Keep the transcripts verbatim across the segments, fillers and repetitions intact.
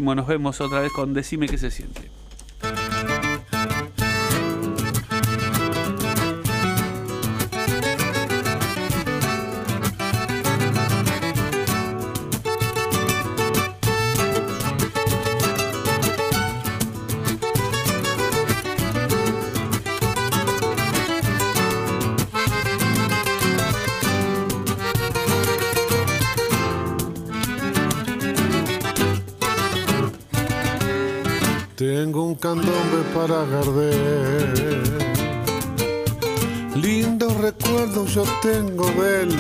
próximo nos vemos otra vez con Decime qué se siente. Tengo un candombe para Gardel, lindos recuerdos yo tengo de él.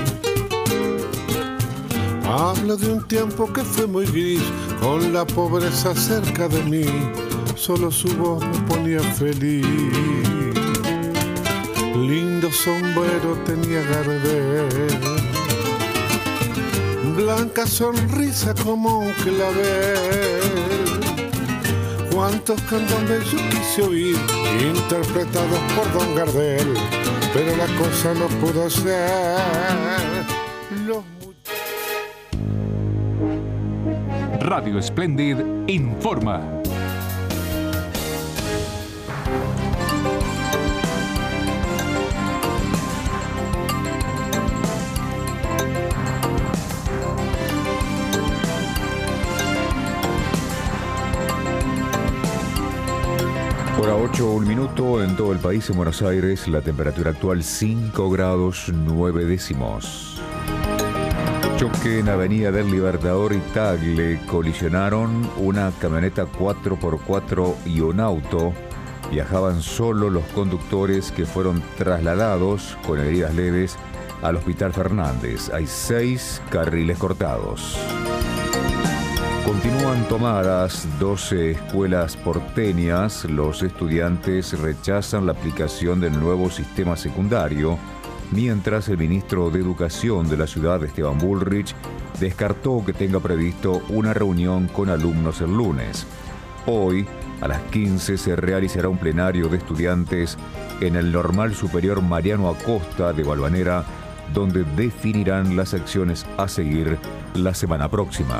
Hablo de un tiempo que fue muy gris, con la pobreza cerca de mí, solo su voz me ponía feliz. Lindo sombrero tenía Gardel, blanca sonrisa como un clavel. Cuántos candombes yo quise oír, interpretados por Don Gardel, pero la cosa no pudo ser. Los... Radio Splendid informa. Hora ocho, un minuto en todo el país. En Buenos Aires, la temperatura actual cinco grados nueve décimos. Choque en Avenida del Libertador y Tagle. Colisionaron una camioneta cuatro por cuatro y un auto. Viajaban solo los conductores, que fueron trasladados con heridas leves al Hospital Fernández. Hay seis carriles cortados. Continúan tomadas doce escuelas porteñas. Los estudiantes rechazan la aplicación del nuevo sistema secundario, mientras el ministro de Educación de la ciudad, Esteban Bullrich, descartó que tenga previsto una reunión con alumnos el lunes. Hoy, a las quince, se realizará un plenario de estudiantes en el Normal Superior Mariano Acosta de Balvanera, donde definirán las acciones a seguir la semana próxima.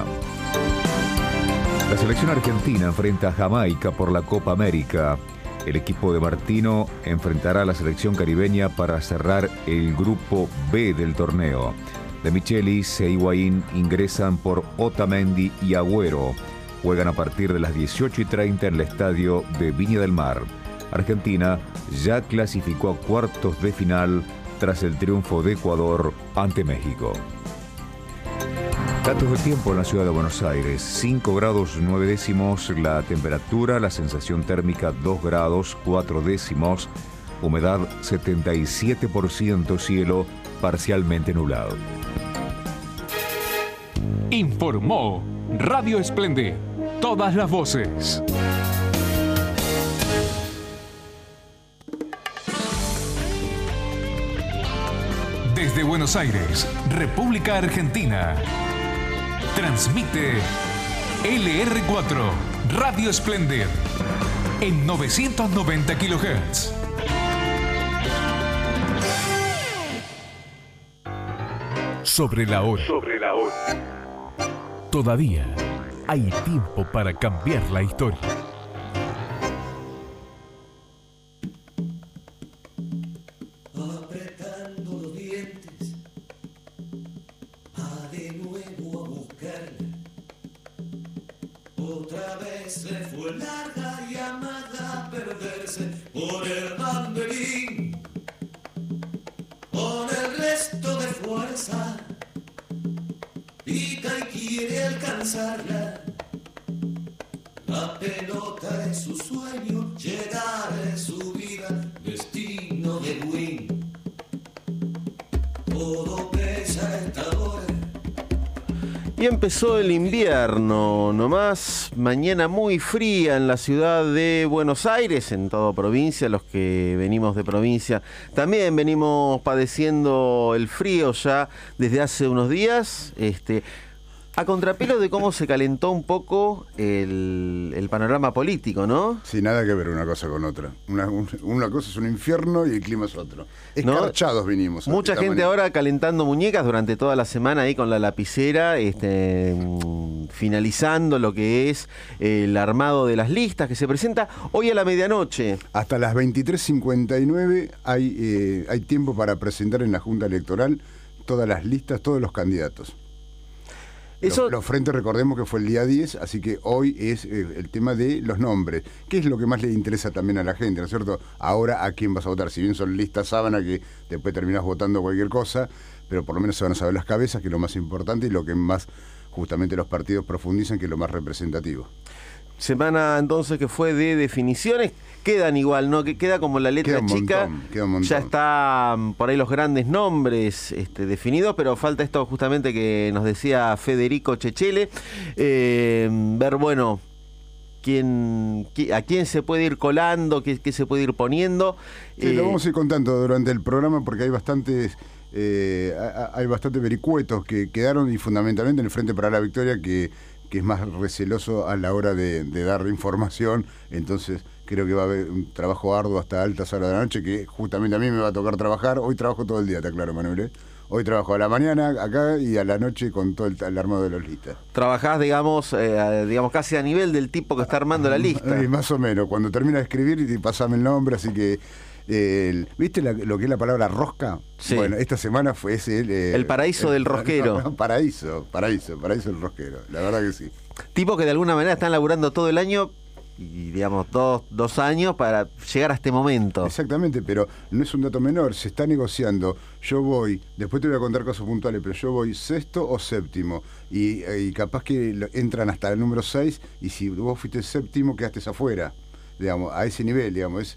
La selección argentina enfrenta a Jamaica por la Copa América. El equipo de Martino enfrentará a la selección caribeña para cerrar el grupo B del torneo. De Michelis e Higuaín ingresan por Otamendi y Agüero. Juegan a partir de las dieciocho y treinta en el estadio de Viña del Mar. Argentina ya clasificó a cuartos de final tras el triunfo de Ecuador ante México. Datos de tiempo en la ciudad de Buenos Aires: cinco grados nueve décimos la temperatura, la sensación térmica dos grados cuatro décimos, humedad setenta y siete por ciento, cielo parcialmente nublado. Informó Radio Splendid, todas las voces. Desde Buenos Aires, República Argentina. Transmite L R cuatro, Radio Splendid, en novecientos noventa kilohertz. Sobre la hora. Sobre la hora. Todavía hay tiempo para cambiar la historia. La pelota es su sueño, llegar es su vida, destino de win. Todo pesa a esta hora. Y empezó el invierno, nomás. Mañana muy fría en la ciudad de Buenos Aires, en toda provincia. Los que venimos de provincia también venimos padeciendo el frío ya desde hace unos días. Este, A contrapelo de cómo se calentó un poco el, el panorama político, ¿no? Sí, nada que ver una cosa con otra. Una, un, una cosa es un infierno y el clima es otro. Escarchados ¿no? vinimos. Mucha gente manera. ahora calentando muñecas durante toda la semana ahí con la lapicera, este, finalizando lo que es el armado de las listas que se presenta hoy a la medianoche. Hasta las veintitrés cincuenta y nueve hay, eh, hay tiempo para presentar en la Junta Electoral todas las listas, todos los candidatos. Eso... Los, los frentes, recordemos que fue el día diez, así que hoy es eh, el tema de los nombres, que es lo que más le interesa también a la gente, ¿no es cierto? Ahora, ¿a quién vas a votar? Si bien son listas sábana que después terminás votando cualquier cosa, pero por lo menos se van a saber las cabezas, que es lo más importante y lo que más justamente los partidos profundizan, que es lo más representativo. Semana entonces que fue de definiciones, quedan igual, ¿no? Que queda como la letra queda chica, montón, queda un montón. Ya están por ahí los grandes nombres este, definidos, pero falta esto justamente que nos decía Federico Chechele, eh, ver, bueno, quién, a quién se puede ir colando, qué, qué se puede ir poniendo. Sí, eh, lo vamos a ir contando durante el programa porque hay bastantes... Eh, hay bastantes vericuetos que quedaron y fundamentalmente en el Frente para la Victoria que, que es más receloso a la hora de, de dar información, entonces creo que va a haber un trabajo arduo hasta altas horas de la noche que justamente a mí me va a tocar trabajar. Hoy trabajo todo el día, está claro, Manuel, ¿eh? Hoy trabajo a la mañana acá y a la noche con todo el, el armado de las listas. Trabajás, digamos, eh, digamos casi a nivel del tipo que está armando la lista. Eh, más o menos, cuando termina de escribir y pasame el nombre, así que... El, ¿Viste la, lo que es la palabra rosca? Sí. Bueno, esta semana fue ese... El, eh, el paraíso el, del rosquero. No, no, paraíso, paraíso, paraíso del rosquero, la verdad que sí. Tipo que de alguna manera están laburando todo el año y digamos dos, dos años para llegar a este momento. Exactamente, pero no es un dato menor, se está negociando. Yo voy, después te voy a contar cosas puntuales, pero yo voy sexto o séptimo y, y capaz que entran hasta el número seis y si vos fuiste séptimo quedaste afuera, digamos, a ese nivel, digamos, es...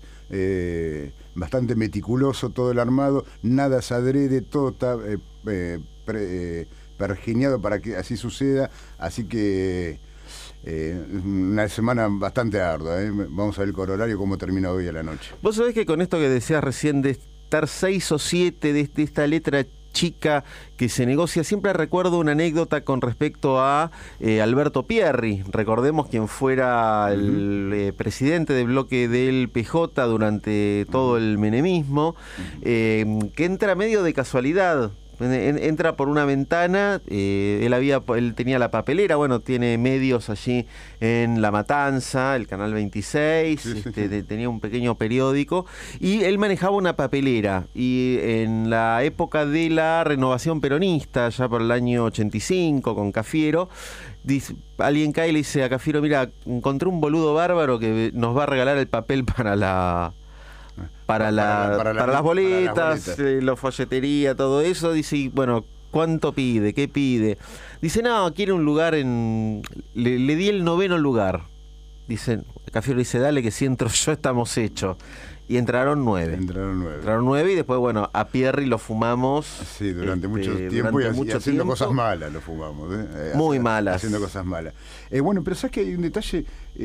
Eh, bastante meticuloso todo el armado, nada se adrede, todo está eh, eh, pre, eh, pergeniado para que así suceda, así que eh, una semana bastante ardua, ¿eh? Vamos a ver el corolario cómo termina hoy a la noche. Vos sabés que con esto que decías recién de estar seis o siete de, de esta letra chica que se negocia, siempre recuerdo una anécdota con respecto a eh, Alberto Pierri, recordemos quien fuera el eh, presidente del bloque del P J durante todo el menemismo, eh, que entra medio de casualidad. Entra por una ventana, eh, él había, él tenía la papelera, bueno, tiene medios allí en La Matanza, el Canal veintiséis, sí, este, sí. De, tenía un pequeño periódico, y él manejaba una papelera, y en la época de la renovación peronista, ya por el año ochenta y cinco, con Cafiero, dice, alguien cae y le dice a Cafiero, mira, encontré un boludo bárbaro que nos va a regalar el papel para la... Para, la, para, para, la, para las boletas, para las boletas. Eh, la folletería, todo eso. Dice, y, bueno, ¿cuánto pide? ¿Qué pide? Dice, no, quiere un lugar en... Le, le di el noveno lugar. Dice, Cafiero dice, dale que si entro yo estamos hechos. Y entraron nueve. Entraron nueve. Entraron nueve y después, bueno, a Pierri lo fumamos. Sí, durante este, mucho tiempo durante y, así, mucho haciendo tiempo. cosas malas lo fumamos. ¿eh? Muy Hace, malas. Haciendo cosas malas. Eh, bueno, pero ¿sabes que hay un detalle?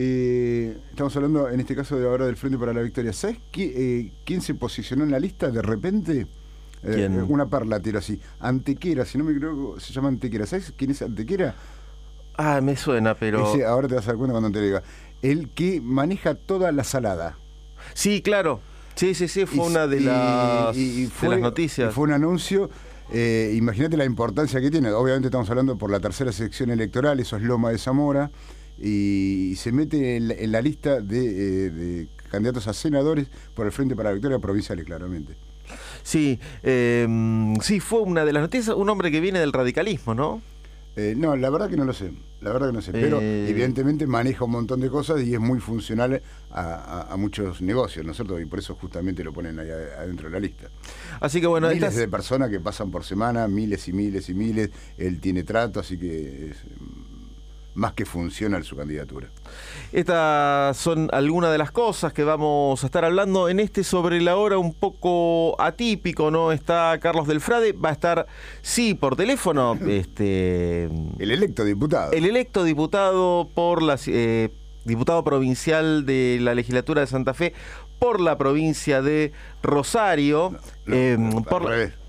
Eh, estamos hablando en este caso de ahora del Frente para la Victoria. ¿Sabes qué, eh, quién se posicionó en la lista de repente? Eh, una perla tiro así. Antequera, si no me equivoco, se llama Antequera. ¿Sabes quién es Antequera? Ah, me suena, pero... Ese, ahora te vas a dar cuenta cuando te diga. El que maneja toda la salada. Sí, claro. Sí, sí, sí, fue y, una de las, y, y fue, de las noticias. Fue un anuncio, eh, imagínate la importancia que tiene. Obviamente estamos hablando por la tercera sección electoral, eso es Loma de Zamora, y, y se mete en la, en la lista de, eh, de candidatos a senadores por el Frente para la Victoria provinciales, claramente. Sí, eh, sí, fue una de las noticias, un hombre que viene del radicalismo, ¿no? Eh, no, la verdad que no lo sé, la verdad que no sé, pero eh... evidentemente maneja un montón de cosas y es muy funcional a, a, a muchos negocios, ¿no es cierto? Y por eso justamente lo ponen ahí adentro de la lista. Así que bueno, miles estas... de personas que pasan por semana, miles y miles y miles, él tiene trato, así que es más que funcional su candidatura. Estas son algunas de las cosas que vamos a estar hablando en este Sobre la Hora un poco atípico, ¿no? Está Carlos Delfrade, va a estar, sí, por teléfono, este... El electo diputado. El electo diputado por la... Eh, diputado provincial de la legislatura de Santa Fe por la provincia de Rosario. No, no, eh, no, por, al revés.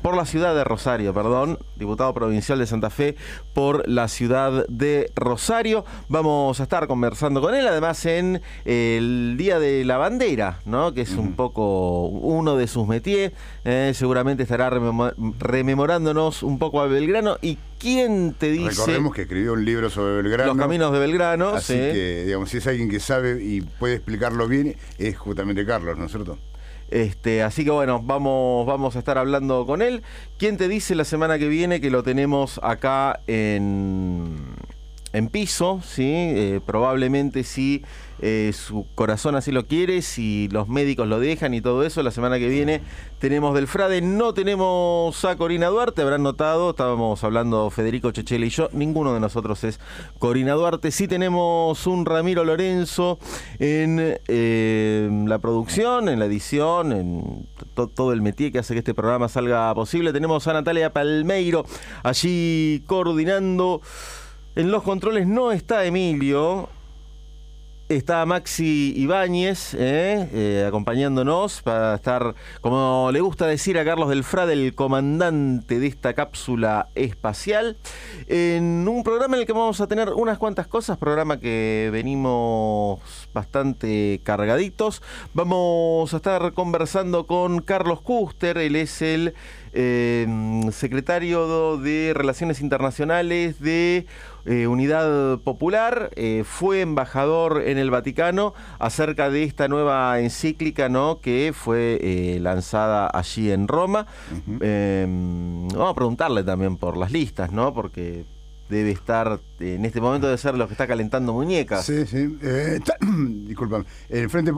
por la ciudad de Rosario, perdón, diputado provincial de Santa Fe por la ciudad de Rosario. Vamos a estar conversando con él, además en el Día de la Bandera, ¿no? Que es un poco uno de sus métiers. Eh, seguramente estará rememor- rememorándonos un poco a Belgrano. ¿Y quién te dice? Recordemos que escribió un libro sobre Belgrano. Los caminos de Belgrano. Así sí. que, digamos, si es alguien que sabe y puede explicarlo bien, es justamente Carlos, ¿no es cierto? Este, así que bueno, vamos, vamos a estar hablando con él. ¿Quién te dice la semana que viene que lo tenemos acá en, en piso? ¿Sí? Eh, probablemente si eh, su corazón así lo quiere, si los médicos lo dejan y todo eso. La semana que viene tenemos del Frade, no tenemos a Corina Duarte, habrán notado, estábamos hablando Federico Chechele y yo, ninguno de nosotros es Corina Duarte. Sí tenemos un Ramiro Lorenzo en eh, la producción, en la edición, en to- todo el métier que hace que este programa salga posible. Tenemos a Natalia Palmeiro allí coordinando. En los controles no está Emilio. Está Maxi Ibáñez eh, eh, acompañándonos para estar, como le gusta decir a Carlos del Frade, el comandante de esta cápsula espacial, en un programa en el que vamos a tener unas cuantas cosas, programa que venimos bastante cargaditos. Vamos a estar conversando con Carlos Kuster, él es el eh, secretario de Relaciones Internacionales de Eh, Unidad Popular, eh, fue embajador en el Vaticano acerca de esta nueva encíclica, ¿no? Que fue eh, lanzada allí en Roma. Uh-huh. eh, vamos a preguntarle también por las listas, ¿no? Porque debe estar, eh, en este momento debe ser lo que está calentando muñecas. Sí, sí. Eh, disculpame. El Frente...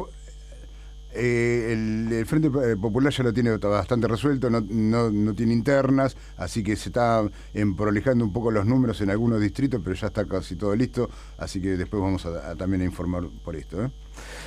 Eh, el, el Frente Popular ya lo tiene bastante resuelto, no, no, no tiene internas, así que se está emprolijando un poco los números en algunos distritos, pero ya está casi todo listo, así que después vamos a, a también a informar por esto, ¿eh?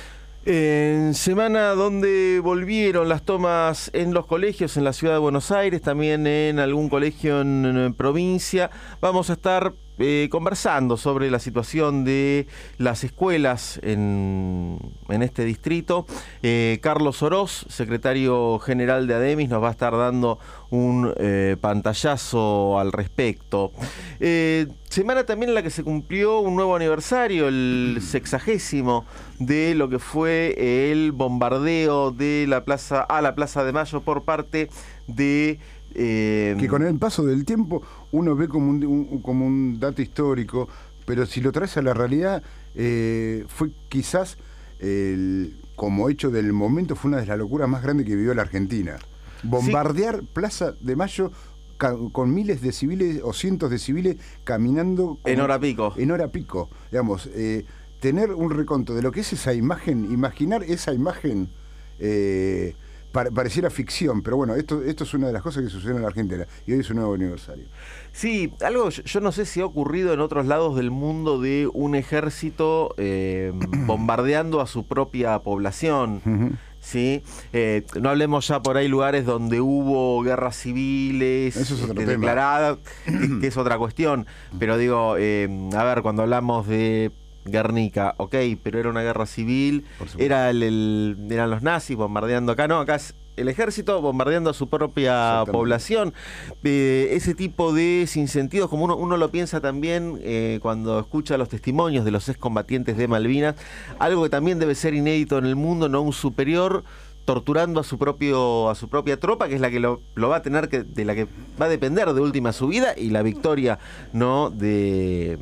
En semana donde volvieron las tomas en los colegios en la ciudad de Buenos Aires, también en algún colegio en, en provincia, vamos a estar eh, conversando sobre la situación de las escuelas en, en este distrito. Eh, Carlos Oroz, secretario general de ADEMIS, nos va a estar dando un eh, pantallazo al respecto. Eh, semana también en la que se cumplió un nuevo aniversario, el sexagésimo de lo que fue el bombardeo de la plaza a la Plaza de Mayo por parte de eh, que con el paso del tiempo uno ve como un, un, como un dato histórico, pero si lo traes a la realidad, eh, fue quizás el, como hecho del momento, fue una de las locuras más grandes que vivió la Argentina. Bombardear sí. Plaza de Mayo con miles de civiles o cientos de civiles caminando en hora pico. En hora pico, digamos, eh, tener un reconto de lo que es esa imagen, imaginar esa imagen eh, pa- pareciera ficción, pero bueno, esto, esto es una de las cosas que suceden en la Argentina y hoy es un nuevo aniversario. Sí, algo, yo no sé si ha ocurrido en otros lados del mundo de un ejército eh, bombardeando a su propia población. Uh-huh. Sí, eh, no hablemos ya por ahí lugares donde hubo guerras civiles Eso es otro este, tema. declaradas, que, que es otra cuestión. Pero digo, eh, a ver, cuando hablamos de Guernica, ok, pero era una guerra civil, era el, el, eran los nazis bombardeando acá, no, acá es el ejército bombardeando a su propia población. Eh, ese tipo de sinsentidos, como uno, uno lo piensa también eh, cuando escucha los testimonios de los excombatientes de Malvinas, algo que también debe ser inédito en el mundo, no un superior torturando a su propio a su propia tropa, que es la que lo, lo va a tener que, de la que va a depender de última su vida y la victoria, ¿no? de,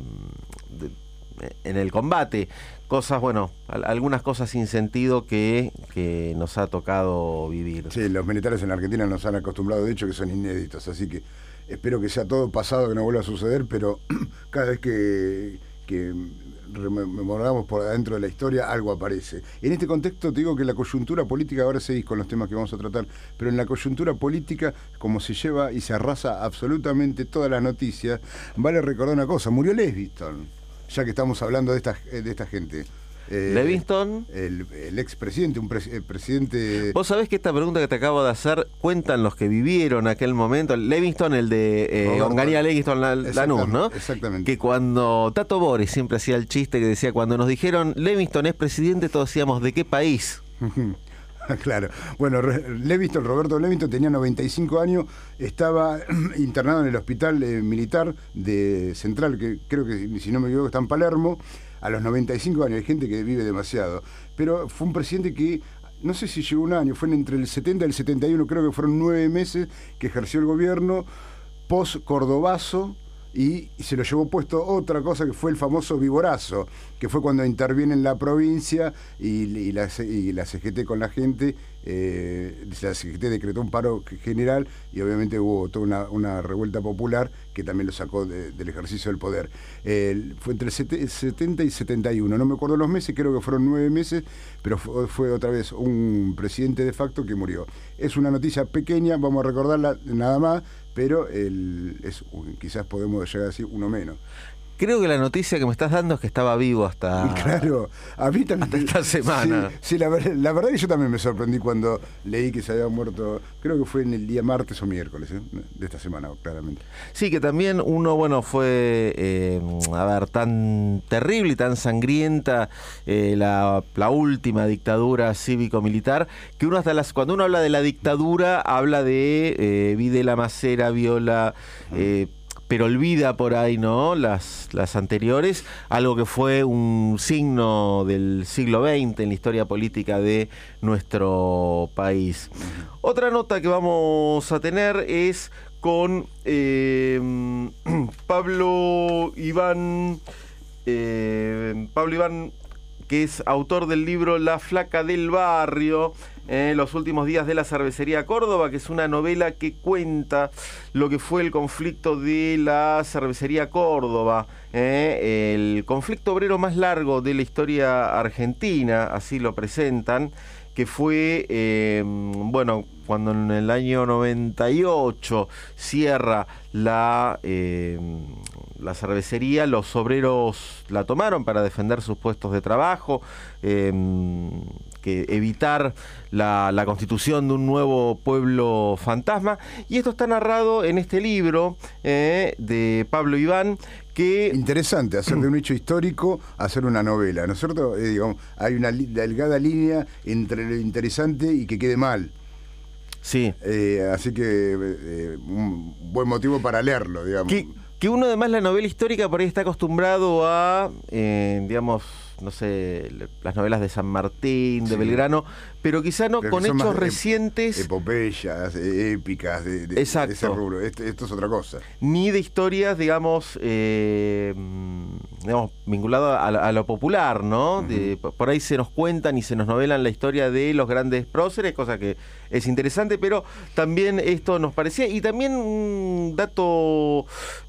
de en el combate. Cosas, bueno, algunas cosas sin sentido que, que nos ha tocado vivir. Sí, los militares en la Argentina nos han acostumbrado, de hecho, que son inéditos, así que espero que sea todo pasado, que no vuelva a suceder, pero cada vez que, que rememoramos por adentro de la historia, algo aparece. En este contexto te digo que la coyuntura política, ahora seguís con los temas que vamos a tratar, pero en la coyuntura política, como se lleva y se arrasa absolutamente todas las noticias, vale recordar una cosa, murió Levingston. Ya que estamos hablando de esta, de esta gente. Eh, Levingston. El, el expresidente, un pres, el presidente... Vos sabés que esta pregunta que te acabo de hacer, cuentan los que vivieron aquel momento. Levingston, el de eh, Onganía Levingston Lanús, ¿no? Exactamente. Que cuando Tato Bores siempre hacía el chiste que decía, cuando nos dijeron Levingston es presidente, todos decíamos, ¿de qué país? Claro. Bueno, Levingston, Roberto Levingston tenía noventa y cinco años, estaba internado en el hospital eh, militar de Central, que creo que, si no me equivoco, está en Palermo, a los noventa y cinco años. Hay gente que vive demasiado. Pero fue un presidente que, no sé si llegó un año, fue entre el setenta y el setenta y uno, creo que fueron nueve meses que ejerció el gobierno, post-cordobazo, y se lo llevó puesto otra cosa que fue el famoso viborazo, que fue cuando interviene en la provincia y, y, la, y la C G T con la gente, eh, la C G T decretó un paro general y obviamente hubo toda una, una revuelta popular que también lo sacó de, del ejercicio del poder. Eh, fue entre el setenta y setenta y uno, no me acuerdo los meses, creo que fueron nueve meses, pero fue, fue otra vez un presidente de facto que murió. Es una noticia pequeña, vamos a recordarla nada más, pero el, es, quizás podemos llegar a decir uno menos. Creo que la noticia que me estás dando es que estaba vivo hasta, claro, a mí también, hasta esta semana. Sí, sí la, la verdad que yo también me sorprendí cuando leí que se había muerto, creo que fue en el día martes o miércoles, ¿eh? De esta semana, claramente. Sí, que también uno, bueno, fue, eh, a ver, tan terrible y tan sangrienta eh, la, la última dictadura cívico-militar, que uno hasta las, cuando uno habla de la dictadura, habla de eh, Videla, Macera, Viola, eh, pero olvida por ahí, ¿no?, las, las anteriores, algo que fue un signo del siglo veinte en la historia política de nuestro país. Otra nota que vamos a tener es con eh, Pablo Iván, eh, Pablo Iván, que es autor del libro La Flaca del Barrio, eh, Los últimos días de la cervecería Córdoba, que es una novela que cuenta lo que fue el conflicto de la cervecería Córdoba, eh, el conflicto obrero más largo de la historia argentina, así lo presentan, que fue, eh, bueno, cuando en el año noventa y ocho cierra la, eh, la cervecería, los obreros la tomaron para defender sus puestos de trabajo, eh, que evitar la, la constitución de un nuevo pueblo fantasma, y esto está narrado en este libro eh, de Pablo Iván, que... Interesante, hacer de un hecho histórico hacer una novela, ¿no es cierto? Eh, digamos, hay una li- delgada línea entre lo interesante y que quede mal. Sí. Eh, así que eh, un buen motivo para leerlo, digamos. Que, que uno además la novela histórica por ahí está acostumbrado a, eh, digamos, no sé, las novelas de San Martín, de sí. Belgrano, pero quizá no pero con hechos recientes. Epopeyas, épicas, de, de, Exacto. de ese rubro. Esto, esto es otra cosa. Ni de historias, digamos, eh, digamos vinculadas a, a lo popular, ¿no? Uh-huh. De, por ahí se nos cuentan y se nos novelan la historia de los grandes próceres, cosa que es interesante, pero también esto nos parecía. Y también un dato,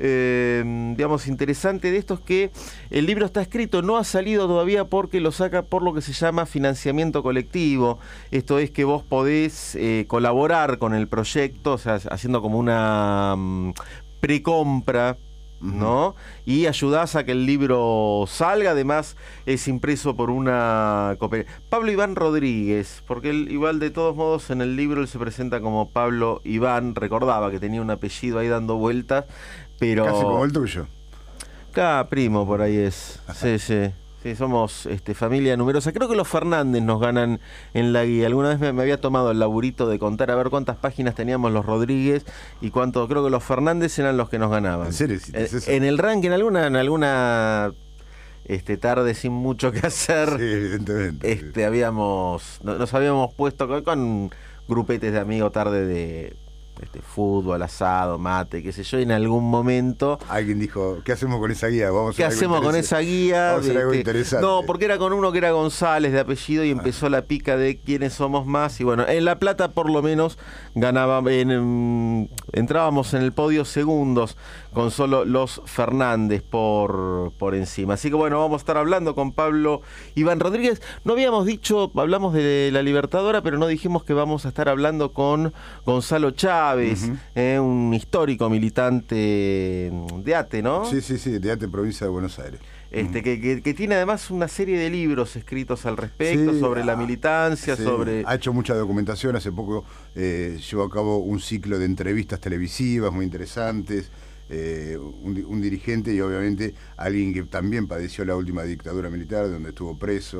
eh, digamos, interesante de esto es que el libro está escrito, no ha salido todavía porque lo saca por lo que se llama financiamiento colectivo. Esto es que vos podés eh, colaborar con el proyecto, o sea, haciendo como una um, precompra, ¿no? Uh-huh. Y ayudás a que el libro salga. Además es impreso por una cooperativa. Pablo Iván Rodríguez, porque él, igual de todos modos en el libro él se presenta como Pablo Iván, recordaba que tenía un apellido ahí dando vueltas, pero... Casi como el tuyo. Cada primo por ahí es. Sí, sí. Sí, somos este, familia numerosa. Creo que los Fernández nos ganan en la guía. Alguna vez me, me había tomado el laburito de contar a ver cuántas páginas teníamos los Rodríguez y cuánto. Creo que los Fernández eran los que nos ganaban. ¿En serio? ¿Sí, en, en el ranking, en alguna, en alguna este, tarde sin mucho que hacer, sí, evidentemente. Este, habíamos, nos habíamos puesto con, con grupetes de amigos tarde de este, fútbol, asado, mate, qué sé yo, y en algún momento alguien dijo, ¿qué hacemos con esa guía? Vamos a ¿Qué hacemos con esa guía? Vamos a hacer algo este, interesante. No, porque era con uno que era González de apellido y empezó ah. la pica de quiénes somos más, y bueno, en La Plata por lo menos ganaba, en, en, entrábamos en el podio segundos con solo los Fernández por, por encima. Así que bueno, vamos a estar hablando con Pablo Iván Rodríguez. No habíamos dicho, hablamos de la Libertadora, pero no dijimos que vamos a estar hablando con Gonzalo Chávez, uh-huh. eh, un histórico militante de ATE, ¿no? Sí, sí, sí, de ATE, provincia de Buenos Aires. Este, uh-huh. que, que, que tiene además una serie de libros escritos al respecto, sí, sobre ah, la militancia, sí. sobre... Ha hecho mucha documentación, hace poco eh, llevó a cabo un ciclo de entrevistas televisivas muy interesantes, eh, un, un dirigente y obviamente alguien que también padeció la última dictadura militar, donde estuvo preso.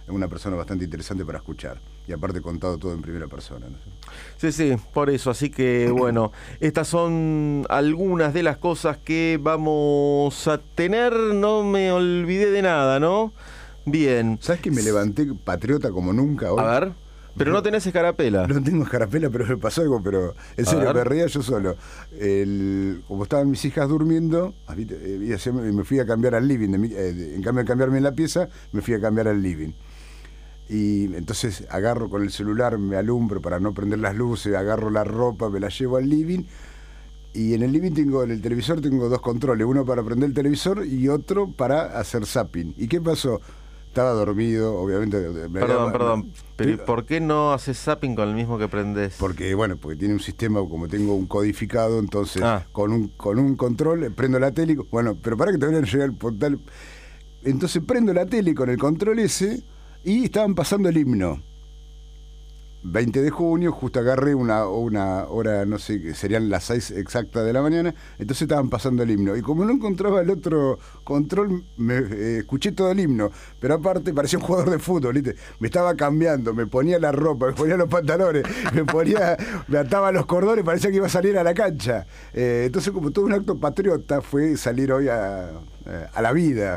una persona bastante interesante para escuchar. Y aparte contado todo en primera persona, ¿no? Sí, sí, por eso. Así que, bueno, estas son algunas de las cosas que vamos a tener. No me olvidé de nada, ¿no? Bien. ¿Sabes que me levanté patriota como nunca hoy? A ver. Pero no tenés escarapela. No tengo escarapela, pero me pasó algo, pero en serio, me reía yo solo. El, como estaban mis hijas durmiendo, y me fui a cambiar al living. De mi, eh, en cambio de cambiarme en la pieza, me fui a cambiar al living. Y entonces agarro con el celular, me alumbro para no prender las luces, agarro la ropa, me la llevo al living. Y en el living tengo, en el televisor tengo dos controles, uno para prender el televisor y otro para hacer zapping. ¿Y qué pasó? Estaba dormido, obviamente. Me perdón, había, perdón. Pero ¿por qué no haces zapping con el mismo que prendés? Porque, bueno, porque tiene un sistema, como tengo un codificado, entonces ah. con un con un control prendo la tele. Bueno, pero para que todavía no llegue al portal. Entonces prendo la tele con el control ese y estaban pasando el himno. veinte de junio, justo agarré una, una hora, no sé, serían las seis exactas de la mañana, entonces estaban pasando el himno. Y como no encontraba el otro control, me eh, escuché todo el himno, pero aparte parecía un jugador de fútbol, ¿viste? Me estaba cambiando, me ponía la ropa, me ponía los pantalones, me ponía, me ataba los cordones, parecía que iba a salir a la cancha. Eh, entonces, como todo un acto patriota, fue salir hoy a, a la vida.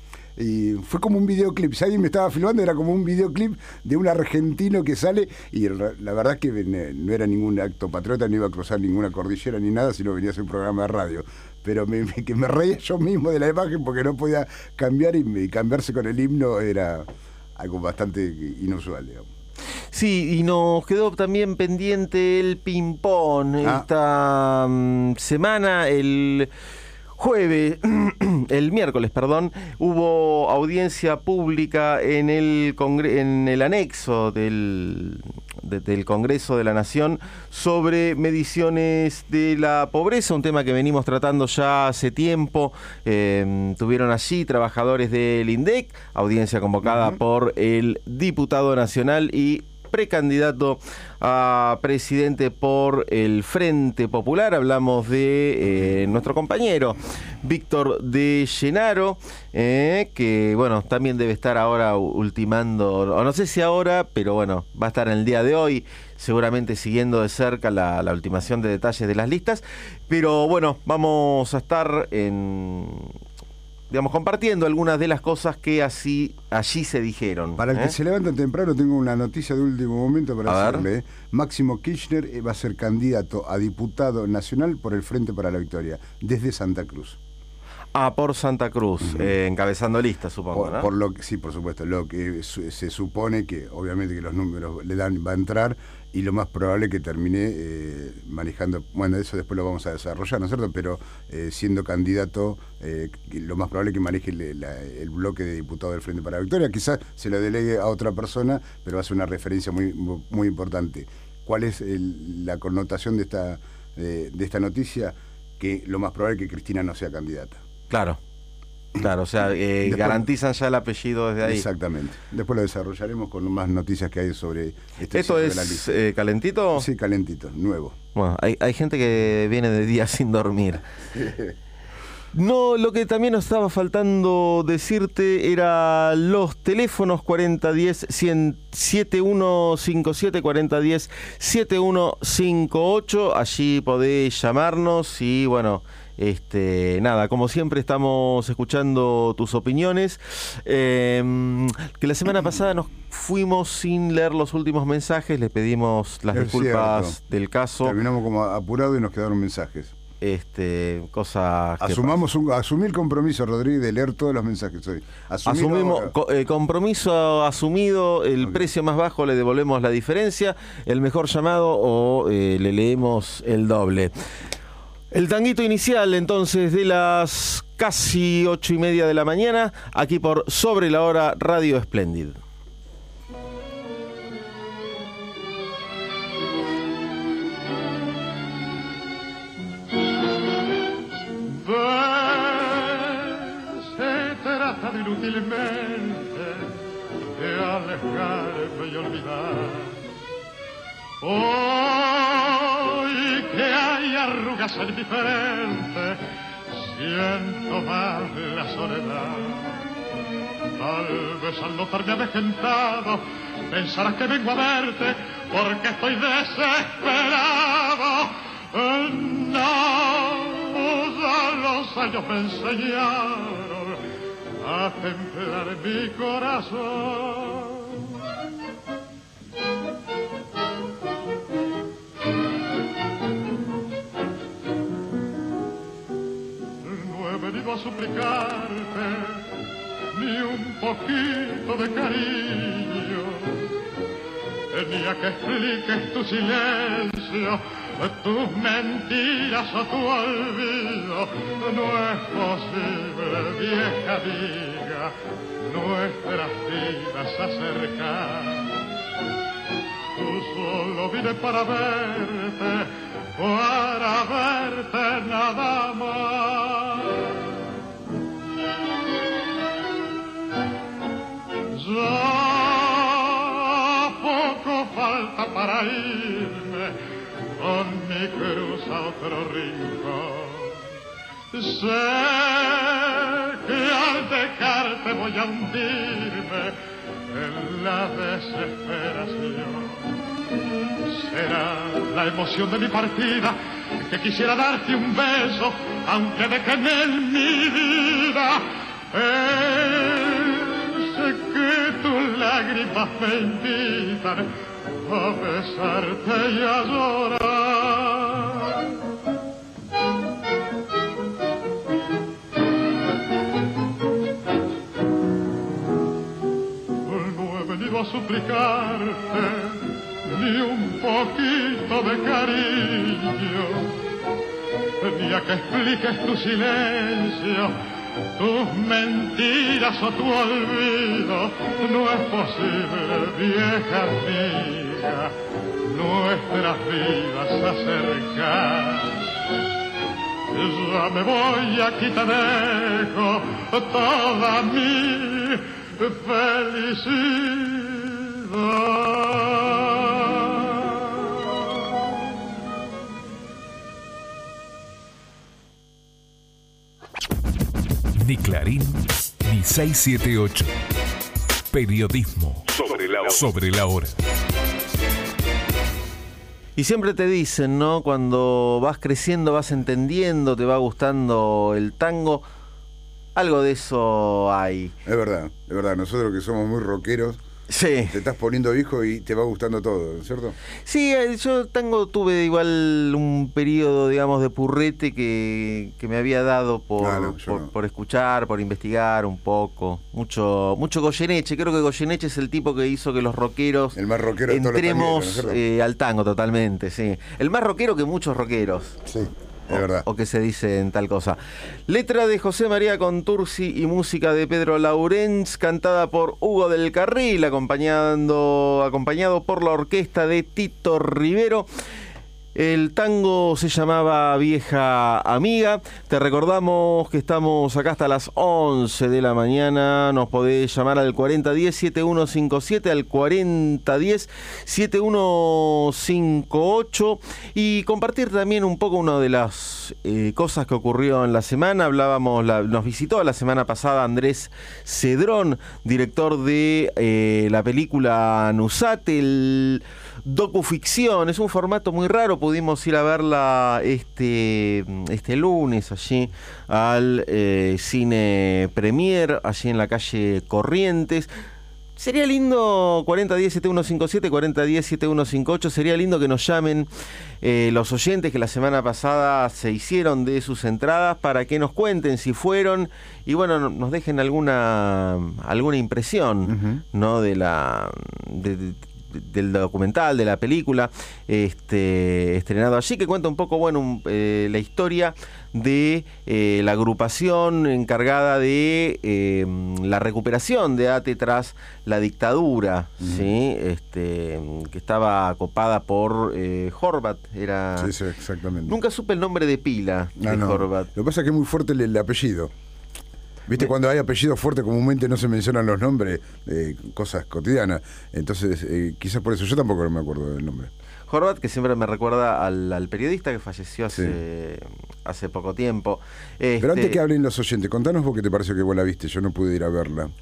Y fue como un videoclip. Si alguien me estaba filmando, era como un videoclip de un argentino que sale. Y la verdad es que no era ningún acto patriota, no iba a cruzar ninguna cordillera ni nada, sino venía a hacer un programa de radio. Pero me, me, que me reía yo mismo de la imagen porque no podía cambiar y, y cambiarse con el himno era algo bastante inusual, digamos. Sí, y nos quedó también pendiente el ping-pong. Ah. Esta um, semana, el jueves, el miércoles, perdón, hubo audiencia pública en el congre- en el anexo del, de, del Congreso de la Nación sobre mediciones de la pobreza, un tema que venimos tratando ya hace tiempo. Eh, tuvieron allí trabajadores del INDEC, audiencia convocada uh-huh. por el diputado nacional y precandidato a presidente por el Frente Popular. Hablamos de eh, nuestro compañero Víctor de Llenaro, eh, que bueno, también debe estar ahora ultimando, o no sé si ahora, pero bueno, va a estar en el día de hoy, seguramente siguiendo de cerca la, la ultimación de detalles de las listas. Pero bueno, vamos a estar en... digamos, compartiendo algunas de las cosas que así allí se dijeron. Para el ¿eh? que se levanta temprano, tengo una noticia de último momento para a decirle. ver. Máximo Kirchner va a ser candidato a diputado nacional por el Frente para la Victoria, desde Santa Cruz. Ah, por Santa Cruz, uh-huh. eh, encabezando lista, supongo, por, ¿no? Por lo que, sí, por supuesto. Lo que su, se supone que, obviamente, que los números le dan, va a entrar, y lo más probable que termine eh, manejando, bueno, eso después lo vamos a desarrollar, ¿no es cierto? Pero eh, siendo candidato, eh, lo más probable es que maneje el, la, el bloque de diputados del Frente para la Victoria. Quizás se lo delegue a otra persona, pero va a ser una referencia muy, muy importante. ¿Cuál es el, la connotación de esta, de, de esta noticia? Que lo más probable es que Cristina no sea candidata. Claro, claro, o sea, eh, Después, garantizan ya el apellido desde ahí. Exactamente. Después lo desarrollaremos con más noticias que hay sobre este. ¿Esto es eh, calentito? Sí, calentito, nuevo. Bueno, hay, hay gente que viene de día sin dormir. No, lo que también nos estaba faltando decirte era los teléfonos cuarenta diez setenta y uno cincuenta y siete, cuarenta diez setenta y uno cincuenta y ocho. Allí podés llamarnos y bueno, este, nada, como siempre estamos escuchando tus opiniones. Eh, que la semana pasada nos fuimos sin leer los últimos mensajes, les pedimos las es disculpas cierto. del caso. Terminamos como apurado y nos quedaron mensajes. Este, cosas Asumamos un, asumí el compromiso, Rodríguez, de leer todos los mensajes hoy. Asumí Asumimos co- eh, compromiso asumido, el okay. precio más bajo le devolvemos la diferencia, el mejor llamado o eh, le leemos el doble. El tanguito inicial entonces de las casi ocho y media de la mañana, aquí por Sobre la Hora Radio Espléndid. Se trata de inútilmente de alejarme y olvidar. Hoy que hay arrugas en mi frente, siento más la soledad. Tal vez al notarme avejentado pensarás que vengo a verte porque estoy desesperado. No, ya los años me enseñaron a templar mi corazón. No he venido a suplicarte ni un poquito de cariño, ni a que expliques tu silencio, tus mentiras o tu olvido. No es posible, vieja amiga, nuestras vidas acercar. Tú solo vine para verte, para verte nada más. Ya poco falta para irme con mi cruz a otro rincón. Sé que al dejarte voy a hundirme en la desesperación. Será la emoción de mi partida que quisiera darte un beso, aunque dejen en mi vida. Sé que tus lágrimas me invitan a besarte y a llorar. No he venido a suplicarte ni un poquito de cariño, ni a que expliques tu silencio, tus mentiras o tu olvido. No es posible, vieja amiga, nuestras vidas acercar. Ya me voy, aquí te dejo toda mi felicidad. Ni Clarín, ni seiscientos setenta y ocho. Periodismo sobre la hora. Sobre la hora. Y siempre te dicen, ¿no? Cuando vas creciendo, vas entendiendo, te va gustando el tango. Algo de eso hay. Es verdad, es verdad. Nosotros que somos muy rockeros, sí, te estás poniendo viejo y te va gustando todo, ¿cierto? Sí, yo tango tuve igual un periodo, digamos, de purrete que, que me había dado por, Ah, no, por, no. por escuchar, por investigar un poco. Mucho mucho Goyeneche. Creo que Goyeneche es el tipo que hizo que los rockeros El más rockero de todos los tangueros, ¿no entremos es cierto? eh, al tango totalmente, sí. El más rockero que muchos rockeros. Sí, es verdad. O que se dice en tal cosa. Letra de José María Contursi y música de Pedro Laurens, cantada por Hugo del Carril, acompañando, acompañado por la orquesta de Tito Rivero. El tango se llamaba Vieja Amiga. Te recordamos que estamos acá hasta las once de la mañana. Nos podés llamar al cuarenta diez, setenta y uno cincuenta y siete, al cuarenta diez, setenta y uno cincuenta y ocho, y compartir también un poco una de las eh, cosas que ocurrió en la semana. Hablábamos, la, nos visitó la semana pasada Andrés Cedrón, director de eh, la película Nusate, el docuficción. Es un formato muy raro. Pudimos ir a verla este, este lunes allí al eh, Cine Premier, allí en la calle Corrientes. Sería lindo, cuarenta diez, setenta y uno cincuenta y siete, cuarenta diez, setenta y uno cincuenta y ocho, sería lindo que nos llamen eh, los oyentes que la semana pasada se hicieron de sus entradas para que nos cuenten si fueron y bueno, nos dejen alguna alguna impresión, uh-huh, ¿no? de la de, de, del documental, de la película este, estrenado allí, que cuenta un poco, bueno, un, eh, la historia de eh, la agrupación encargada de eh, la recuperación de ATE tras la dictadura, mm. ¿sí? este, que estaba copada por eh, Horvat. Era... Sí, sí, exactamente. Nunca supe el nombre de pila no, de no. Horvat. Lo que pasa es que es muy fuerte el, el apellido. ¿Viste? Cuando hay apellidos fuertes comúnmente no se mencionan los nombres, eh, cosas cotidianas. Entonces, eh, quizás por eso yo tampoco no me acuerdo del nombre. Horvat, que siempre me recuerda al, al periodista que falleció hace, sí. hace poco tiempo. Este... Pero antes que hablen los oyentes, contanos vos qué te pareció que vos la viste, yo no pude ir a verla.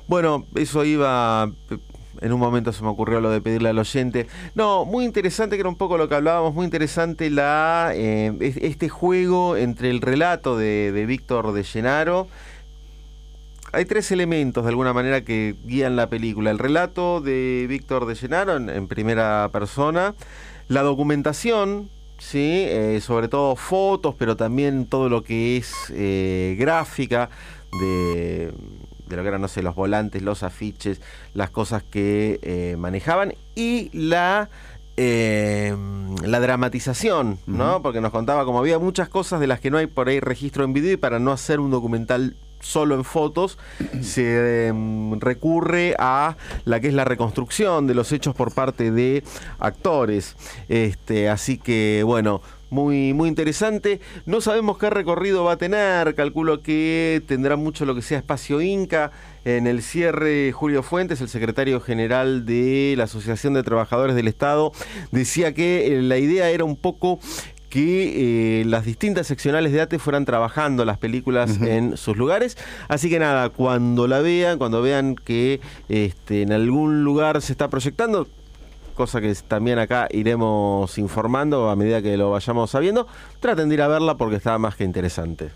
Bueno, eso iba... En un momento se me ocurrió lo de pedirle al oyente. No, muy interesante, que era un poco lo que hablábamos, muy interesante la eh, este juego entre el relato de, de Víctor de Llenaro. Hay tres elementos de alguna manera que guían la película. El relato de Víctor de Llenaro en, en primera persona, la documentación, sí, eh, sobre todo fotos, pero también todo lo que es eh, gráfica de... de lo que eran, no sé, los volantes, los afiches, las cosas que eh, manejaban, y la eh, la dramatización, ¿no? Uh-huh. Porque nos contaba como había muchas cosas de las que no hay por ahí registro en video, y para no hacer un documental solo en fotos, se eh, recurre a la que es la reconstrucción de los hechos por parte de actores. Este, así que, bueno, Muy, muy interesante. No sabemos qué recorrido va a tener. Calculo que tendrá mucho lo que sea espacio Inca. En el cierre, Julio Fuentes, el secretario general de la Asociación de Trabajadores del Estado, decía que eh, la idea era un poco que eh, las distintas seccionales de ATE fueran trabajando las películas uh-huh. en sus lugares. Así que nada, cuando la vean, cuando vean que este, en algún lugar se está proyectando, cosa que también acá iremos informando a medida que lo vayamos sabiendo, traten de ir a verla porque está más que interesante.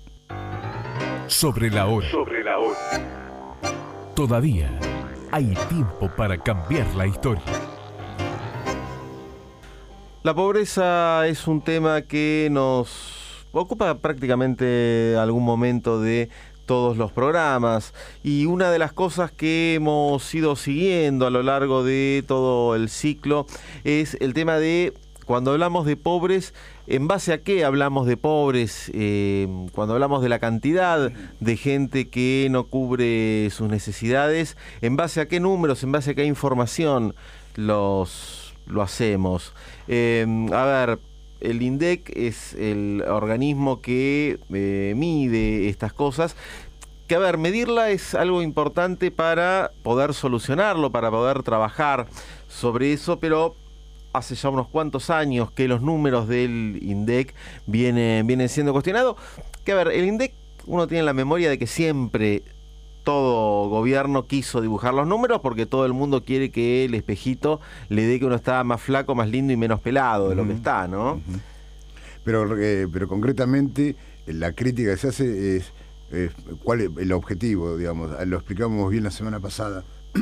Sobre la hora. Sobre la hora. Todavía hay tiempo para cambiar la historia. La pobreza es un tema que nos ocupa prácticamente algún momento de todos los programas, y una de las cosas que hemos ido siguiendo a lo largo de todo el ciclo es el tema de cuando hablamos de pobres, ¿en base a qué hablamos de pobres? Eh, cuando hablamos de la cantidad de gente que no cubre sus necesidades, ¿en base a qué números, en base a qué información los, lo hacemos? Eh, a ver... El INDEC es el organismo que eh, mide estas cosas, que a ver, medirla es algo importante para poder solucionarlo, para poder trabajar sobre eso, pero hace ya unos cuantos años que los números del INDEC vienen, vienen siendo cuestionados. Que a ver, el INDEC, uno tiene la memoria de que siempre todo gobierno quiso dibujar los números porque todo el mundo quiere que el espejito le dé que uno está más flaco, más lindo y menos pelado de lo uh-huh. que está, ¿no? Uh-huh. Pero, eh, pero concretamente la crítica que se hace es, es cuál es el objetivo, digamos, lo explicamos bien la semana pasada.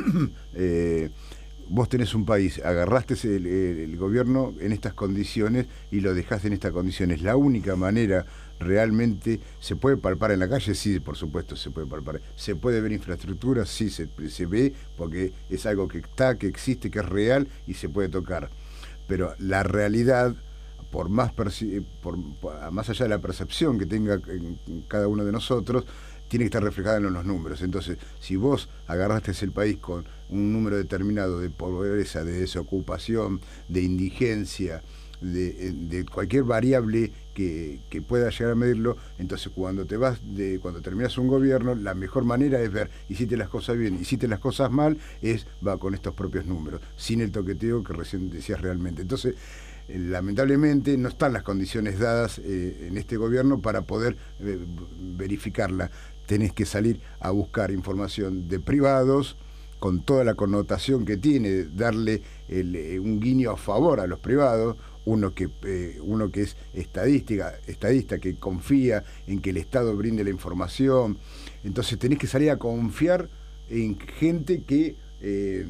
eh, vos tenés un país, agarraste el, el, el gobierno en estas condiciones y lo dejaste en estas condiciones. La única manera realmente, ¿se puede palpar en la calle? Sí, por supuesto se puede palpar. ¿Se puede ver infraestructura? Sí, se, se ve, porque es algo que está, que existe, que es real y se puede tocar. Pero la realidad, por más, perci- por, por, más allá de la percepción que tenga en cada uno de nosotros, tiene que estar reflejada en los números. Entonces, si vos agarraste el país con un número determinado de pobreza, de desocupación, de indigencia, de, de cualquier variable que, que pueda llegar a medirlo, entonces cuando te vas, de cuando terminas un gobierno, la mejor manera es ver, hiciste las cosas bien, hiciste las cosas mal, es va con estos propios números, sin el toqueteo que recién decías realmente. Entonces, eh, lamentablemente no están las condiciones dadas eh, en este gobierno para poder eh, verificarla. Tenés que salir a buscar información de privados, con toda la connotación que tiene, darle el, eh, un guiño a favor a los privados, uno que eh, uno que es estadística, estadista, que confía en que el Estado brinde la información. Entonces tenés que salir a confiar en gente que eh,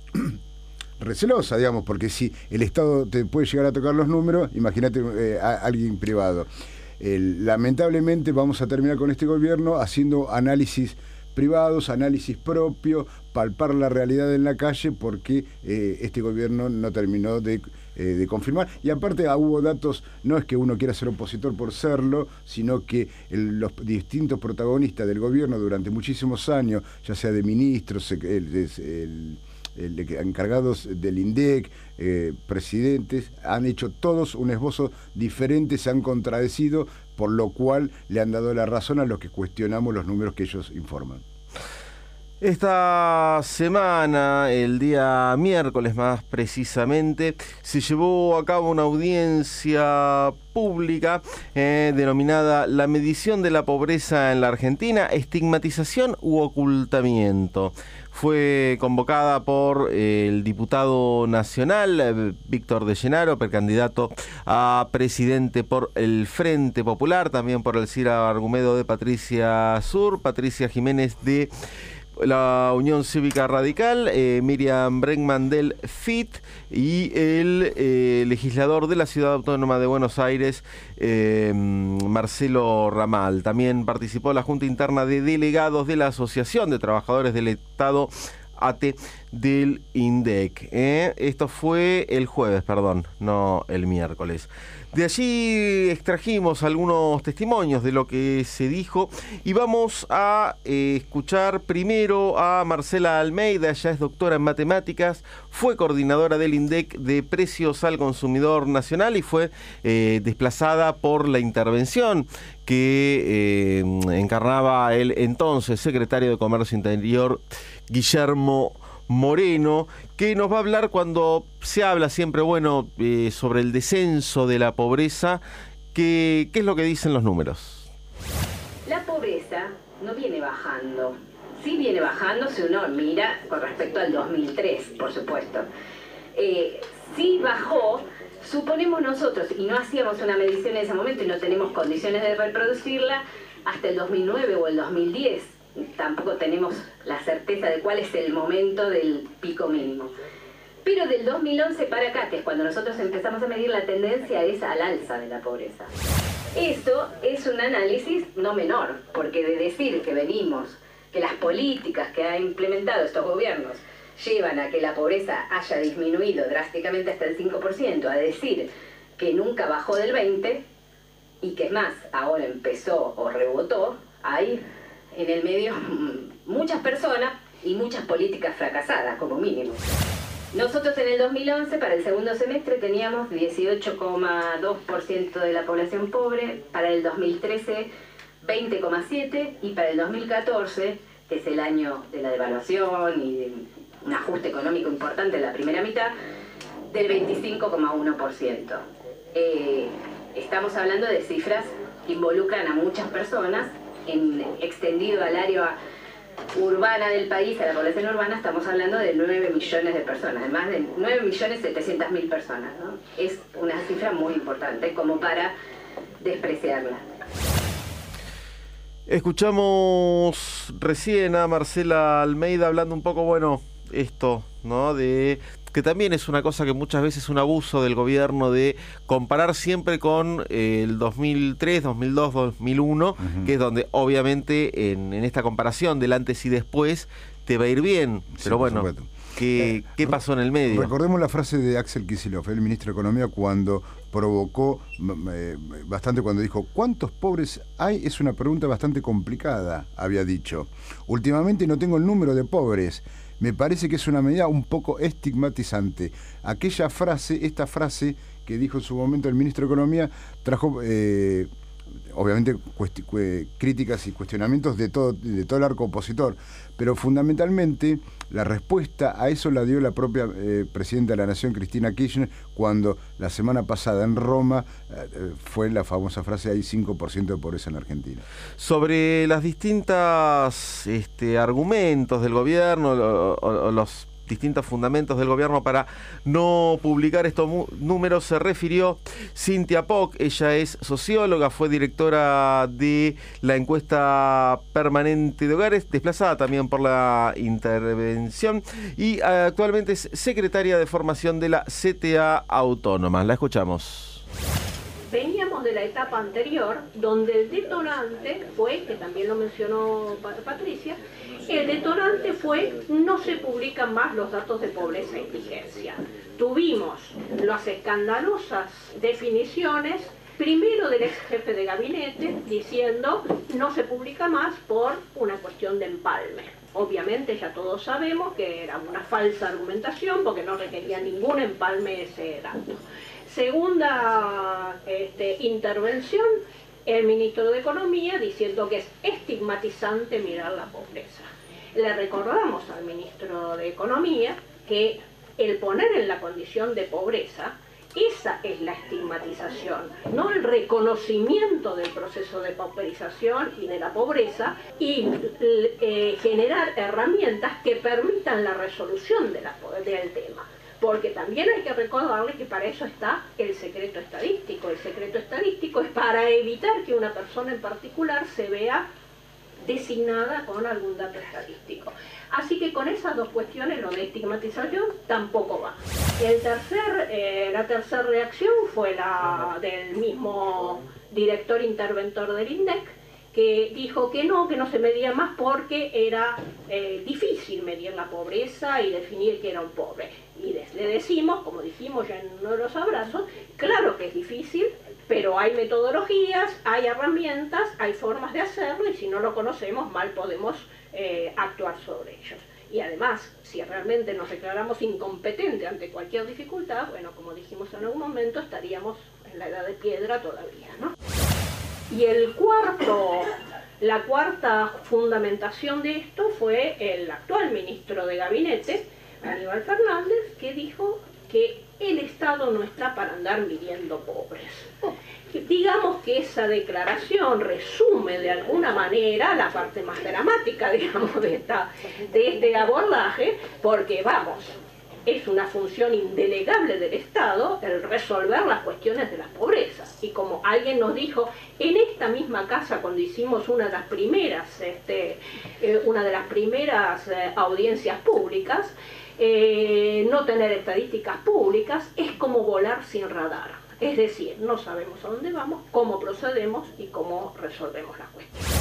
recelosa, digamos, porque si el Estado te puede llegar a tocar los números, imagínate eh, a alguien privado. Eh, lamentablemente vamos a terminar con este gobierno haciendo análisis privados, análisis propio, palpar la realidad en la calle, porque eh, este gobierno no terminó de, eh, de confirmar. Y aparte ah, hubo datos, no es que uno quiera ser opositor por serlo, sino que el, los distintos protagonistas del gobierno durante muchísimos años, ya sea de ministros, el, el, el, el, encargados del INDEC, eh, presidentes, han hecho todos un esbozo diferente, se han contradecido, por lo cual le han dado la razón a los que cuestionamos los números que ellos informan. Esta semana, el día miércoles más precisamente, se llevó a cabo una audiencia pública eh, denominada La medición de la pobreza en la Argentina, estigmatización u ocultamiento. Fue convocada por eh, el diputado nacional eh, Víctor De Llenaro, precandidato a presidente por el Frente Popular, también por el Cira Argumedo de Patricia Sur, Patricia Jiménez de la Unión Cívica Radical, eh, Miriam Bregman del F I T y el eh, legislador de la Ciudad Autónoma de Buenos Aires, eh, Marcelo Ramal. También participó la Junta Interna de Delegados de la Asociación de Trabajadores del Estado A T E del INDEC. ¿eh? Esto fue el jueves, perdón, no el miércoles. De allí extrajimos algunos testimonios de lo que se dijo y vamos a eh, escuchar primero a Marcela Almeida. Ella es doctora en matemáticas, fue coordinadora del INDEC de precios al consumidor nacional y fue eh, desplazada por la intervención que eh, encarnaba el entonces secretario de Comercio Interior, Guillermo Moreno, que nos va a hablar cuando se habla siempre, bueno, eh, sobre el descenso de la pobreza. ¿Qué, qué es lo que dicen los números? La pobreza no viene bajando. Sí viene bajando si uno mira con respecto al dos mil tres, por supuesto. Eh, sí bajó, suponemos nosotros, y no hacíamos una medición en ese momento y no tenemos condiciones de reproducirla, hasta el dos mil nueve o el dos mil diez. Tampoco tenemos la certeza de cuál es el momento del pico mínimo. Pero del dos mil once para acá, que es cuando nosotros empezamos a medir, la tendencia es al alza de la pobreza. Esto es un análisis no menor, porque de decir que venimos, que las políticas que ha implementado estos gobiernos llevan a que la pobreza haya disminuido drásticamente hasta el cinco por ciento, a decir que nunca bajó del veinte por ciento y que es más, ahora empezó o rebotó, hay en el medio muchas personas y muchas políticas fracasadas, como mínimo. Nosotros en el dos mil once, para el segundo semestre, teníamos dieciocho coma dos por ciento de la población pobre, para el dos mil trece veinte coma siete por ciento y para el dos mil catorce, que es el año de la devaluación y de un ajuste económico importante en la primera mitad, del veinticinco coma uno por ciento. Eh, estamos hablando de cifras que involucran a muchas personas. En extendido al área urbana del país, a la población urbana, estamos hablando de nueve millones de personas, de más de nueve millones setecientas mil personas, ¿no? Es una cifra muy importante como para despreciarla. Escuchamos recién a Marcela Almeida hablando un poco, bueno, esto, ¿no? De que también es una cosa que muchas veces es un abuso del gobierno de comparar siempre con eh, el dos mil tres, dos mil dos, dos mil uno, uh-huh. que es donde obviamente en, en esta comparación del antes y después te va a ir bien, sí, pero bueno, ¿qué, ¿qué pasó en el medio? Recordemos la frase de Axel Kicillof, el ministro de Economía, cuando provocó eh, bastante, cuando dijo ¿cuántos pobres hay? Es una pregunta bastante complicada, había dicho. Últimamente no tengo el número de pobres. Me parece que es una medida un poco estigmatizante. Aquella frase, esta frase que dijo en su momento el ministro de Economía, trajo eh, obviamente cuesti- cu- críticas y cuestionamientos de todo, de todo el arco opositor, pero fundamentalmente la respuesta a eso la dio la propia eh, presidenta de la Nación, Cristina Kirchner, cuando la semana pasada en Roma eh, fue la famosa frase: hay cinco por ciento de pobreza en la Argentina. Sobre las distintas este, argumentos del gobierno o, o, o los distintos fundamentos del gobierno para no publicar estos números, se refirió Cintia Poc. Ella es socióloga, fue directora de la encuesta permanente de hogares, desplazada también por la intervención, y actualmente es secretaria de formación de la C T A Autónoma. La escuchamos. Veníamos de la etapa anterior, donde el detonante fue, que también lo mencionó Patricia, el detonante fue no se publican más los datos de pobreza e indigencia. Tuvimos las escandalosas definiciones, primero del ex jefe de gabinete, diciendo no se publica más por una cuestión de empalme. Obviamente ya todos sabemos que era una falsa argumentación porque no requería ningún empalme ese dato. Segunda este, intervención, el ministro de Economía diciendo que es estigmatizante mirar la pobreza. Le recordamos al ministro de Economía que el poner en la condición de pobreza, esa es la estigmatización, no el reconocimiento del proceso de pauperización y de la pobreza, y eh, generar herramientas que permitan la resolución de la, del tema. Porque también hay que recordarle que para eso está el secreto estadístico. El secreto estadístico es para evitar que una persona en particular se vea designada con algún dato estadístico. Así que con esas dos cuestiones, lo de estigmatización tampoco va. El tercer, eh, la tercera reacción fue la del mismo director interventor del INDEC, que dijo que no, que no se medía más porque era eh, difícil medir la pobreza y definir que era un pobre. Y les, le decimos, como dijimos ya en uno de los abrazos, claro que es difícil, pero hay metodologías, hay herramientas, hay formas de hacerlo, y si no lo conocemos, mal podemos eh, actuar sobre ellos. Y además, si realmente nos declaramos incompetentes ante cualquier dificultad, bueno, como dijimos en algún momento, estaríamos en la edad de piedra todavía, ¿no? Y el cuarto, la cuarta fundamentación de esto fue el actual ministro de Gabinete, Aníbal Fernández, que dijo que el Estado no está para andar midiendo pobres. Digamos que esa declaración resume de alguna manera la parte más dramática, digamos, de, esta, de este abordaje, porque vamos, es una función indelegable del Estado el resolver las cuestiones de la pobreza. Y como alguien nos dijo en esta misma casa cuando hicimos una de las primeras, este, eh, una de las primeras eh, audiencias públicas, eh, no tener estadísticas públicas es como volar sin radar. Es decir, no sabemos a dónde vamos, cómo procedemos y cómo resolvemos las cuestiones.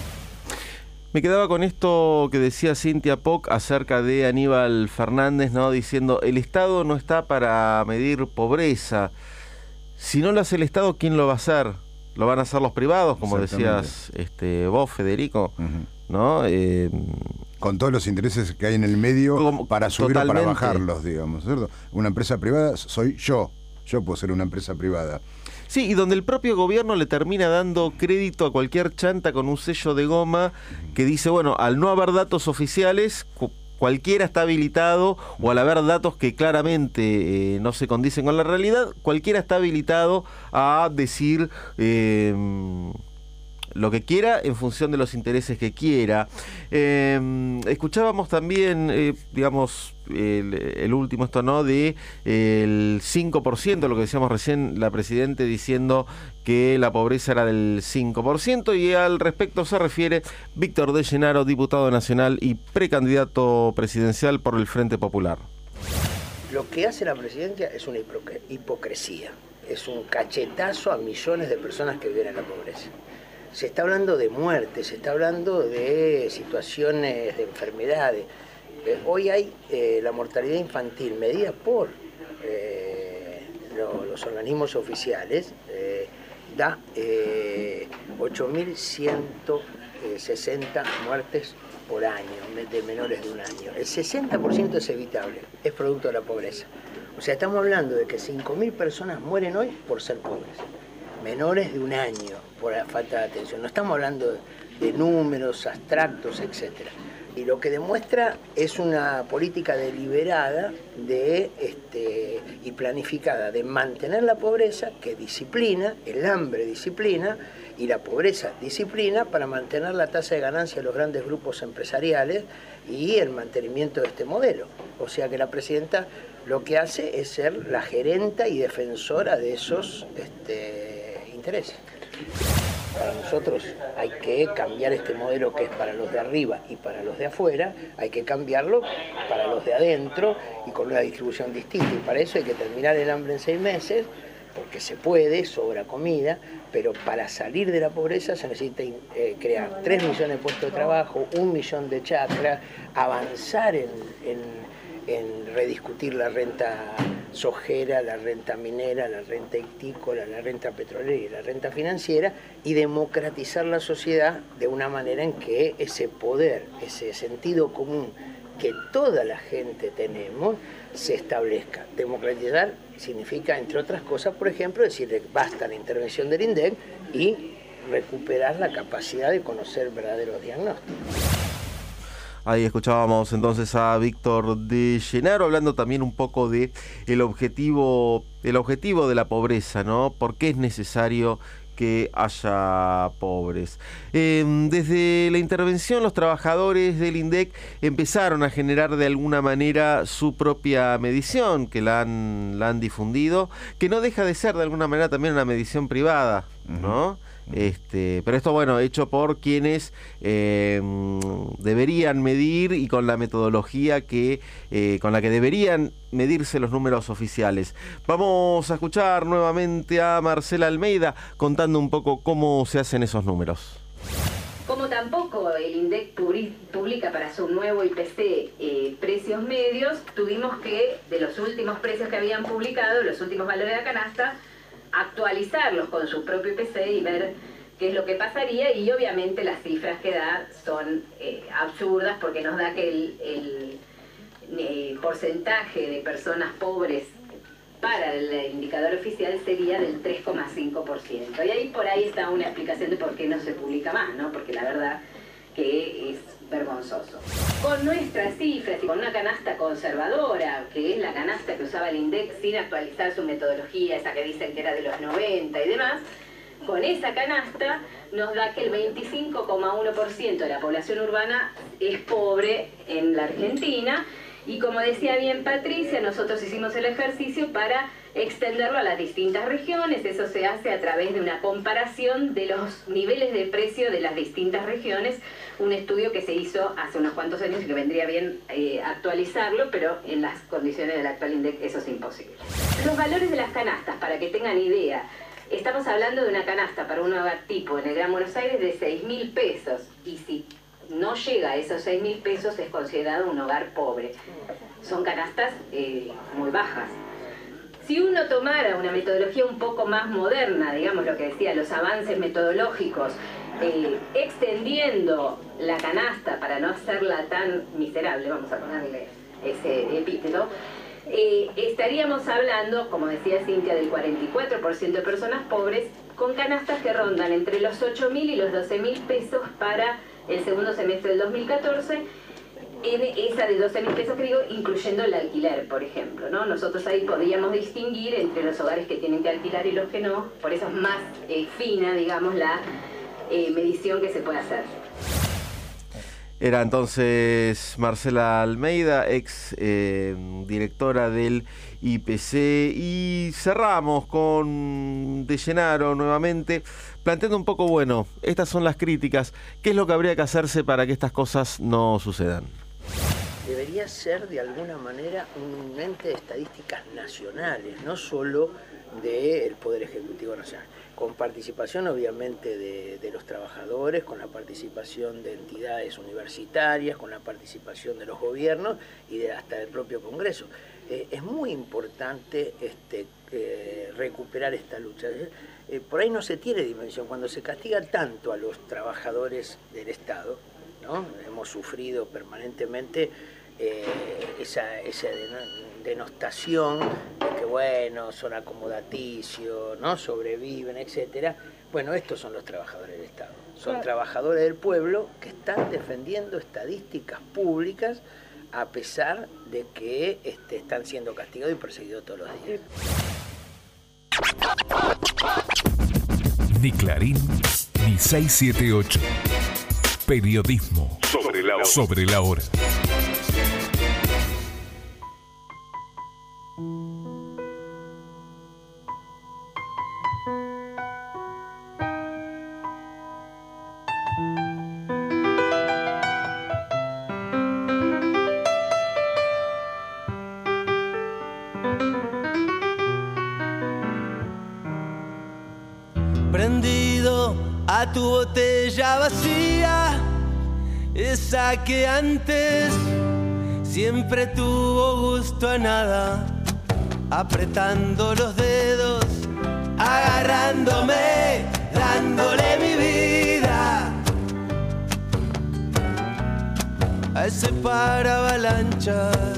Me quedaba con esto que decía Cintia Poc acerca de Aníbal Fernández, ¿no? Diciendo, el Estado no está para medir pobreza. Si no lo hace el Estado, ¿quién lo va a hacer? ¿Lo van a hacer los privados, como decías este, vos, Federico? Uh-huh. ¿No? Eh, con todos los intereses que hay en el medio como, para subir o para bajarlos, digamos, ¿cierto? Una empresa privada soy yo. Yo puedo ser una empresa privada. Sí, y donde el propio gobierno le termina dando crédito a cualquier chanta con un sello de goma que dice, bueno, al no haber datos oficiales, cu- cualquiera está habilitado, o al haber datos que claramente eh, no se condicen con la realidad, cualquiera está habilitado a decir eh, lo que quiera en función de los intereses que quiera. Eh, escuchábamos también, eh, digamos, el, el último esto, ¿no? De eh, el cinco por ciento, lo que decíamos recién, la Presidente diciendo que la pobreza era del cinco por ciento, y al respecto se refiere Víctor De Llenaro, diputado nacional y precandidato presidencial por el Frente Popular. Lo que hace la Presidencia es una hipocresía, es un cachetazo a millones de personas que viven en la pobreza. Se está hablando de muerte, se está hablando de situaciones de enfermedades. Eh, hoy hay eh, la mortalidad infantil medida por eh, lo, los organismos oficiales, eh, da eh, ocho mil ciento sesenta muertes por año de menores de un año. El sesenta por ciento es evitable, es producto de la pobreza. O sea, estamos hablando de que cinco mil personas mueren hoy por ser pobres. Menores de un año por la falta de atención. No estamos hablando de números abstractos, etcétera. Y lo que demuestra es una política deliberada de, este, y planificada de mantener la pobreza, que disciplina, el hambre disciplina, y la pobreza disciplina para mantener la tasa de ganancia de los grandes grupos empresariales y el mantenimiento de este modelo. O sea que la Presidenta lo que hace es ser la gerenta y defensora de esos este, intereses. Para nosotros hay que cambiar este modelo que es para los de arriba y para los de afuera, hay que cambiarlo para los de adentro y con una distribución distinta. Y para eso hay que terminar el hambre en seis meses, porque se puede, sobra comida, pero para salir de la pobreza se necesita eh, crear tres millones de puestos de trabajo, un millón de chacras, avanzar en, en, en rediscutir la renta sojera, la renta minera, la renta ictícola, la renta petrolera y la renta financiera, y democratizar la sociedad de una manera en que ese poder, ese sentido común que toda la gente tenemos, se establezca. Democratizar significa, entre otras cosas, por ejemplo, decirle basta la intervención del INDEC y recuperar la capacidad de conocer verdaderos diagnósticos. Ahí escuchábamos entonces a Víctor de Llenaro hablando también un poco de el objetivo, el objetivo de la pobreza, ¿no? ¿Por qué es necesario que haya pobres? Eh, desde la intervención, los trabajadores del INDEC empezaron a generar de alguna manera su propia medición, que la han, la han difundido, que no deja de ser de alguna manera también una medición privada, ¿no? Uh-huh. Este, pero esto, bueno, hecho por quienes eh, deberían medir y con la metodología que eh, con la que deberían medirse los números oficiales. Vamos a escuchar nuevamente a Marcela Almeida contando un poco cómo se hacen esos números. Como tampoco el INDEC publica para su nuevo I P C eh, precios medios, tuvimos que, de los últimos precios que habían publicado, los últimos valores de la canasta, actualizarlos con su propio I P C y ver qué es lo que pasaría, y obviamente las cifras que da son eh, absurdas, porque nos da que el, el, el porcentaje de personas pobres para el indicador oficial sería del tres coma cinco por ciento. Y ahí por ahí está una explicación de por qué no se publica más, ¿no? Porque la verdad que es vergonzoso. Con nuestras cifras y con una canasta conservadora, que es la canasta que usaba el INDEC sin actualizar su metodología, esa que dicen que era de los noventa y demás, con esa canasta nos da que el veinticinco coma uno por ciento de la población urbana es pobre en la Argentina. Y como decía bien Patricia, nosotros hicimos el ejercicio para extenderlo a las distintas regiones. Eso se hace a través de una comparación de los niveles de precio de las distintas regiones. Un estudio que se hizo hace unos cuantos años y que vendría bien eh, actualizarlo, pero en las condiciones del actual INDEC eso es imposible. Los valores de las canastas, para que tengan idea, estamos hablando de una canasta para un hogar tipo en el Gran Buenos Aires de seis mil pesos. Y si no llega a esos seis mil pesos es considerado un hogar pobre. Son canastas eh, muy bajas. Si uno tomara una metodología un poco más moderna, digamos lo que decía, los avances metodológicos, eh, extendiendo la canasta para no hacerla tan miserable, vamos a ponerle ese epíteto, eh, estaríamos hablando, como decía Cintia, del cuarenta y cuatro por ciento de personas pobres con canastas que rondan entre los ocho mil y los doce mil pesos para el segundo semestre del dos mil catorce, en esa de doce mil pesos que digo, incluyendo el alquiler, por ejemplo, ¿no? Nosotros ahí podríamos distinguir entre los hogares que tienen que alquilar y los que no, por eso es más eh, fina, digamos, la eh, medición que se puede hacer. Era entonces Marcela Almeida, ex eh, directora del I P C, y cerramos con De Llenaro nuevamente, planteando un poco, bueno, estas son las críticas, ¿qué es lo que habría que hacerse para que estas cosas no sucedan? Debería ser de alguna manera un ente de estadísticas nacionales, no solo del Poder Ejecutivo Nacional, con participación obviamente de, de los trabajadores, con la participación de entidades universitarias, con la participación de los gobiernos y de, hasta del propio Congreso. Eh, es muy importante este, eh, recuperar esta lucha. Eh, por ahí no se tiene dimensión, cuando se castiga tanto a los trabajadores del Estado, ¿no? Hemos sufrido permanentemente eh, esa, esa denostación de que, bueno, son acomodaticios, ¿no? Sobreviven, etcétera. Bueno, estos son los trabajadores del Estado. Son trabajadores del pueblo que están defendiendo estadísticas públicas a pesar de que este, están siendo castigados y perseguidos todos los días. Ni Clarín, ni seiscientos setenta y ocho. Periodismo sobre la hora. Sobre la hora. Prendido a tu botella vacía, esa que antes siempre tuvo gusto a nada, apretando los dedos, agarrándome, dándole mi vida a ese paravalanchas.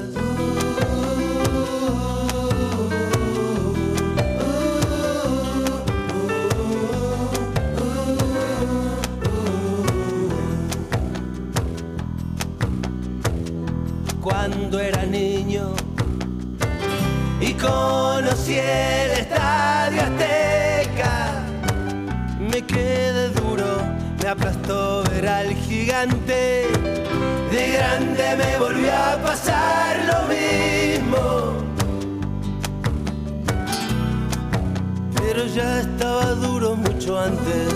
era niño y conocí el Estadio Azteca. Me quedé duro, me aplastó ver al gigante. De grande me volvió a pasar lo mismo, pero ya estaba duro mucho antes.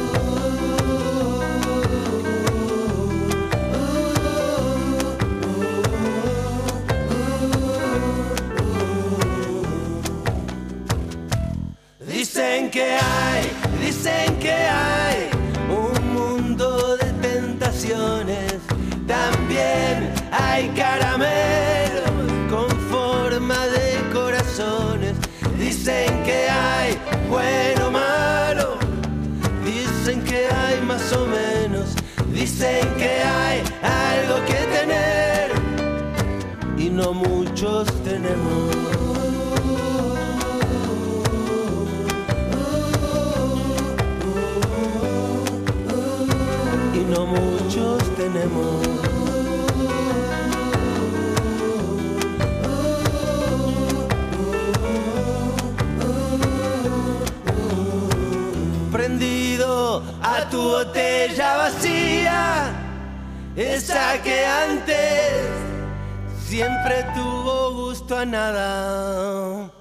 Dicen que hay, dicen que hay un mundo de tentaciones. También hay caramelos con forma de corazones. Dicen que hay bueno, malo. Dicen que hay más o menos. Dicen que hay algo que tener y no muchos tenemos. No muchos tenemos. Prendido a tu botella vacía, esa que antes siempre tuvo gusto a nada.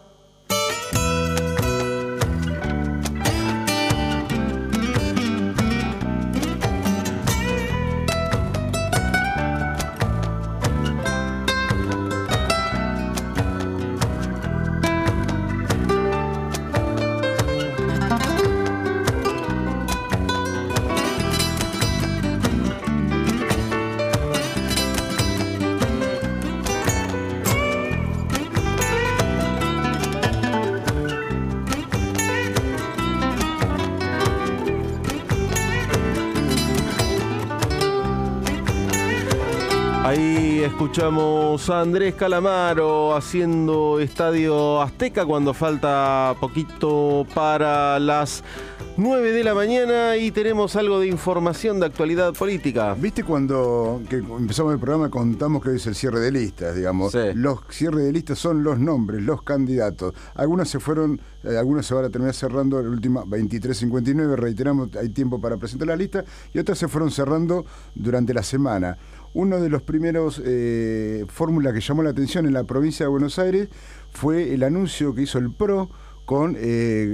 Ahí escuchamos a Andrés Calamaro haciendo Estadio Azteca cuando falta poquito para las nueve de la mañana y tenemos algo de información de actualidad política. ¿Viste cuando que empezamos el programa contamos que hoy es el cierre de listas, digamos? Sí. Los cierres de listas son los nombres, los candidatos. Algunos se fueron, eh, algunos se van a terminar cerrando la última veintitrés cincuenta y nueve, reiteramos, hay tiempo para presentar la lista, y otras se fueron cerrando durante la semana. Uno de los primeros eh, fórmulas que llamó la atención en la provincia de Buenos Aires fue el anuncio que hizo el P R O con eh,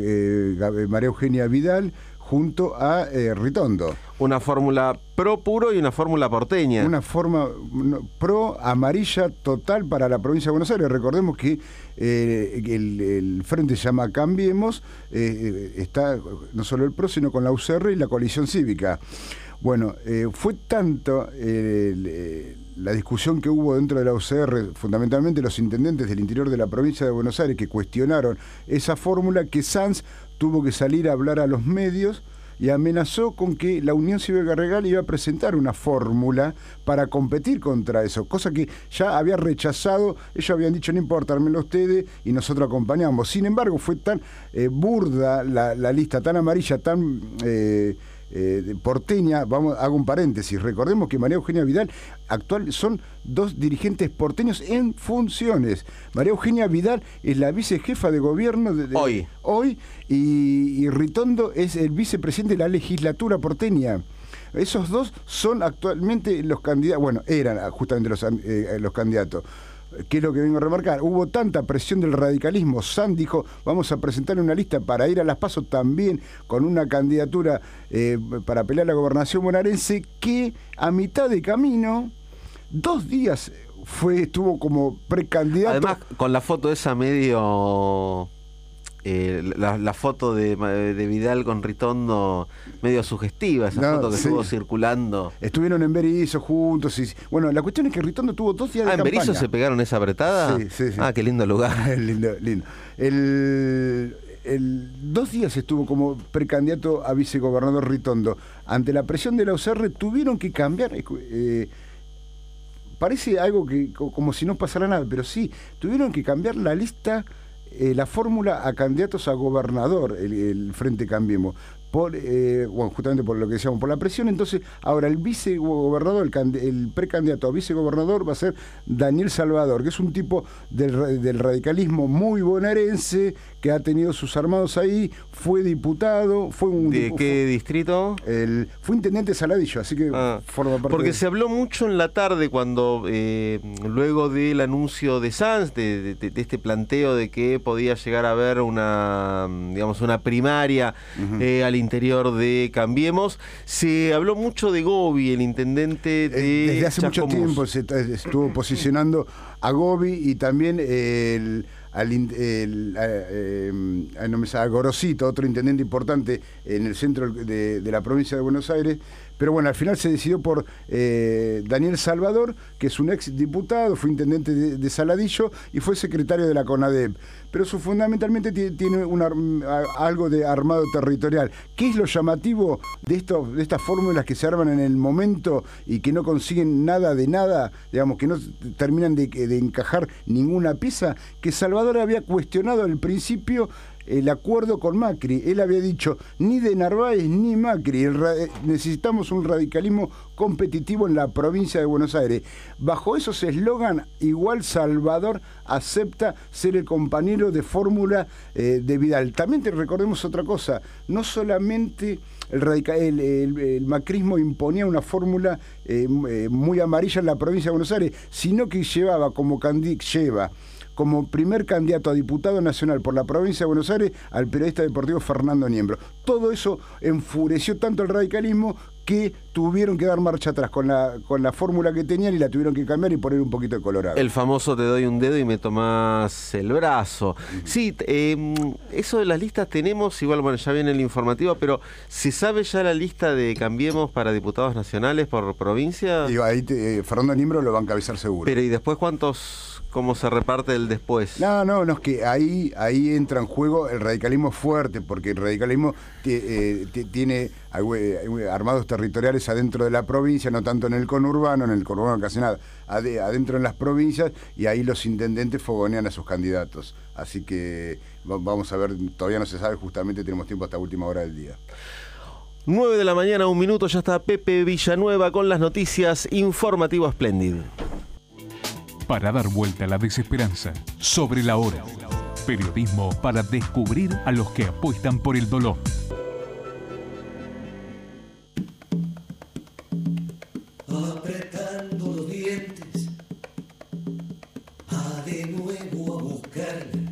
eh, María Eugenia Vidal junto a eh, Ritondo. Una fórmula pro puro y una fórmula porteña. Una forma no, pro amarilla total para la provincia de Buenos Aires. Recordemos que eh, el, el frente se llama Cambiemos, eh, está no solo el P R O, sino con la U C R y la coalición cívica. Bueno, eh, fue tanto eh, eh, la discusión que hubo dentro de la U C R, fundamentalmente los intendentes del interior de la provincia de Buenos Aires, que cuestionaron esa fórmula, que Sanz tuvo que salir a hablar a los medios y amenazó con que la Unión Cívica Radical iba a presentar una fórmula para competir contra eso, cosa que ya había rechazado. Ellos habían dicho, no importa, ármenlo ustedes y nosotros acompañamos. Sin embargo, fue tan eh, burda la, la lista, tan amarilla, tan... Eh, Eh, porteña. Vamos, hago un paréntesis, recordemos que María Eugenia Vidal actual son dos dirigentes porteños en funciones. María Eugenia Vidal es la vicejefa de gobierno de, de, hoy, hoy y, y Ritondo es el vicepresidente de la legislatura porteña. Esos dos son actualmente los candidatos, bueno, eran justamente los, eh, los candidatos. ¿Qué es lo que vengo a remarcar? Hubo tanta presión del radicalismo. Sanz dijo, vamos a presentar una lista para ir a las PASO también con una candidatura eh, para pelear la gobernación bonaerense, que a mitad de camino, dos días fue estuvo como precandidato. Además, con la foto esa medio... Eh, la, la foto de, de Vidal con Ritondo medio sugestiva, esa no, foto que sí. estuvo circulando. Estuvieron en Berizo juntos y, bueno, la cuestión es que Ritondo tuvo dos días ah, de ¿en campaña. Berizo se pegaron esa apretada? Sí, sí, sí. Ah, qué lindo lugar. lindo, lindo. El, el, dos días estuvo como precandidato a vicegobernador Ritondo. Ante la presión de la U C R tuvieron que cambiar. Eh, parece algo que como si no pasara nada, pero sí, tuvieron que cambiar la lista, Eh, la fórmula a candidatos a gobernador, el, el Frente Cambiemos, por, eh, bueno, justamente por lo que decíamos, por la presión. Entonces, ahora el vicegobernador, el, el precandidato a vicegobernador va a ser Daniel Salvador, que es un tipo del, del radicalismo muy bonaerense, que ha tenido sus armados ahí, fue diputado, fue un... ¿De dipu- qué fue, distrito? El, fue intendente de Saladillo, así que ah, forma parte Porque de... se habló mucho en la tarde cuando, eh, luego del anuncio de Sanz, de, de, de este planteo de que podía llegar a haber una, digamos, una primaria uh-huh. eh, al interior de Cambiemos, se habló mucho de Gobi, el intendente de Desde hace Chascomús. mucho tiempo se estuvo posicionando a Gobi y también el... Al, el, eh, eh, no me sale, a Gorosito, otro intendente importante en el centro de, de la provincia de Buenos Aires, pero bueno, al final se decidió por eh, Daniel Salvador, que es un ex diputado, fue intendente de, de Saladillo y fue secretario de la CONADEP, pero su, fundamentalmente tiene, tiene una, algo de armado territorial. ¿Qué es lo llamativo de, esto, de estas fórmulas que se arman en el momento y que no consiguen nada de nada, digamos, que no terminan de, de encajar ninguna pieza? Que Salvador había cuestionado al principio el acuerdo con Macri. Él había dicho, ni de Narváez ni Macri, el ra- necesitamos un radicalismo competitivo en la provincia de Buenos Aires. Bajo esos eslogan, igual Salvador acepta ser el compañero de fórmula eh, de Vidal. También te recordemos otra cosa, no solamente el, radical, el, el, el macrismo imponía una fórmula eh, muy amarilla en la provincia de Buenos Aires, sino que llevaba como candi- lleva como primer candidato a diputado nacional por la provincia de Buenos Aires al periodista deportivo Fernando Niembro. Todo eso enfureció tanto al radicalismo que tuvieron que dar marcha atrás con la, con la fórmula que tenían y la tuvieron que cambiar y poner un poquito de colorado. El famoso te doy un dedo y me tomás el brazo. Uh-huh. Sí, eh, eso de las listas tenemos, igual, bueno, ya viene el informativo, pero ¿se sabe ya la lista de Cambiemos para diputados nacionales por provincia? Digo, ahí te, eh, Fernando Niembro lo va a encabezar seguro. Pero ¿y después cuántos... ¿Cómo se reparte el después? No, no, no, es que ahí, ahí entra en juego el radicalismo fuerte, porque el radicalismo eh, tiene eh, armados territoriales adentro de la provincia, no tanto en el conurbano, en el conurbano casi nada, ad, adentro en las provincias, y ahí los intendentes fogonean a sus candidatos. Así que vamos a ver, todavía no se sabe, justamente tenemos tiempo hasta última hora del día. nueve de la mañana, un minuto, ya está Pepe Villanueva con las noticias. Informativo Espléndido. Para dar vuelta a la desesperanza, Sobre la Hora. Periodismo para descubrir a los que apuestan por el dolor. Apretando los dientes, va de nuevo a buscarla.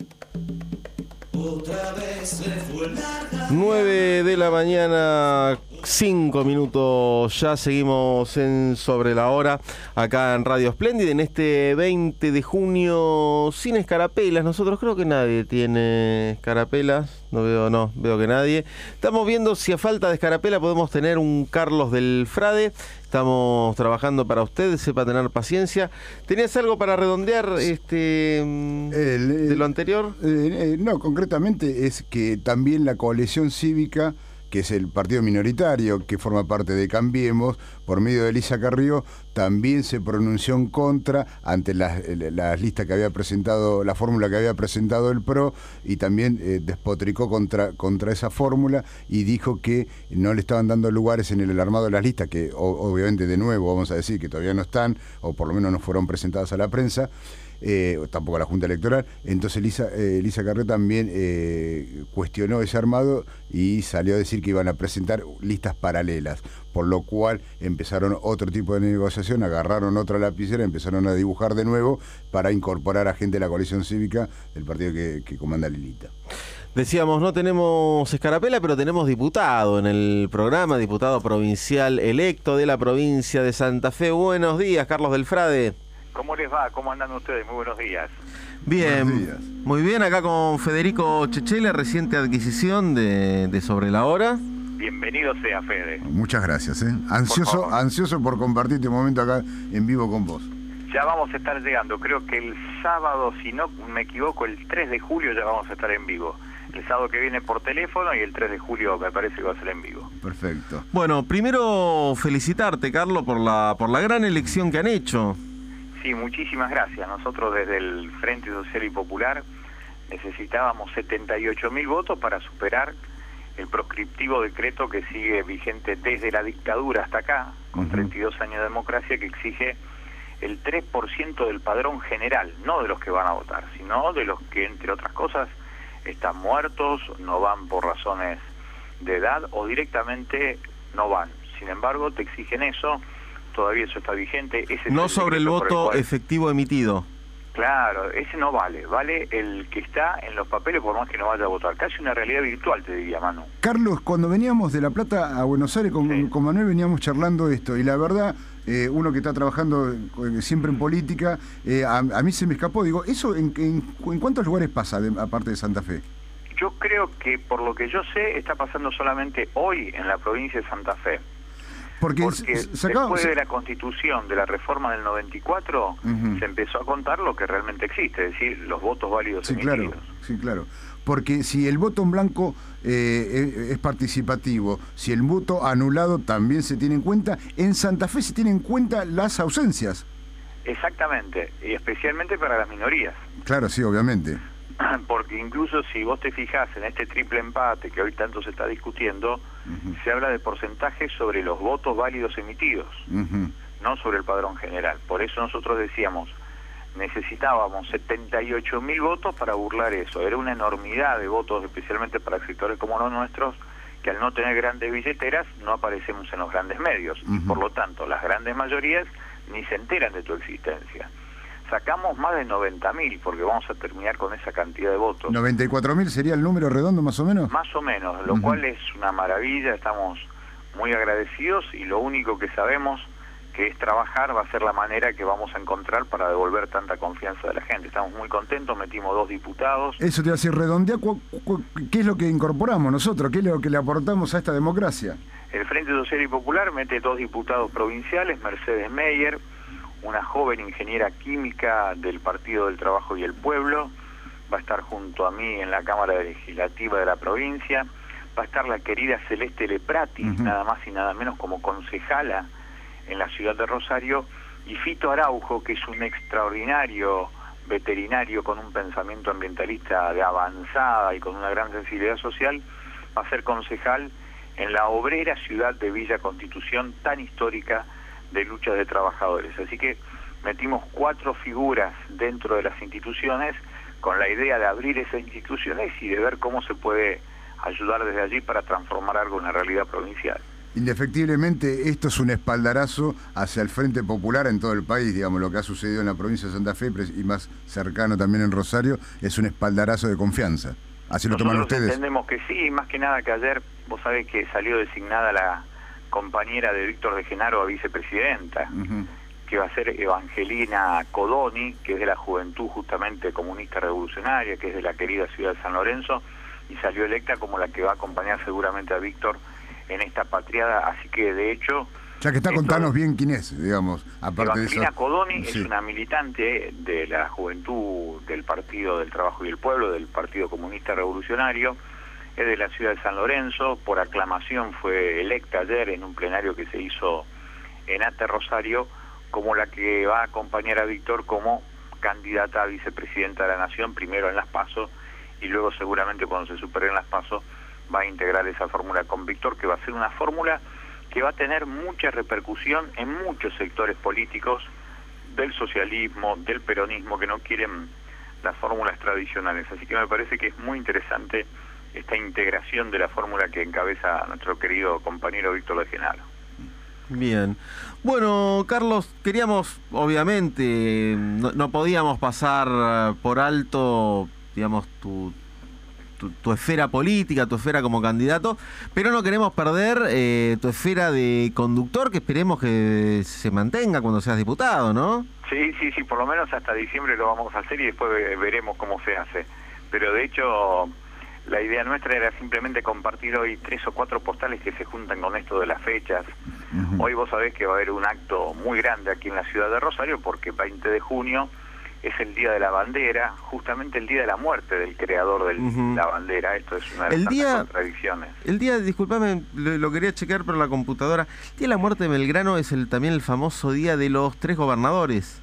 Otra vez se fue larga. nueve de la mañana, cinco minutos, ya seguimos en Sobre la Hora, acá en Radio Espléndida, en este veinte de junio, sin escarapelas. Nosotros creo que nadie tiene escarapelas, no veo, no, veo que nadie. Estamos viendo si a falta de escarapela podemos tener un Carlos del Frade. Estamos trabajando para ustedes, sepa tener paciencia. ¿Tenías algo para redondear este el, el, de lo anterior? Eh, eh, no, concretamente es que también la coalición cívica, que es el partido minoritario que forma parte de Cambiemos, por medio de Elisa Carrió, también se pronunció en contra ante las la listas que había presentado, la fórmula que había presentado el P R O, y también eh, despotricó contra, contra esa fórmula y dijo que no le estaban dando lugares en el armado de las listas, que o, obviamente de nuevo vamos a decir que todavía no están, o por lo menos no fueron presentadas a la prensa. Eh, tampoco a la Junta Electoral. Entonces Elisa, eh, Elisa Carrió también eh, cuestionó ese armado y salió a decir que iban a presentar listas paralelas, por lo cual empezaron otro tipo de negociación, agarraron otra lapicera, empezaron a dibujar de nuevo para incorporar a gente de la coalición cívica del partido que, que comanda Lilita. Decíamos, no tenemos escarapela, pero tenemos diputado en el programa, diputado provincial electo de la provincia de Santa Fe. Buenos días, Carlos del Frade. ¿Cómo les va? ¿Cómo andan ustedes? Muy buenos días. Bien, buenos días. Muy bien, acá con Federico Chechela, reciente adquisición de, de Sobre la Hora. Bienvenido sea, Fede. Muchas gracias, ¿eh? Ansioso, por ansioso por compartir este momento acá en vivo con vos. Ya vamos a estar llegando, creo que el sábado, si no me equivoco, el tres de julio ya vamos a estar en vivo. El sábado que viene por teléfono y el tres de julio me parece que va a ser en vivo. Perfecto. Bueno, primero felicitarte, Carlos, por la, por la gran elección que han hecho. Sí, muchísimas gracias. Nosotros desde el Frente Social y Popular necesitábamos setenta y ocho mil votos para superar el proscriptivo decreto que sigue vigente desde la dictadura hasta acá, con uh-huh. treinta y dos años de democracia, que exige el tres por ciento del padrón general, no de los que van a votar, sino de los que, entre otras cosas, están muertos, no van por razones de edad o directamente no van. Sin embargo, te exigen eso, todavía eso está vigente. Ese no es sobre el voto el cual... efectivo emitido. Claro, ese no vale, vale el que está en los papeles por más que no vaya a votar. Casi una realidad virtual, te diría, Manu. Carlos, cuando veníamos de La Plata a Buenos Aires con, sí. con Manuel veníamos charlando esto, y la verdad, eh, uno que está trabajando eh, siempre en política, eh, a, a mí se me escapó, digo, ¿eso en, en, en cuántos lugares pasa, de, aparte de Santa Fe? Yo creo que, por lo que yo sé, está pasando solamente hoy en la provincia de Santa Fe. Porque, Porque sacaba, después de la Constitución, de la reforma del noventa y cuatro, uh-huh. se empezó a contar lo que realmente existe, es decir, los votos válidos sí, emitidos. Claro, sí, claro. Porque si el voto en blanco eh, es, es participativo, si el voto anulado también se tiene en cuenta, en Santa Fe se tienen en cuenta las ausencias. Exactamente, y especialmente para las minorías. Claro, sí, obviamente. Porque incluso si vos te fijás en este triple empate que hoy tanto se está discutiendo, uh-huh. se habla de porcentajes sobre los votos válidos emitidos, uh-huh. no sobre el padrón general. Por eso nosotros decíamos, necesitábamos setenta y ocho mil votos para burlar eso. Era una enormidad de votos, especialmente para sectores como los nuestros, que al no tener grandes billeteras no aparecemos en los grandes medios. Uh-huh. Y por lo tanto, las grandes mayorías ni se enteran de tu existencia. Sacamos más de noventa mil, porque vamos a terminar con esa cantidad de votos. ¿noventa y cuatro mil sería el número redondo más o menos? Más o menos, lo uh-huh. cual es una maravilla, estamos muy agradecidos y lo único que sabemos que es trabajar va a ser la manera que vamos a encontrar para devolver tanta confianza de la gente. Estamos muy contentos, metimos dos diputados. Eso te iba a decir, redondea, ¿qué es lo que incorporamos nosotros? ¿Qué es lo que le aportamos a esta democracia? El Frente Social y Popular mete dos diputados provinciales, Mercedes Meyer, una joven ingeniera química del Partido del Trabajo y el Pueblo, va a estar junto a mí en la Cámara Legislativa de la provincia, va a estar la querida Celeste Leprati, uh-huh. nada más y nada menos como concejala en la ciudad de Rosario, y Fito Araujo, que es un extraordinario veterinario con un pensamiento ambientalista de avanzada y con una gran sensibilidad social, va a ser concejal en la obrera ciudad de Villa Constitución, tan histórica de lucha de trabajadores. Así que metimos cuatro figuras dentro de las instituciones con la idea de abrir esas instituciones y de ver cómo se puede ayudar desde allí para transformar algo en una realidad provincial. Indefectiblemente esto es un espaldarazo hacia el Frente Popular en todo el país, digamos, lo que ha sucedido en la provincia de Santa Fe y más cercano también en Rosario, es un espaldarazo de confianza. ¿Así lo toman ustedes? Entendemos que sí, más que nada que ayer, vos sabés que salió designada la compañera de Víctor de Genaro a vicepresidenta, uh-huh. que va a ser Evangelina Codoni, que es de la Juventud justamente comunista revolucionaria, que es de la querida ciudad de San Lorenzo, y salió electa como la que va a acompañar seguramente a Víctor en esta patriada, así que de hecho... Ya que está, contanos bien quién es, digamos, aparte Evangelina de eso. Codoni sí. es una militante de la Juventud del Partido del Trabajo y el Pueblo, del Partido Comunista Revolucionario, es de la ciudad de San Lorenzo, por aclamación fue electa ayer en un plenario que se hizo en Ate Rosario, como la que va a acompañar a Víctor como candidata a vicepresidenta de la Nación, primero en las PASO, y luego seguramente cuando se superen las PASO va a integrar esa fórmula con Víctor, que va a ser una fórmula que va a tener mucha repercusión en muchos sectores políticos del socialismo, del peronismo, que no quieren las fórmulas tradicionales. Así que me parece que es muy interesante esta integración de la fórmula que encabeza nuestro querido compañero Víctor de Genaro. Bien. Bueno, Carlos, queríamos, obviamente, no, no podíamos pasar por alto, digamos, tu, tu, tu esfera política, tu esfera como candidato, pero no queremos perder eh, tu esfera de conductor, que esperemos que se mantenga cuando seas diputado, ¿no? Sí, sí, sí, por lo menos hasta diciembre lo vamos a hacer y después veremos cómo se hace. Pero de hecho... la idea nuestra era simplemente compartir hoy tres o cuatro postales que se juntan con esto de las fechas. Uh-huh. Hoy vos sabés que va a haber un acto muy grande aquí en la ciudad de Rosario, porque veinte de junio es el Día de la Bandera, justamente el día de la muerte del creador de uh-huh. la bandera. Esto es una de el las día, contradicciones. El día, disculpame, lo, lo quería chequear por la computadora, el Día de la muerte de Belgrano es el también el famoso Día de los Tres Gobernadores.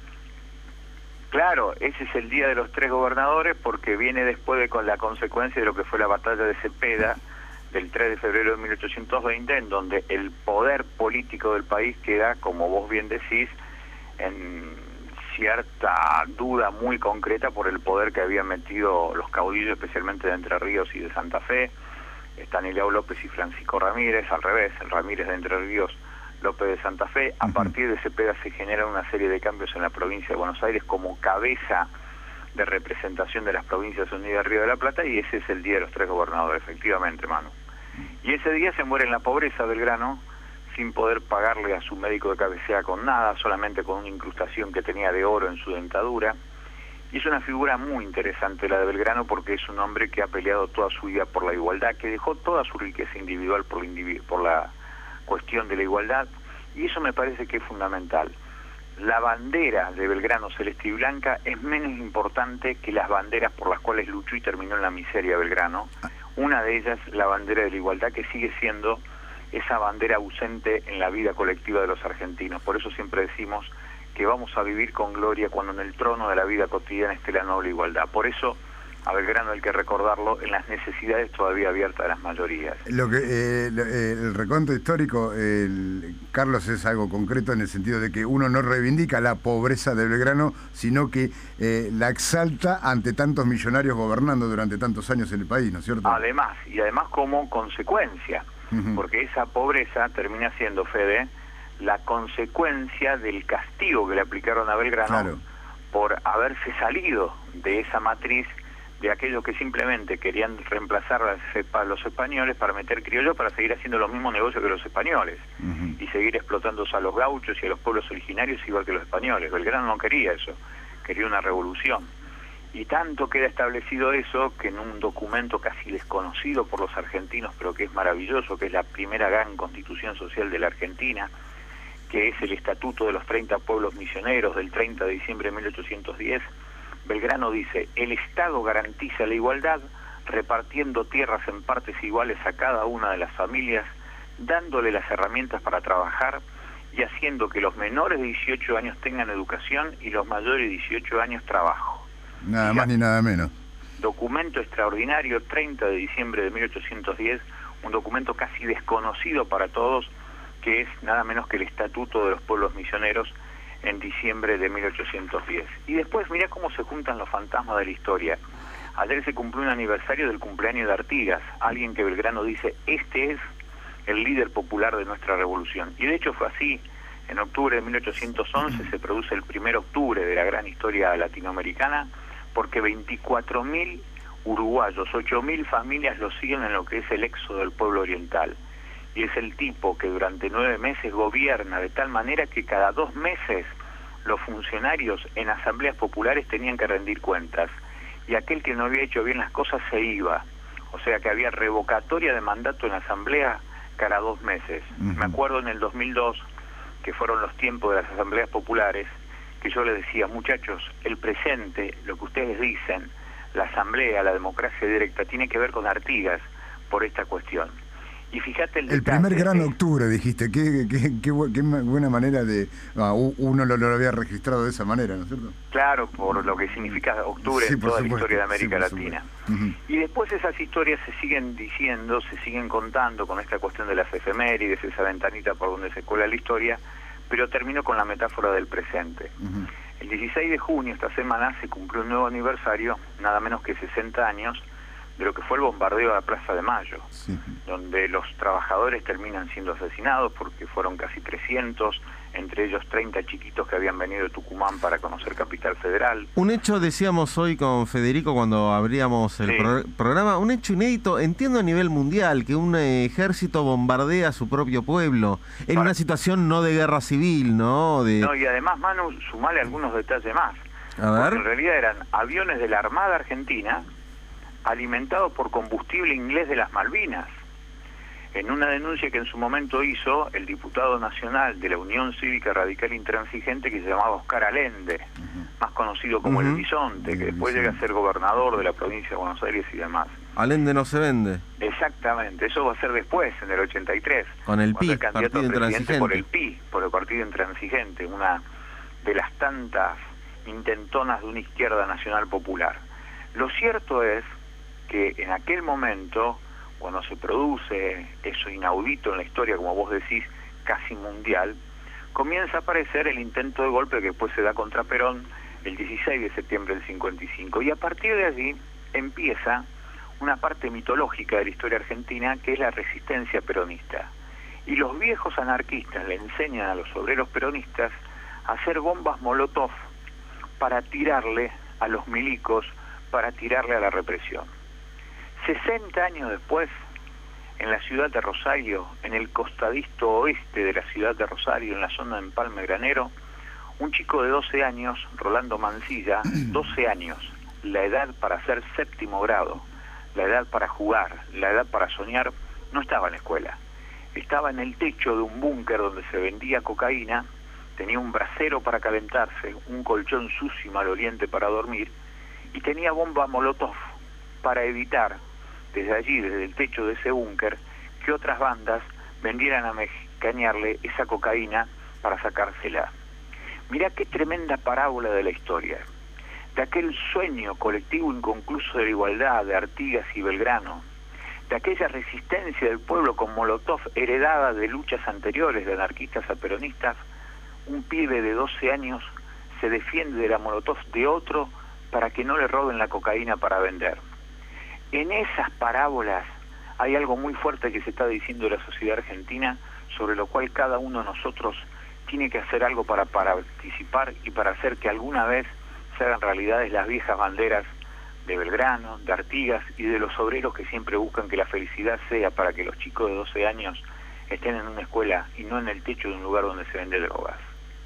Claro, ese es el Día de los Tres Gobernadores porque viene después de con la consecuencia de lo que fue la batalla de Cepeda del tres de febrero de mil ochocientos veinte, en donde el poder político del país queda, como vos bien decís, en cierta duda muy concreta por el poder que habían metido los caudillos, especialmente de Entre Ríos y de Santa Fe, Estanislao López y Francisco Ramírez, al revés, el Ramírez de Entre Ríos, López de Santa Fe. A partir de Cepeda se generan una serie de cambios en la provincia de Buenos Aires como cabeza de representación de las Provincias Unidas del Río de la Plata, y ese es el día de los tres gobernadores, efectivamente, Manu. Y ese día se muere en la pobreza Belgrano, sin poder pagarle a su médico de cabecera con nada, solamente con una incrustación que tenía de oro en su dentadura. Y es una figura muy interesante la de Belgrano, porque es un hombre que ha peleado toda su vida por la igualdad, que dejó toda su riqueza individual por la, individu por la cuestión de la igualdad, y eso me parece que es fundamental. La bandera de Belgrano celeste y blanca es menos importante que las banderas por las cuales luchó y terminó en la miseria Belgrano. Una de ellas, la bandera de la igualdad, que sigue siendo esa bandera ausente en la vida colectiva de los argentinos. Por eso siempre decimos que vamos a vivir con gloria cuando en el trono de la vida cotidiana esté la noble igualdad. Por eso a Belgrano hay que recordarlo en las necesidades todavía abiertas de las mayorías. Lo que eh, el recuento histórico, el, Carlos, es algo concreto en el sentido de que uno no reivindica la pobreza de Belgrano, sino que eh, la exalta ante tantos millonarios gobernando durante tantos años en el país, ¿no es cierto? Además, y además como consecuencia, uh-huh. porque esa pobreza termina siendo, Fede, la consecuencia del castigo que le aplicaron a Belgrano, claro, por haberse salido de esa matriz de aquellos que simplemente querían reemplazar a los españoles para meter criollos, para seguir haciendo los mismos negocios que los españoles, uh-huh. y seguir explotándose a los gauchos y a los pueblos originarios igual que los españoles. Belgrano no quería eso, quería una revolución. Y tanto queda establecido eso que en un documento casi desconocido por los argentinos, pero que es maravilloso, que es la primera gran constitución social de la Argentina, que es el Estatuto de los treinta Pueblos Misioneros del treinta de diciembre de mil ochocientos diez, Belgrano dice: el Estado garantiza la igualdad, repartiendo tierras en partes iguales a cada una de las familias, dándole las herramientas para trabajar y haciendo que los menores de dieciocho años tengan educación y los mayores de dieciocho años trabajo. Nada más ni nada menos. Documento extraordinario, treinta de diciembre de mil ochocientos diez, un documento casi desconocido para todos, que es nada menos que el Estatuto de los Pueblos Misioneros en diciembre de mil ochocientos diez. Y después mirá cómo se juntan los fantasmas de la historia. Ayer se cumplió un aniversario del cumpleaños de Artigas, alguien que Belgrano dice: este es el líder popular de nuestra revolución. Y de hecho fue así. En octubre de mil ochocientos once se produce el primer octubre de la gran historia latinoamericana, porque veinticuatro mil uruguayos, ocho mil familias lo siguen en lo que es el éxodo del pueblo oriental. Y es el tipo que durante nueve meses gobierna de tal manera que cada dos meses los funcionarios en asambleas populares tenían que rendir cuentas. Y aquel que no había hecho bien las cosas se iba. O sea que había revocatoria de mandato en la asamblea cada dos meses. Uh-huh. Me acuerdo en el dos mil dos, que fueron los tiempos de las asambleas populares, que yo les decía: muchachos, el presente, lo que ustedes dicen, la asamblea, la democracia directa, tiene que ver con Artigas por esta cuestión. Y fíjate el, el primer gran que... octubre, dijiste, qué, qué, qué, qué buena manera de... Ah, uno lo, lo había registrado de esa manera, ¿no es cierto? Claro, por lo que significa octubre, sí, en toda supuesto, la historia de América sí, Latina. Uh-huh. Y después esas historias se siguen diciendo, se siguen contando con esta cuestión de las efemérides, esa ventanita por donde se cuela la historia, pero termino con la metáfora del presente. Uh-huh. El dieciséis de junio, esta semana, se cumplió un nuevo aniversario, nada menos que sesenta años, de lo que fue el bombardeo a la Plaza de Mayo, sí, donde los trabajadores terminan siendo asesinados porque fueron casi trescientos, entre ellos treinta chiquitos que habían venido de Tucumán para conocer Capital Federal. Un hecho, decíamos hoy con Federico cuando abríamos el sí. pro programa, un hecho inédito, entiendo, a nivel mundial, que un ejército bombardea a su propio pueblo en para... una situación no de guerra civil, ¿no? De... No, y además, Manu, sumale algunos detalles más. A ver. Porque en realidad eran aviones de la Armada Argentina alimentados por combustible inglés de las Malvinas. En una denuncia que en su momento hizo el diputado nacional de la Unión Cívica Radical Intransigente, que se llamaba Oscar Allende, uh-huh. más conocido como uh-huh. el Bisonte, que después llega a ser gobernador de la provincia de Buenos Aires y demás. Allende no se vende. Exactamente, eso va a ser después, en el ochenta y tres. Con el P I, el candidato Partido Intransigente. Por el P I, por el Partido Intransigente, una de las tantas intentonas de una izquierda nacional popular. Lo cierto es que en aquel momento cuando se produce eso inaudito en la historia, como vos decís, casi mundial, comienza a aparecer el intento de golpe que después se da contra Perón el dieciséis de septiembre del cincuenta y cinco. Y a partir de allí empieza una parte mitológica de la historia argentina, que es la resistencia peronista. Y los viejos anarquistas le enseñan a los obreros peronistas a hacer bombas molotov para tirarle a los milicos, para tirarle a la represión. sesenta años después, en la ciudad de Rosario, en el costadito oeste de la ciudad de Rosario, en la zona de Empalme Granero, un chico de doce años, Rolando Mancilla, doce años, la edad para hacer séptimo grado, la edad para jugar, la edad para soñar, no estaba en la escuela. Estaba en el techo de un búnker donde se vendía cocaína, tenía un brasero para calentarse, un colchón sucio y maloliente para dormir, y tenía bomba molotov para evitar, desde allí, desde el techo de ese búnker, que otras bandas vendieran a mecanearle esa cocaína para sacársela. Mirá qué tremenda parábola de la historia, de aquel sueño colectivo inconcluso de la igualdad de Artigas y Belgrano, de aquella resistencia del pueblo con molotov heredada de luchas anteriores de anarquistas a peronistas. Un pibe de doce años se defiende de la molotov de otro para que no le roben la cocaína para vender. En esas parábolas hay algo muy fuerte que se está diciendo de la sociedad argentina, sobre lo cual cada uno de nosotros tiene que hacer algo para, para participar y para hacer que alguna vez se hagan realidades las viejas banderas de Belgrano, de Artigas y de los obreros que siempre buscan que la felicidad sea para que los chicos de doce años estén en una escuela y no en el techo de un lugar donde se vende drogas.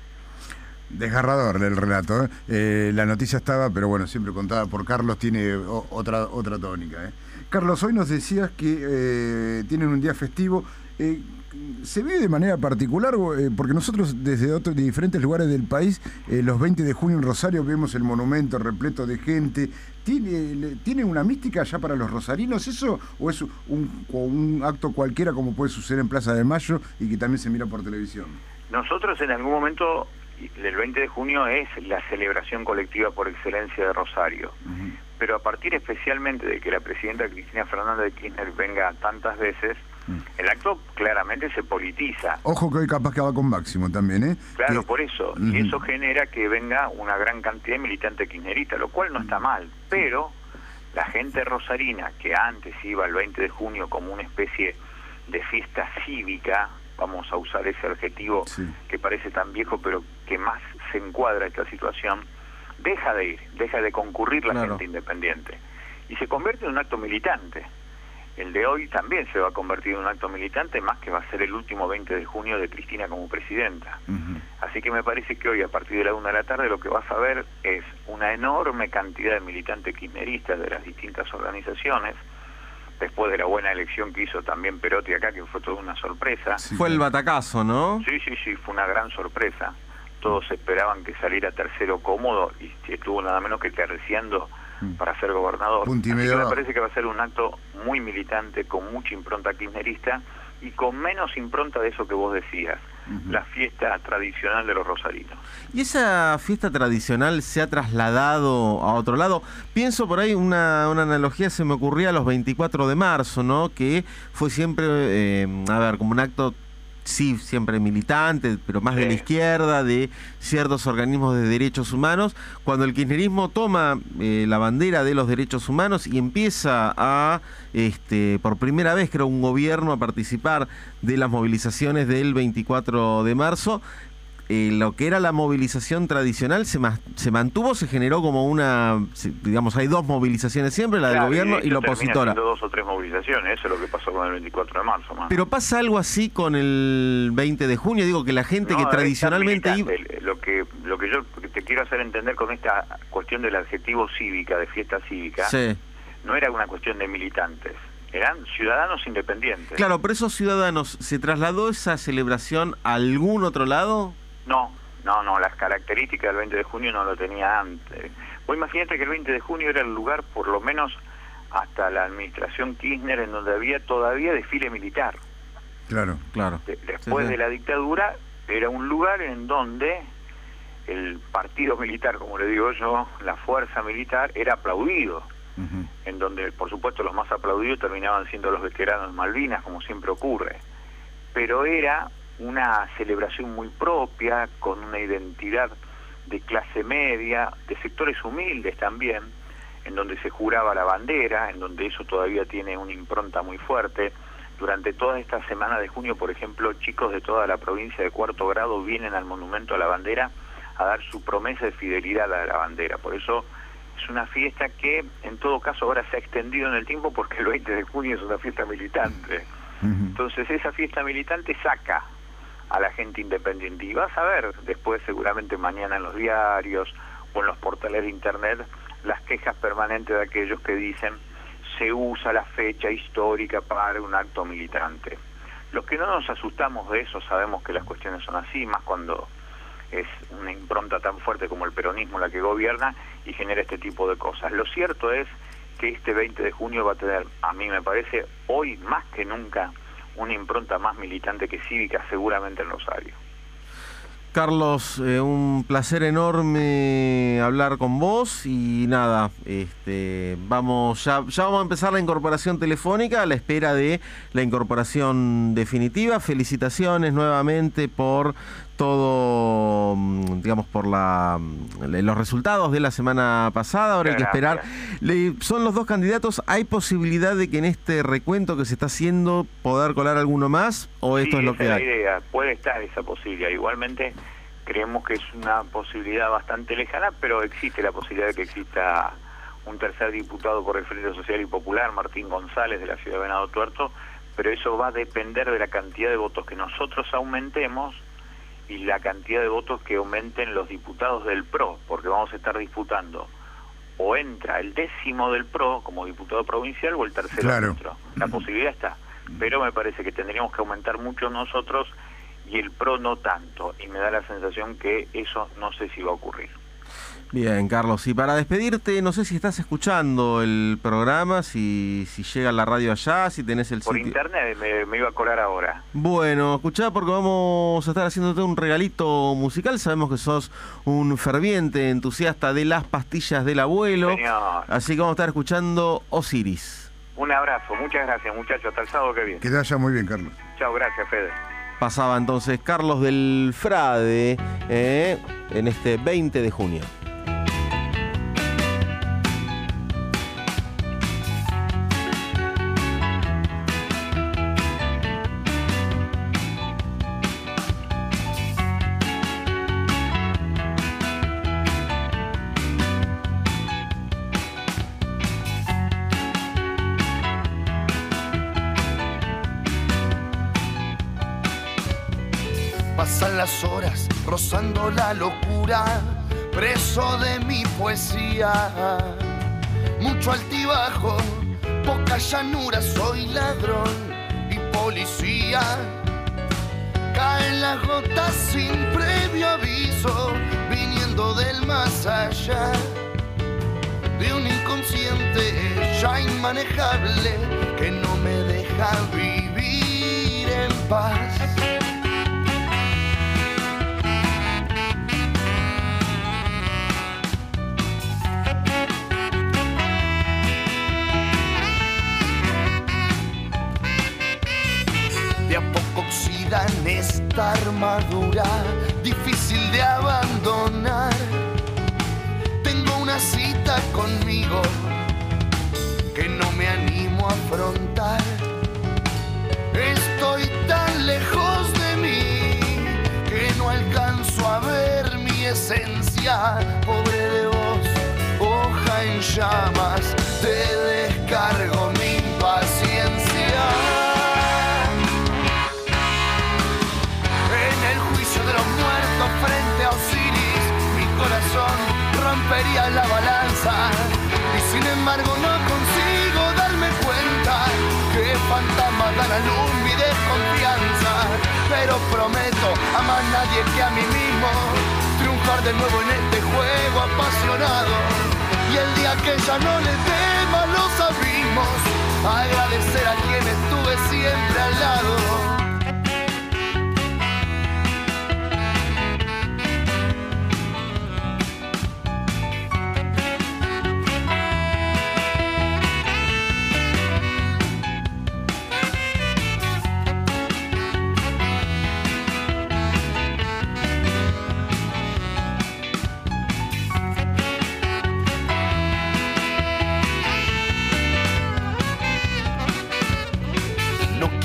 Desgarrador el relato, ¿eh? Eh, la noticia estaba, pero bueno, siempre contada por Carlos, tiene o, otra otra tónica, ¿eh? Carlos, hoy nos decías que eh, tienen un día festivo. Eh, ¿Se ve de manera particular? Eh, porque nosotros desde otros, de diferentes lugares del país, eh, los veinte de junio en Rosario vemos el monumento repleto de gente. ¿Tiene, ¿Tiene una mística ya para los rosarinos eso? ¿O es un, o un acto cualquiera como puede suceder en Plaza de Mayo y que también se mira por televisión? Nosotros en algún momento, el veinte de junio es la celebración colectiva por excelencia de Rosario. Uh-huh. Pero a partir especialmente de que la presidenta Cristina Fernández de Kirchner venga tantas veces, uh-huh, el acto claramente se politiza. Ojo que hoy capaz que va con Máximo también, ¿eh? Claro, que... por eso. Uh-huh. Y eso genera que venga una gran cantidad de militantes kirchneristas, lo cual no está mal. Pero la gente rosarina, que antes iba el veinte de junio como una especie de fiesta cívica, vamos a usar ese adjetivo, sí, que parece tan viejo, pero que más se encuadra esta situación, deja de ir, deja de concurrir la claro. gente independiente. Y se convierte en un acto militante. El de hoy también se va a convertir en un acto militante, más que va a ser el último veinte de junio de Cristina como presidenta. Uh-huh. Así que me parece que hoy, a partir de la una de la tarde, lo que vas a ver es una enorme cantidad de militantes kirchneristas de las distintas organizaciones, después de la buena elección que hizo también Perotti acá, que fue toda una sorpresa. Sí, fue el batacazo, ¿no? Sí, sí, sí, fue una gran sorpresa. Todos esperaban que saliera tercero cómodo y estuvo nada menos que terciando para ser gobernador. Así que me parece que va a ser un acto muy militante, con mucha impronta kirchnerista y con menos impronta de eso que vos decías, uh-huh, la fiesta tradicional de los rosarinos. ¿Y esa fiesta tradicional se ha trasladado a otro lado? Pienso por ahí, una, una analogía se me ocurría a los veinticuatro de marzo, ¿no? Que fue siempre, eh, a ver, como un acto, sí, siempre militante, pero más sí, de la izquierda, de ciertos organismos de derechos humanos, cuando el kirchnerismo toma eh, la bandera de los derechos humanos y empieza a, este, por primera vez, creo, un gobierno a participar de las movilizaciones del veinticuatro de marzo, eh, lo que era la movilización tradicional se, ma se mantuvo, se generó como una, digamos, hay dos movilizaciones siempre, la del claro, gobierno y, y la opositora. Dos o tres movilizaciones, eso es lo que pasó con el veinticuatro de marzo. Más. Pero pasa algo así con el veinte de junio, digo que la gente no, que tradicionalmente iba... Lo que, lo que yo te quiero hacer entender con esta cuestión del adjetivo cívica, de fiesta cívica, sí, no era una cuestión de militantes, eran ciudadanos independientes. Claro, pero esos ciudadanos, ¿se trasladó esa celebración a algún otro lado? No, no, no, las características del veinte de junio no lo tenía antes. Vos imagínate que el veinte de junio era el lugar, por lo menos hasta la administración Kirchner, en donde había todavía desfile militar. Claro, claro. De, después sí, sí. de la dictadura, era un lugar en donde el partido militar, como le digo yo, la fuerza militar, era aplaudido. uh-huh. en donde, por supuesto, los más aplaudidos terminaban siendo los veteranos de Malvinas, como siempre ocurre. Pero era una celebración muy propia, con una identidad de clase media, de sectores humildes también, en donde se juraba la bandera, en donde eso todavía tiene una impronta muy fuerte. Durante toda esta semana de junio, por ejemplo, chicos de toda la provincia de cuarto grado vienen al Monumento a la Bandera a dar su promesa de fidelidad a la bandera. Por eso es una fiesta que, en todo caso, ahora se ha extendido en el tiempo porque el veinte de junio es una fiesta militante. Entonces esa fiesta militante saca a la gente independiente. Y vas a ver después, seguramente mañana en los diarios o en los portales de internet, las quejas permanentes de aquellos que dicen se usa la fecha histórica para un acto militante. Los que no nos asustamos de eso sabemos que las cuestiones son así, más cuando es una impronta tan fuerte como el peronismo la que gobierna y genera este tipo de cosas. Lo cierto es que este veinte de junio va a tener, a mí me parece, hoy más que nunca, una impronta más militante que cívica, seguramente en Rosario. Carlos, eh, un placer enorme hablar con vos y nada, este, vamos ya, ya vamos a empezar la incorporación telefónica a la espera de la incorporación definitiva. Felicitaciones nuevamente por todo, digamos, por la los resultados de la semana pasada. Ahora hay que esperar. Le, son los dos candidatos. ¿Hay posibilidad de que en este recuento que se está haciendo poder colar alguno más o esto sí, es lo esa que es hay? La idea. Puede estar esa posibilidad. Igualmente creemos que es una posibilidad bastante lejana, pero existe la posibilidad de que exista un tercer diputado por el Frente Social y Popular, Martín González, de la ciudad de Venado Tuerto, pero eso va a depender de la cantidad de votos que nosotros aumentemos y la cantidad de votos que aumenten los diputados del P R O, porque vamos a estar disputando o entra el décimo del P R O como diputado provincial o el tercero claro. nuestro. La posibilidad está, pero me parece que tendríamos que aumentar mucho nosotros y el P R O no tanto, y me da la sensación que eso no sé si va a ocurrir. Bien, Carlos, y para despedirte, no sé si estás escuchando el programa, si, si llega la radio allá, si tenés el Por sitio. internet me, me iba a colar ahora. Bueno, escuchá porque vamos a estar haciéndote un regalito musical. Sabemos que sos un ferviente entusiasta de las pastillas del abuelo. Señor. Así que vamos a estar escuchando Osiris. Un abrazo, muchas gracias muchachos, hasta el sábado que viene. Que te vaya muy bien, Carlos. Chao, gracias Fede. Pasaba entonces Carlos del Frade eh, en este veinte de junio. Pasan las horas rozando la locura, preso de mi poesía. Mucho altibajo, poca llanura, soy ladrón y policía. Caen las gotas sin previo aviso, viniendo del más allá. De un inconsciente ya inmanejable que no me deja vivir en paz. De a poco oxidan esta armadura, difícil de abandonar. Tengo una cita conmigo que no me animo a afrontar. Estoy tan lejos de mí que no alcanzo a ver mi esencia. Pobre de vos, hoja en llamas, te descargo mi impaciencia. De los muertos frente a Osiris, mi corazón rompería la balanza y sin embargo no consigo darme cuenta que fantasmas dan a luz mi desconfianza. Pero prometo a más nadie que a mí mismo triunfar de nuevo en este juego apasionado, y el día que ya no le tema los abismos, agradecer a quien estuve siempre al lado.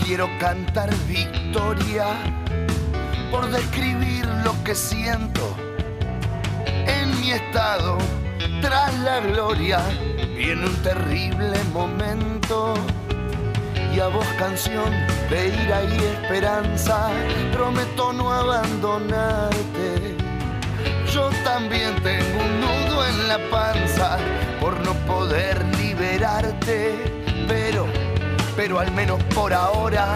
quiero cantar victoria por describir lo que siento en mi estado. Tras la gloria viene un terrible momento. Y a vos, canción de ira y esperanza, prometo no abandonarte. Yo también tengo un nudo en la panza por no poder liberarte, pero, pero al menos por ahora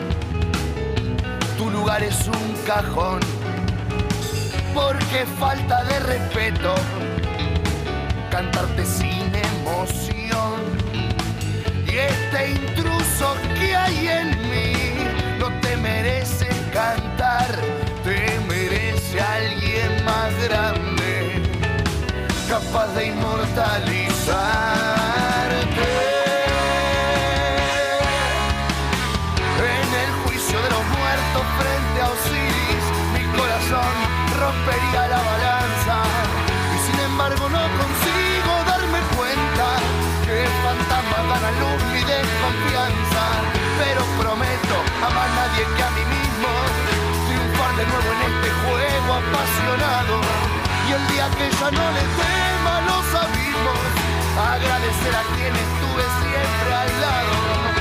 tu lugar es un cajón, porque falta de respeto cantarte sin emoción. Y este intruso que hay en mí no te merece cantar, te merece alguien más grande, capaz de inmortalizarte. En el juicio de los muertos frente a Osiris, mi corazón rompería la balanza, y sin embargo no consigo darme cuenta que fantasmas dan a luz mi desconfianza. Pero prometo a más nadie que a mí mismo triunfar de nuevo en este juego apasionado. Y el día que ya no le tema a los abismos, agradecer a quien estuve siempre al lado.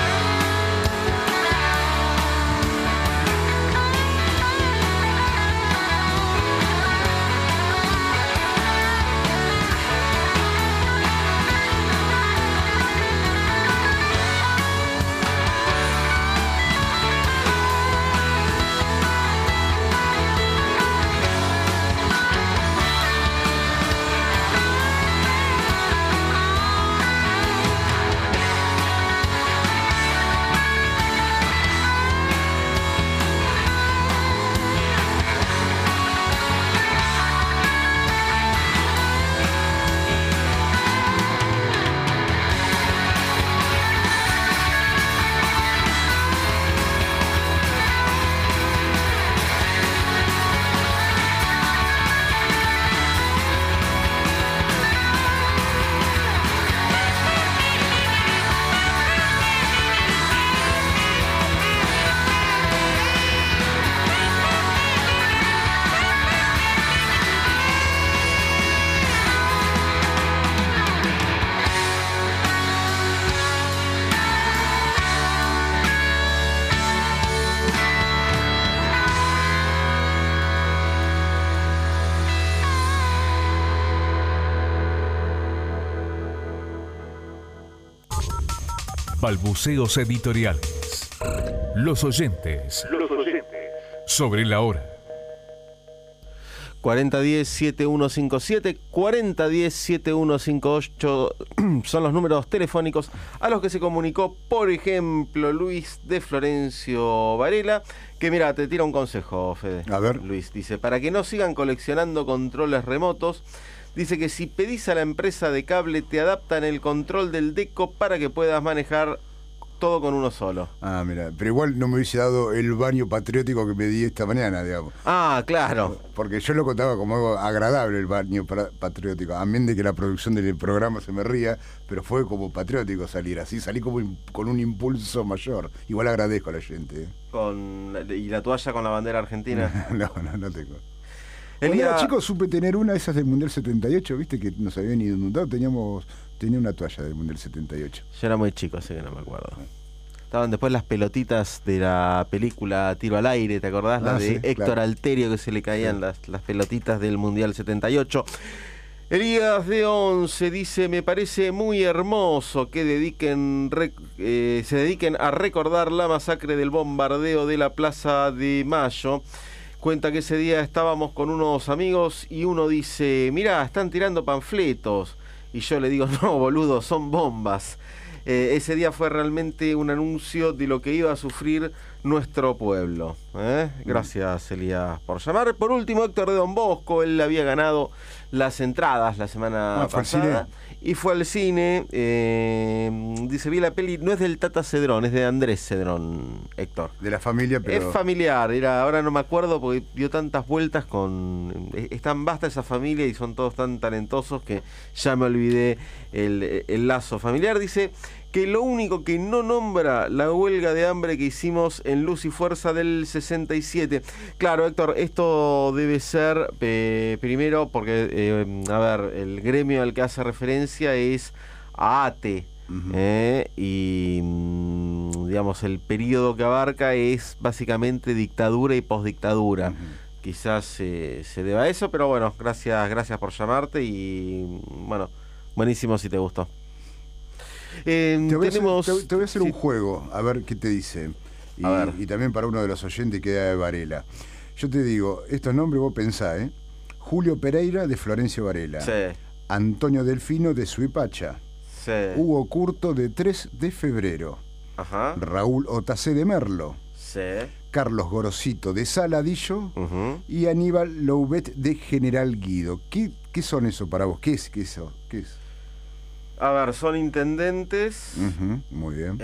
Balbuceos editoriales. Los oyentes. Los oyentes. Sobre la hora. cuarenta diez, setenta y uno cincuenta y siete, cuarenta diez, setenta y uno cincuenta y ocho son los números telefónicos a los que se comunicó, por ejemplo, Luis de Florencio Varela, que mira, te tira un consejo, Fede. A ver. Luis dice, para que no sigan coleccionando controles remotos, dice que si pedís a la empresa de cable te adaptan el control del deco para que puedas manejar todo con uno solo. Ah, mira, pero igual no me hubiese dado el baño patriótico que me di esta mañana, digamos. Ah, claro. Porque yo lo contaba como algo agradable el baño patriótico, a menos de que la producción del programa se me ría, pero fue como patriótico salir así, salí como con un impulso mayor. Igual agradezco a la gente. ¿eh? Con ¿Y la toalla con la bandera argentina? no, no, no tengo. Cuando era chico supe tener una de esas del Mundial setenta y ocho, viste que nos habían inundado, teníamos tenía una toalla del Mundial setenta y ocho. Yo era muy chico, así que no me acuerdo. Estaban después las pelotitas de la película Tiro al Aire, ¿te acordás? Ah, las de sí, Héctor claro. Alterio, que se le caían Sí. las, las pelotitas del Mundial setenta y ocho. Elías de Once dice, me parece muy hermoso que dediquen rec- eh, se dediquen a recordar la masacre del bombardeo de la Plaza de Mayo. Cuenta que ese día estábamos con unos amigos y uno dice, mirá, están tirando panfletos. Y yo le digo, no, boludo, son bombas. Eh, ese día fue realmente un anuncio de lo que iba a sufrir nuestro pueblo. ¿eh? Gracias, Elías, por llamar. Por último, Héctor de Don Bosco, él había ganado las entradas la semana Ah, ¿fue al pasada y fue al cine. Eh, dice, vi la peli, no es del Tata Cedrón, es de Andrés Cedrón, Héctor. De la familia, pero... Es familiar, era, ahora no me acuerdo porque dio tantas vueltas con... Es tan vasta esa familia y son todos tan talentosos que ya me olvidé el, el lazo familiar. Dice que lo único que no nombra la huelga de hambre que hicimos en Luz y Fuerza del sesenta y siete. Claro, Héctor, esto debe ser eh, primero porque, eh, a ver, el gremio al que hace referencia es a ATE. Uh-huh. eh, y digamos el periodo que abarca es básicamente dictadura y posdictadura. Uh-huh. Quizás eh, se deba a eso, pero bueno, gracias, gracias por llamarte y bueno, buenísimo si te gustó. Eh, te, voy tenemos, hacer, te, te voy a hacer sí. un juego, a ver qué te dice. Y, a ver. y también para uno de los oyentes que da de Varela. Yo te digo, estos nombres vos pensá, ¿eh? Julio Pereira de Florencio Varela. Sí. Antonio Delfino de Suipacha. Sí. Hugo Curto de tres de febrero. Ajá. Raúl Otacé de Merlo. Sí. Carlos Gorosito de Saladillo. Uh-huh. Y Aníbal Loubet de General Guido. ¿Qué, qué son eso para vos? ¿Qué es? ¿Qué es eso? ¿Qué es? A ver, son intendentes. Uh-huh. Muy bien.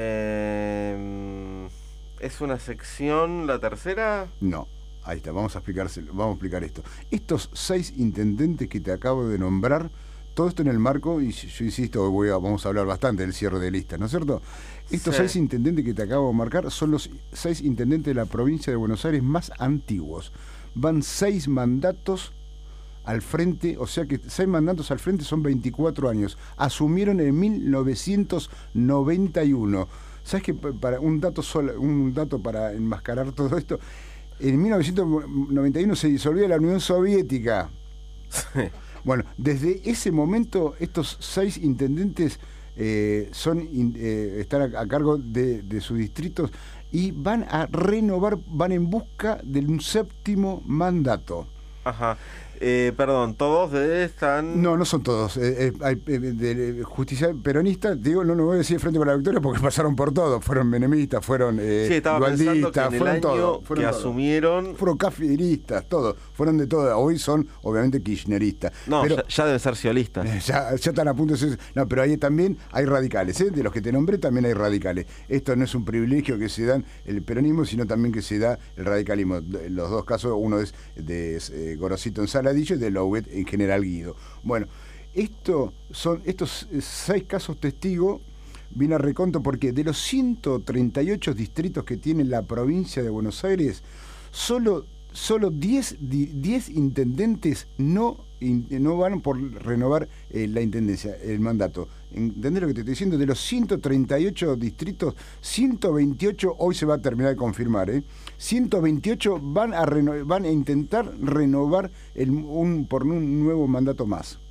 Eh, ¿Es una sección la tercera? No. Ahí está, vamos a explicárselo, vamos a explicar esto. Estos seis intendentes que te acabo de nombrar, todo esto en el marco, y yo insisto, voy a, vamos a hablar bastante del cierre de listas, ¿no es cierto? Estos sí. seis intendentes que te acabo de marcar son los seis intendentes de la provincia de Buenos Aires más antiguos. Van seis mandatos al frente, o sea que seis mandatos al frente son veinticuatro años. Asumieron en mil novecientos noventa y uno. ¿Sabes qué? Para un dato solo, un dato para enmascarar todo esto. En mil novecientos noventa y uno se disolvió la Unión Soviética. Sí. Bueno, desde ese momento estos seis intendentes eh, son eh, están a, a cargo de, de sus distritos y van a renovar, van en busca de un séptimo mandato. Ajá. Eh, perdón, ¿todos de están...? No, no son todos. Eh, eh, hay, eh, de justicia peronista, digo, no, no voy a decir Frente para la Victoria porque pasaron por todo. Fueron menemistas, fueron eh, sí, estaba pensando que en el fueron año todo. Fueron que todo. asumieron... Fueron cafiristas, todo. Fueron de todo. Hoy son, obviamente, kirchneristas. No, pero, ya, ya deben ser ciolistas. Ya, ya están a punto de ser... No, pero ahí también hay radicales, ¿eh? De los que te nombré también hay radicales. Esto no es un privilegio que se dan el peronismo, sino también que se da el radicalismo. En los dos casos, uno es de eh, Gorosito en Saladillo y de Loubet en General Guido. Bueno, esto son estos seis casos testigos viene a reconto porque de los ciento treinta y ocho distritos que tiene la provincia de Buenos Aires, solo, solo diez, diez intendentes no, no van por renovar eh, la intendencia, el mandato. ¿Entendés lo que te estoy diciendo? De los ciento treinta y ocho distritos, ciento veintiocho hoy se va a terminar de confirmar, ¿eh? ciento veintiocho van a, reno, van a intentar renovar el, un, por un nuevo mandato más.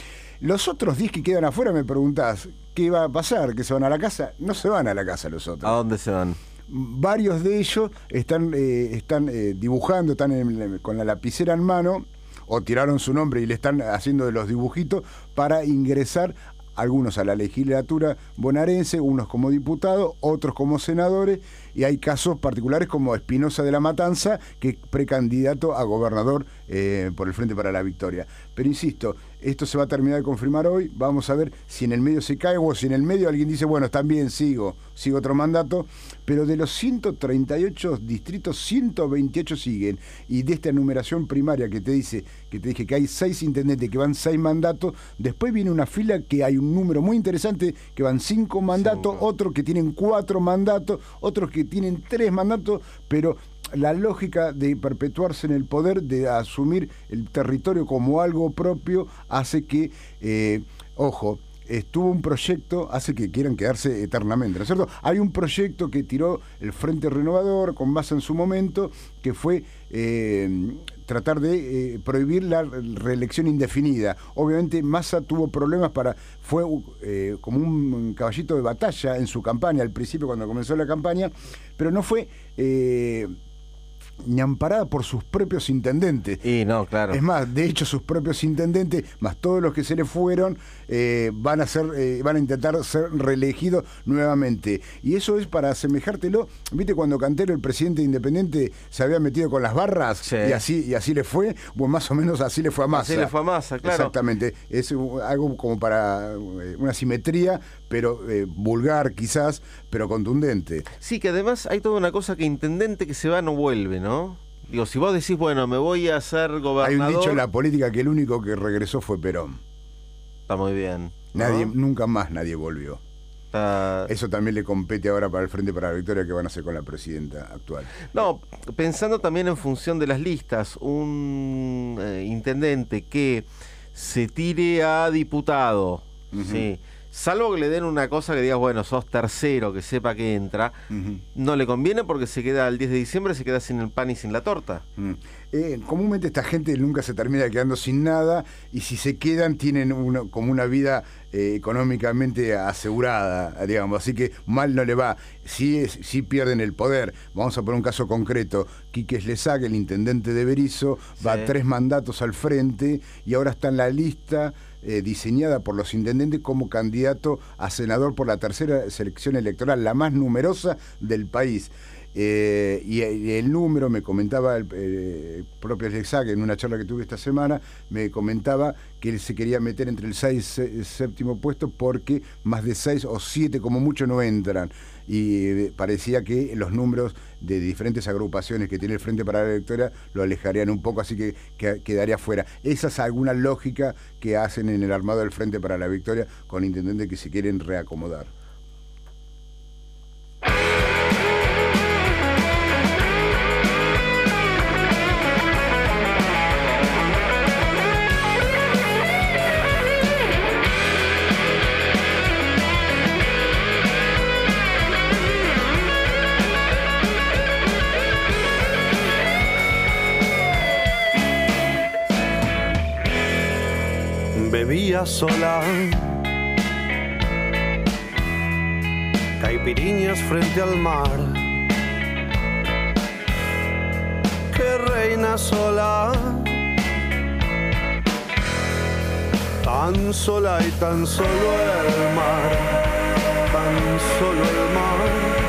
Los otros diez que quedan afuera, me preguntás, ¿qué va a pasar? ¿Que se van a la casa? No se van a la casa los otros. ¿A dónde se van? Varios de ellos están, eh, están eh, dibujando, están en, con la lapicera en mano, o tiraron su nombre y le están haciendo de los dibujitos para ingresar algunos a la legislatura bonaerense, unos como diputados, otros como senadores, y hay casos particulares como Espinosa de la Matanza, que es precandidato a gobernador eh, por el Frente para la Victoria. Pero insisto, esto se va a terminar de confirmar hoy, vamos a ver si en el medio se cae o si en el medio alguien dice, bueno, también sigo, sigo otro mandato, pero de los ciento treinta y ocho distritos, ciento veintiocho siguen, y de esta enumeración primaria que te dice, que te dije que hay seis intendentes que van seis mandatos, después viene una fila que hay un número muy interesante que van cinco mandatos, sí, otros que tienen cuatro mandatos, otros que tienen tres mandatos, pero la lógica de perpetuarse en el poder, de asumir el territorio como algo propio, hace que, eh, ojo, estuvo un proyecto, hace que quieran quedarse eternamente, ¿no es cierto? Hay un proyecto que tiró el Frente Renovador con Massa en su momento, que fue eh, tratar de eh, prohibir la reelección indefinida. Obviamente Massa tuvo problemas para, fue eh, como un caballito de batalla en su campaña, al principio cuando comenzó la campaña, pero no fue... Eh, ni amparada por sus propios intendentes. Y no, claro. Es más, de hecho, sus propios intendentes, más todos los que se le fueron, eh, van a ser, eh, van a intentar ser reelegidos nuevamente. Y eso es para asemejártelo. ¿Viste cuando Cantero, el presidente independiente, se había metido con las barras? Sí. Y así, y así le fue. Bueno, más o menos así le fue a Massa. Así le fue a Massa, claro. Exactamente. Es algo como para una simetría, pero eh, vulgar quizás, pero contundente. Sí, que además hay toda una cosa que intendente que se va no vuelve, ¿no? Digo, si vos decís, bueno, me voy a ser gobernador... Hay un dicho en la política que el único que regresó fue Perón. Está muy bien, ¿no? Nadie, nunca más nadie volvió. Está... Eso también le compete ahora para el Frente para la Victoria, que van a hacer con la presidenta actual. No, pensando también en función de las listas, un eh, intendente que se tire a diputado, uh-huh. sí, salvo que le den una cosa que digas, bueno, sos tercero, que sepa que entra, uh-huh. no le conviene porque se queda el diez de diciembre, se queda sin el pan y sin la torta. Uh-huh. Eh, comúnmente esta gente nunca se termina quedando sin nada, y si se quedan tienen una, como una vida eh, económicamente asegurada, digamos, así que mal no le va. Sí, es, sí pierden el poder. Vamos a poner un caso concreto. Quique Slezak, el intendente de Berisso, sí. va a tres mandatos al frente y ahora está en la lista Eh, diseñada por los intendentes como candidato a senador por la tercera selección electoral, la más numerosa del país. Eh, y, y el número, me comentaba el eh, propio Slezak en una charla que tuve esta semana, me comentaba que él se quería meter entre el seis y séptimo puesto porque más de seis o siete como mucho no entran. Y eh, parecía que los números de diferentes agrupaciones que tiene el Frente para la Victoria lo alejarían un poco, así que, que quedaría fuera. Esa es alguna lógica que hacen en el armado del Frente para la Victoria con intendentes que se quieren reacomodar. Bebía sola, caipiriñas frente al mar, que reina sola, tan sola y tan solo el mar, tan solo el mar.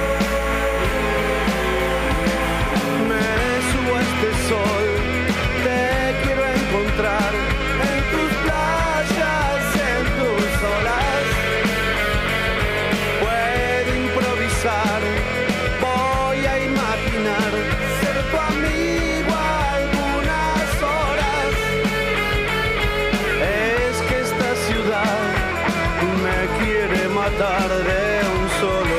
Me subo a este sol, te quiero encontrar en tus playas, en tus olas. Puedo improvisar, voy a imaginar ser tu amigo algunas horas. Es que esta ciudad me quiere matar de un solo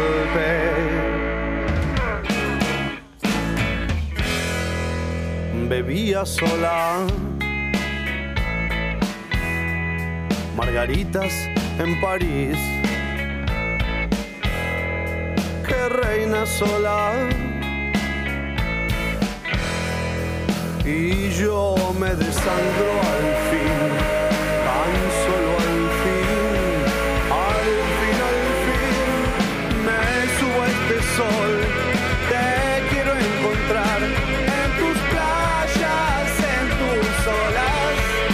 golpe. Bebía sola, margaritas en París, que reina sola, y yo me desangro al fin, tan solo al fin, al fin, al fin. Me subo a este sol, te quiero encontrar en tus playas, en tus olas.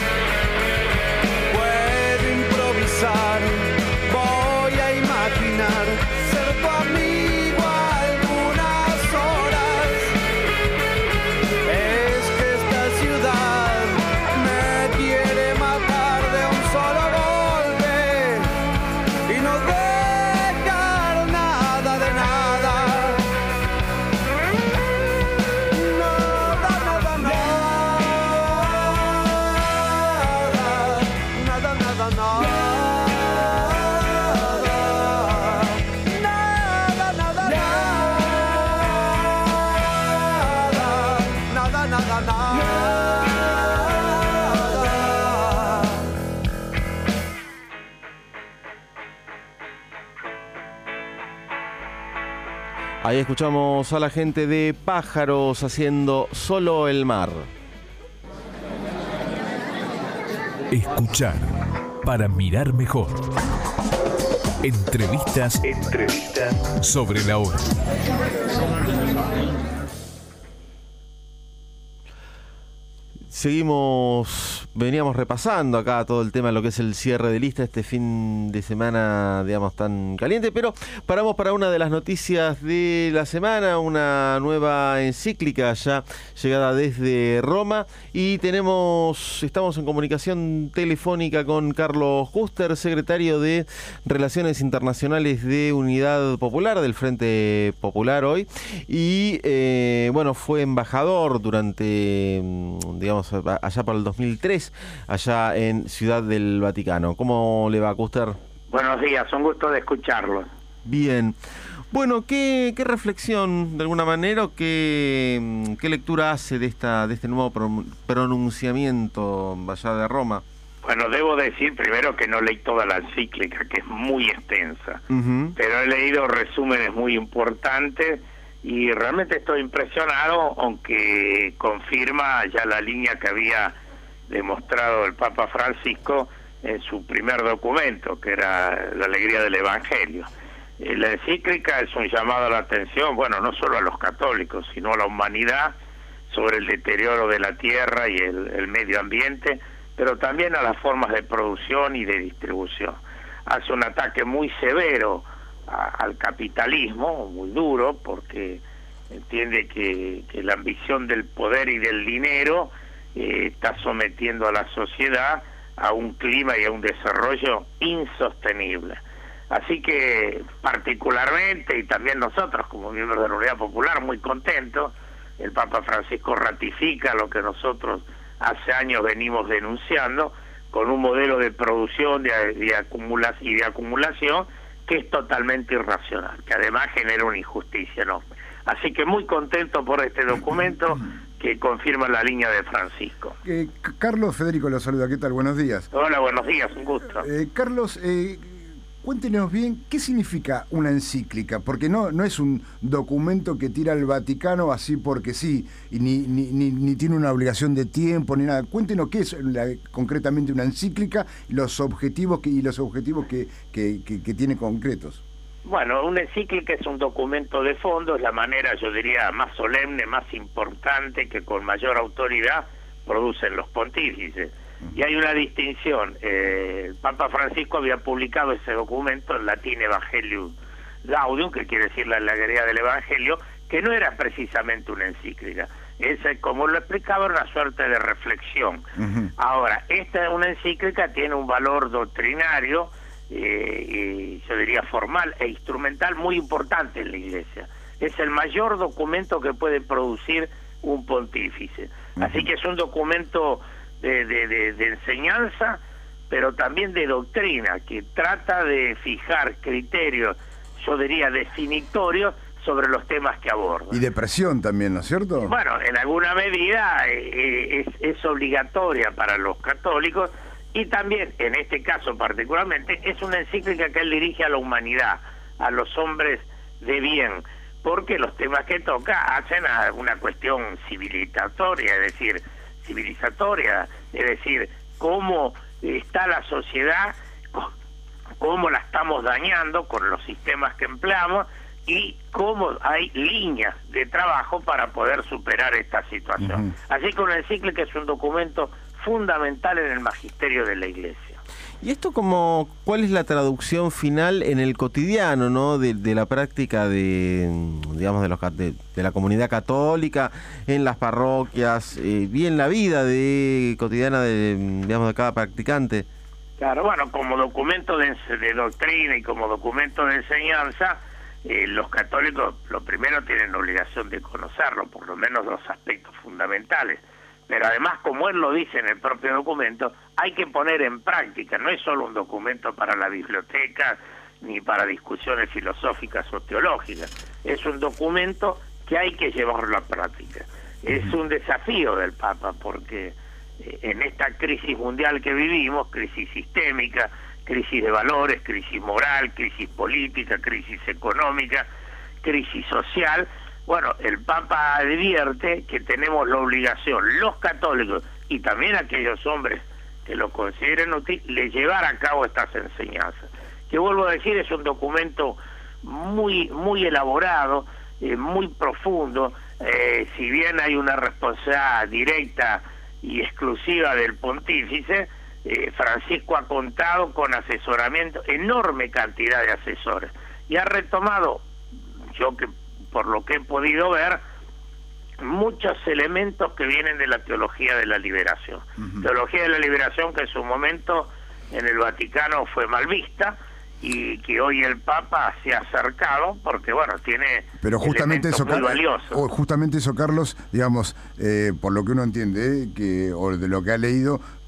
Voy a imaginar ser tu amigo algunas horas. Es que esta ciudad me quiere matar de un solo golpe y no dejar nada de nada. Nada, nada, nada. Nada, nada, nada. Ahí escuchamos a la gente de Pájaros haciendo Solo el Mar. Escuchar para mirar mejor. Entrevistas, Entrevistas sobre la hora. Seguimos, veníamos repasando acá todo el tema de lo que es el cierre de lista este fin de semana, digamos, tan caliente, pero paramos para una de las noticias de la semana, una nueva encíclica ya llegada desde Roma, y tenemos, estamos en comunicación telefónica con Carlos Juster, secretario de Relaciones Internacionales de Unidad Popular, del Frente Popular hoy, y eh, bueno, fue embajador durante, digamos, allá para el dos mil tres, allá en Ciudad del Vaticano. ¿Cómo le va, Custer? Buenos días, un gusto de escucharlos. Bien. Bueno, ¿qué, qué reflexión, de alguna manera, o qué, qué lectura hace de esta de este nuevo pro, pronunciamiento allá de Roma? Bueno, debo decir primero que no leí toda la encíclica, que es muy extensa, Uh-huh. pero he leído resúmenes muy importantes y realmente estoy impresionado, aunque confirma ya la línea que había demostrado el Papa Francisco en su primer documento, que era la alegría del Evangelio. Eh, La encíclica es un llamado a la atención, bueno, no solo a los católicos, sino a la humanidad sobre el deterioro de la tierra y el, el medio ambiente, pero también a las formas de producción y de distribución. Hace un ataque muy severo a, al capitalismo, muy duro, porque entiende que, que la ambición del poder y del dinero eh, está sometiendo a la sociedad a un clima y a un desarrollo insostenible. Así que particularmente, y también nosotros como miembros de la Unidad Popular, muy contentos, el Papa Francisco ratifica lo que nosotros hace años venimos denunciando, con un modelo de producción de, de acumula, y de acumulación que es totalmente irracional, que además genera una injusticia enorme. Así que muy contento por este documento que confirma la línea de Francisco. Eh, Carlos Federico lo saluda, ¿qué tal? Buenos días. Hola, buenos días, un gusto. Eh, Carlos, eh, cuéntenos bien, ¿qué significa una encíclica? Porque no, no es un documento que tira el Vaticano así porque sí, y ni, ni, ni, ni tiene una obligación de tiempo, ni nada. Cuéntenos qué es la, concretamente una encíclica y los objetivos que, y los objetivos que, que, que, que tiene concretos. Bueno, una encíclica es un documento de fondo, es la manera, yo diría, más solemne, más importante, que con mayor autoridad producen los pontífices. Y hay una distinción. Eh, el Papa Francisco había publicado ese documento en latín Evangelium Gaudium, que quiere decir la alegría del Evangelio, que no era precisamente una encíclica. Es, como lo explicaba, una suerte de reflexión. Uh-huh. Ahora, esta una encíclica tiene un valor doctrinario, eh, y yo diría formal e instrumental muy importante en la Iglesia. Es el mayor documento que puede producir un pontífice. Uh-huh. Así que es un documento De, de, de, de enseñanza, pero también de doctrina, que trata de fijar criterios, yo diría, definitorios sobre los temas que aborda. Y de presión también, ¿no es cierto? Bueno, en alguna medida eh, es, es obligatoria para los católicos, y también, en este caso particularmente, es una encíclica que él dirige a la humanidad, a los hombres de bien, porque los temas que toca hacen a una cuestión civilizatoria, es decir, civilizatoria, es decir, cómo está la sociedad, cómo la estamos dañando con los sistemas que empleamos y cómo hay líneas de trabajo para poder superar esta situación. Uh-huh. Así que una encíclica es un documento fundamental en el magisterio de la Iglesia. ¿Y esto como cuál es la traducción final en el cotidiano, ¿no? de, de la práctica de, digamos, de, los, de, de la comunidad católica, en las parroquias, eh, y en la vida de cotidiana de, digamos, de cada practicante? Claro, bueno, como documento de, de doctrina y como documento de enseñanza, eh, los católicos lo primero tienen la obligación de conocerlo, por lo menos los aspectos fundamentales. Pero además, como él lo dice en el propio documento, hay que poner en práctica, no es solo un documento para la biblioteca ni para discusiones filosóficas o teológicas, es un documento que hay que llevarlo a práctica. Es un desafío del Papa, porque eh, en esta crisis mundial que vivimos, crisis sistémica, crisis de valores, crisis moral, crisis política, crisis económica, crisis social, bueno, el Papa advierte que tenemos la obligación, los católicos y también aquellos hombres que lo consideren útil, de llevar a cabo estas enseñanzas. Que vuelvo a decir, es un documento muy muy elaborado, eh, muy profundo, eh, si bien hay una responsabilidad directa y exclusiva del pontífice, eh, Francisco ha contado con asesoramiento, enorme cantidad de asesores, y ha retomado, yo que por lo que he podido ver, muchos elementos que vienen de la teología de la liberación. Uh-huh. Teología de la liberación que en su momento en el Vaticano fue mal vista y que hoy el Papa se ha acercado porque, bueno, tiene Pero justamente eso, muy valiosos. O justamente eso, Carlos, digamos, eh, por lo que uno entiende, eh, que o de lo que ha leído,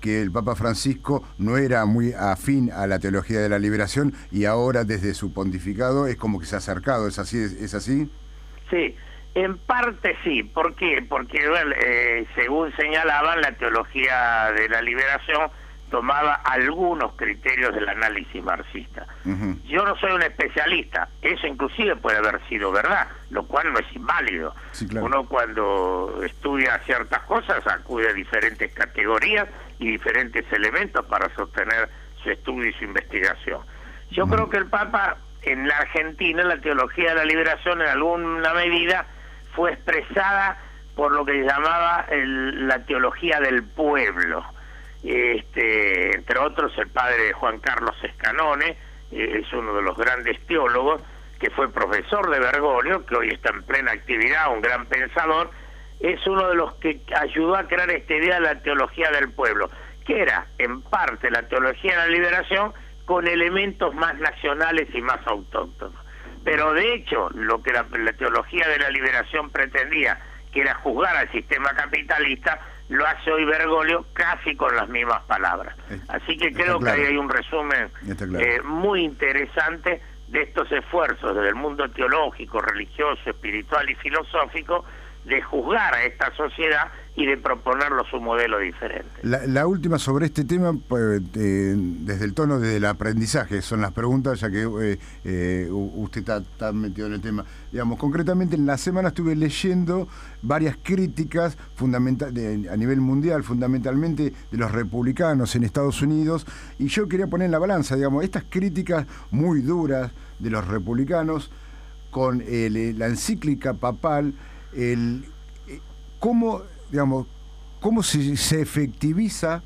que el Papa Francisco no era muy afín a la teología de la liberación y ahora desde su pontificado es como que se ha acercado, ¿es así? ¿Es, es así? Sí, en parte sí. ¿Por qué? Porque bueno, eh, según señalaban, la teología de la liberación tomaba algunos criterios del análisis marxista. Uh-huh. Yo no soy un especialista, eso inclusive puede haber sido verdad, lo cual no es inválido. Sí, claro. Uno cuando estudia ciertas cosas acude a diferentes categorías y diferentes elementos para sostener su estudio y su investigación. Yo uh-huh. creo que el Papa en la Argentina, la teología de la liberación en alguna medida fue expresada por lo que se llamaba el, la teología del pueblo. Este, entre otros el padre Juan Carlos Escanone, eh, es uno de los grandes teólogos, que fue profesor de Bergoglio, que hoy está en plena actividad, un gran pensador, es uno de los que ayudó a crear esta idea de la teología del pueblo, que era en parte la teología de la liberación con elementos más nacionales y más autóctonos. Pero de hecho, lo que la, la teología de la liberación pretendía, que era juzgar al sistema capitalista, lo hace hoy Bergoglio casi con las mismas palabras. Así que creo claro. que ahí hay un resumen claro. eh, muy interesante de estos esfuerzos desde el mundo teológico, religioso, espiritual y filosófico de juzgar a esta sociedad y de proponerlo su modelo diferente. La, la última sobre este tema, pues, eh, desde el tono del aprendizaje, son las preguntas, ya que eh, eh, usted está, está metido en el tema. Digamos, concretamente en la semana estuve leyendo varias críticas fundamental, de, a nivel mundial, fundamentalmente de los republicanos en Estados Unidos, y yo quería poner en la balanza, digamos, estas críticas muy duras de los republicanos con el, la encíclica papal, el cómo, digamos, cómo se, se efectiviza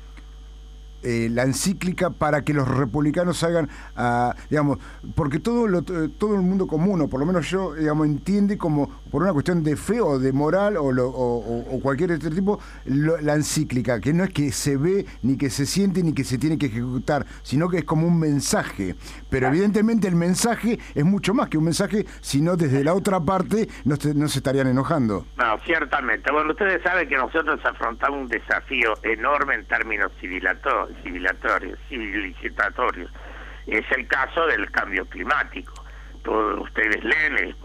eh, la encíclica para que los republicanos hagan, uh, digamos, porque todo lo, todo el mundo común, o por lo menos yo, digamos, entiende como por una cuestión de fe o de moral o, lo, o, o cualquier otro tipo, lo, la encíclica, que no es que se ve, ni que se siente, ni que se tiene que ejecutar, sino que es como un mensaje. Pero evidentemente el mensaje es mucho más que un mensaje, sino desde la otra parte no, te, no se estarían enojando. No, ciertamente. Bueno, ustedes saben que nosotros afrontamos un desafío enorme en términos civilizatorios, civilizatorios, civilizatorio. Es el caso del cambio climático. Todos ustedes leen, es,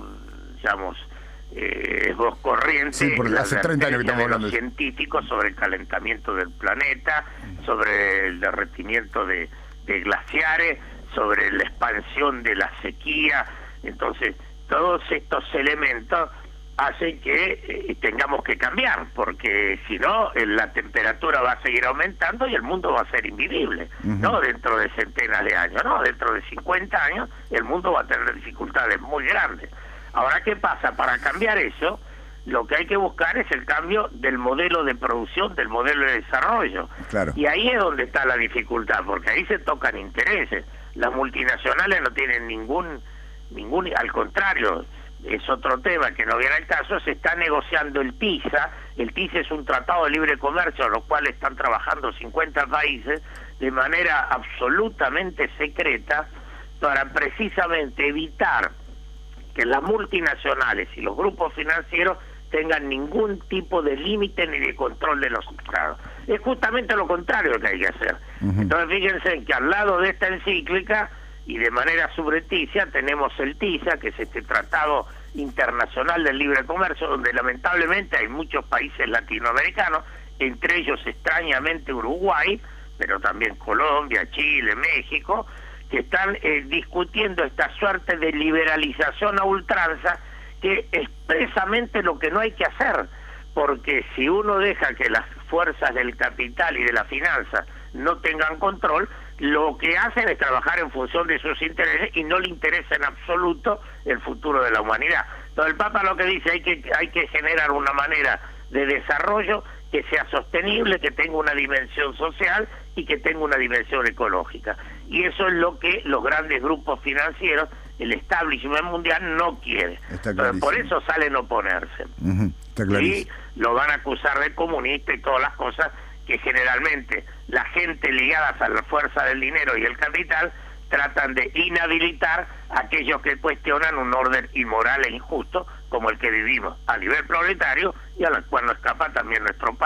digamos, eh, es voz corriente, sí, porque hace treinta años que estamos hablando de los científicos sobre el calentamiento del planeta, sobre el derretimiento de, de glaciares, sobre la expansión de la sequía. Entonces, todos estos elementos hacen que eh, tengamos que cambiar, porque si no, eh, la temperatura va a seguir aumentando y el mundo va a ser invivible, uh-huh. no dentro de centenas de años, no, dentro de cincuenta años el mundo va a tener dificultades muy grandes. Ahora, ¿qué pasa? Para cambiar eso, lo que hay que buscar es el cambio del modelo de producción, del modelo de desarrollo. Claro. Y ahí es donde está la dificultad, porque ahí se tocan intereses. Las multinacionales no tienen ningún, ningún, al contrario, es otro tema que no viene al caso. Se está negociando el TISA. El TISA es un tratado de libre comercio a lo cual están trabajando cincuenta países de manera absolutamente secreta para precisamente evitar que las multinacionales y los grupos financieros tengan ningún tipo de límite ni de control de los estados. Es justamente lo contrario lo que hay que hacer. Uh-huh. Entonces fíjense que al lado de esta encíclica y de manera subrepticia tenemos el TISA, que es este Tratado Internacional del Libre Comercio, donde lamentablemente hay muchos países latinoamericanos, entre ellos extrañamente Uruguay, pero también Colombia, Chile, México, que están eh, discutiendo esta suerte de liberalización a ultranza, que es precisamente lo que no hay que hacer, porque si uno deja que las fuerzas del capital y de la finanza no tengan control, lo que hacen es trabajar en función de sus intereses y no le interesa en absoluto el futuro de la humanidad. Entonces el Papa lo que dice, hay que hay que generar una manera de desarrollo que sea sostenible, que tenga una dimensión social y que tenga una dimensión ecológica. Y eso es lo que los grandes grupos financieros, el establishment mundial, no quiere. Entonces, por eso salen a oponerse. Uh-huh. Está y lo van a acusar de comunista y todas las cosas que generalmente la gente ligadas a la fuerza del dinero y el capital tratan de inhabilitar a aquellos que cuestionan un orden inmoral e injusto como el que vivimos a nivel planetario y a la cual no escapa también nuestro país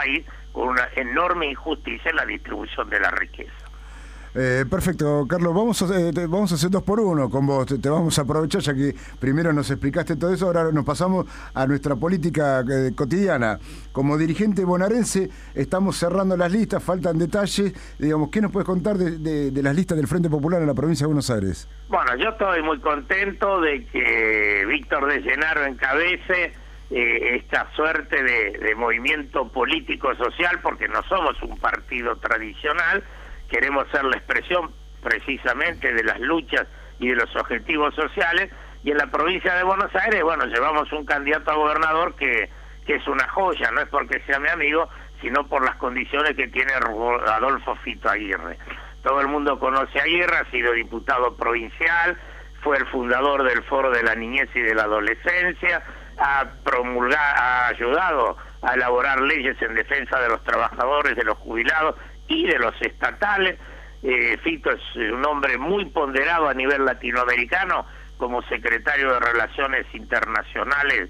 con una enorme injusticia en la distribución de la riqueza. Eh, perfecto, Carlos, vamos a, eh, te, vamos a hacer dos por uno con vos, te, te vamos a aprovechar ya que primero nos explicaste todo eso, ahora nos pasamos a nuestra política eh, cotidiana. Como dirigente bonaerense estamos cerrando las listas, faltan detalles, digamos, ¿qué nos puedes contar de, de, de las listas del Frente Popular en la provincia de Buenos Aires? Bueno, yo estoy muy contento de que Víctor de Llenaro encabece eh, esta suerte de, de movimiento político-social, porque no somos un partido tradicional. Queremos ser la expresión precisamente de las luchas y de los objetivos sociales, y en la provincia de Buenos Aires, bueno, llevamos un candidato a gobernador que, que es una joya, no es porque sea mi amigo, sino por las condiciones que tiene Adolfo Fito Aguirre. Todo el mundo conoce a Aguirre, ha sido diputado provincial, fue el fundador del Foro de la Niñez y de la Adolescencia, ha promulgado, ha ayudado a elaborar leyes en defensa de los trabajadores, de los jubilados y de los estatales. eh, Fito es un hombre muy ponderado a nivel latinoamericano como secretario de Relaciones Internacionales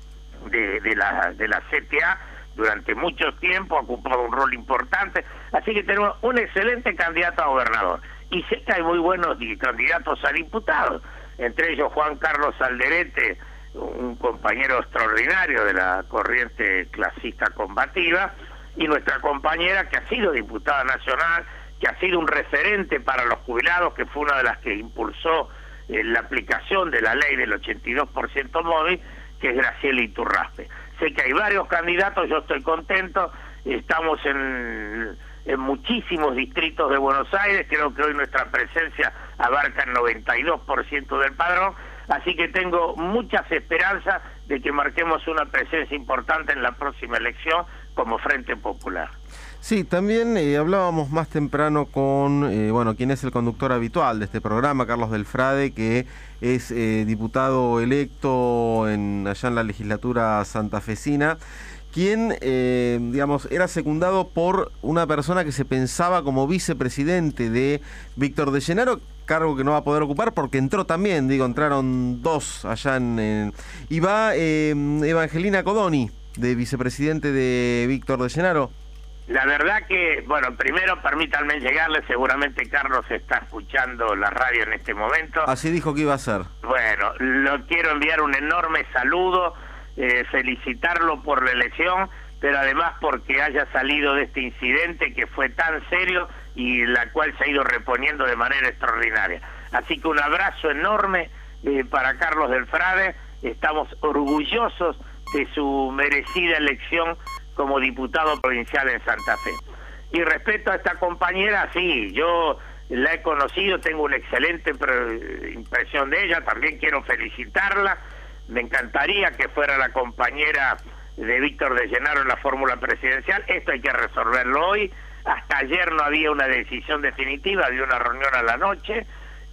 de, de, la, de la C T A durante mucho tiempo, ha ocupado un rol importante, así que tenemos un excelente candidato a gobernador, y sé que hay muy buenos candidatos a diputados, entre ellos Juan Carlos Alderete, un compañero extraordinario de la corriente clasista combativa, y nuestra compañera que ha sido diputada nacional, que ha sido un referente para los jubilados, que fue una de las que impulsó eh, la aplicación de la ley del ochenta y dos por ciento móvil, que es Graciela Iturraspe. Sé que hay varios candidatos, yo estoy contento, estamos en, en muchísimos distritos de Buenos Aires, creo que hoy nuestra presencia abarca el noventa y dos por ciento del padrón, así que tengo muchas esperanzas de que marquemos una presencia importante en la próxima elección como Frente Popular. Sí, también eh, hablábamos más temprano con, eh, bueno, quien es el conductor habitual de este programa, Carlos Delfrade, que es eh, diputado electo en, allá en la legislatura santafesina, quien, eh, digamos, era secundado por una persona que se pensaba como vicepresidente de Víctor de Llenaro, cargo que no va a poder ocupar porque entró también, digo, entraron dos allá en... en y va eh, Evangelina Codoni, de vicepresidente de Víctor de Llenaro. La verdad que, bueno, primero permítanme llegarle, seguramente Carlos está escuchando la radio en este momento. Así dijo que iba a ser. Bueno, lo quiero enviar un enorme saludo, eh, felicitarlo por la elección, pero además porque haya salido de este incidente que fue tan serio y la cual se ha ido reponiendo de manera extraordinaria. Así que un abrazo enorme eh, para Carlos Delfrade, estamos orgullosos de su merecida elección como diputado provincial en Santa Fe. Y respecto a esta compañera, sí, yo la he conocido, tengo una excelente impresión de ella, también quiero felicitarla, me encantaría que fuera la compañera de Víctor de Llenaro en la fórmula presidencial, esto hay que resolverlo hoy, hasta ayer no había una decisión definitiva, había una reunión a la noche,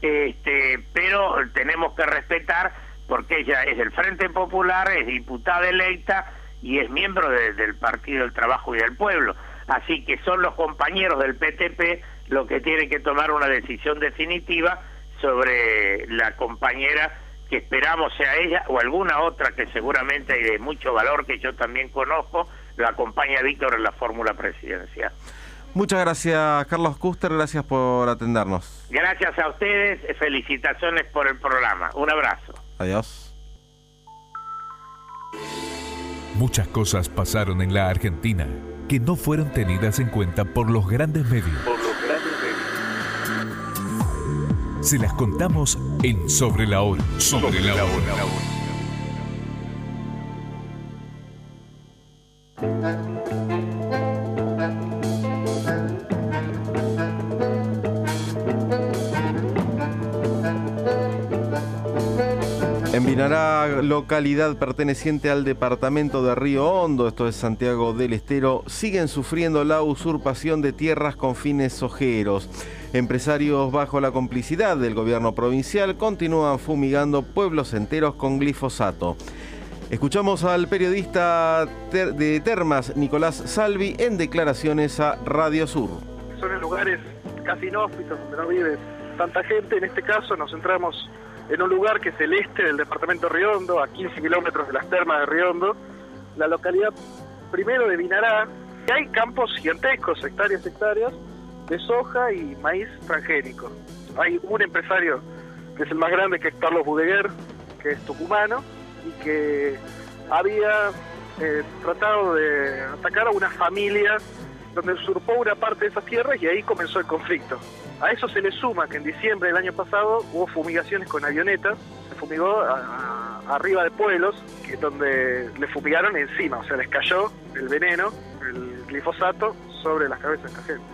este, pero tenemos que respetar, porque ella es del Frente Popular, es diputada electa y es miembro de, del Partido del Trabajo y del Pueblo. Así que son los compañeros del P T P los que tienen que tomar una decisión definitiva sobre la compañera que esperamos sea ella o alguna otra que seguramente hay de mucho valor, que yo también conozco, lo acompaña a Víctor en la fórmula presidencial. Muchas gracias, Carlos Kuster, gracias por atendernos. Gracias a ustedes, felicitaciones por el programa. Un abrazo. Adiós. Muchas cosas pasaron en la Argentina que no fueron tenidas en cuenta por los grandes medios. Por los grandes medios. Se las contamos en Sobre la Hora. Sobre, Sobre la, la Hora. La hora. En Vinará, localidad perteneciente al departamento de Río Hondo, esto es Santiago del Estero, siguen sufriendo la usurpación de tierras con fines sojeros. Empresarios bajo la complicidad del gobierno provincial continúan fumigando pueblos enteros con glifosato. Escuchamos al periodista ter- de Termas, Nicolás Salvi, en declaraciones a Radio Sur. Son en lugares casi inhóspitos, donde no vive tanta gente. En este caso nos centramos en un lugar que es el este del departamento de Río Hondo, a quince kilómetros de las termas de Río Hondo, la localidad primero de Vinará, Y hay campos gigantescos, hectáreas, hectáreas, de soja y maíz transgénico. Hay un empresario que es el más grande, que es Carlos Budeguer, que es tucumano, y que había eh, tratado de atacar a una familia donde usurpó una parte de esas tierras, y ahí comenzó el conflicto. A eso se le suma que en diciembre del año pasado hubo fumigaciones con avionetas, se fumigó a, a, arriba de pueblos, que donde le fumigaron encima, o sea, les cayó el veneno, el glifosato, sobre las cabezas de esta gente.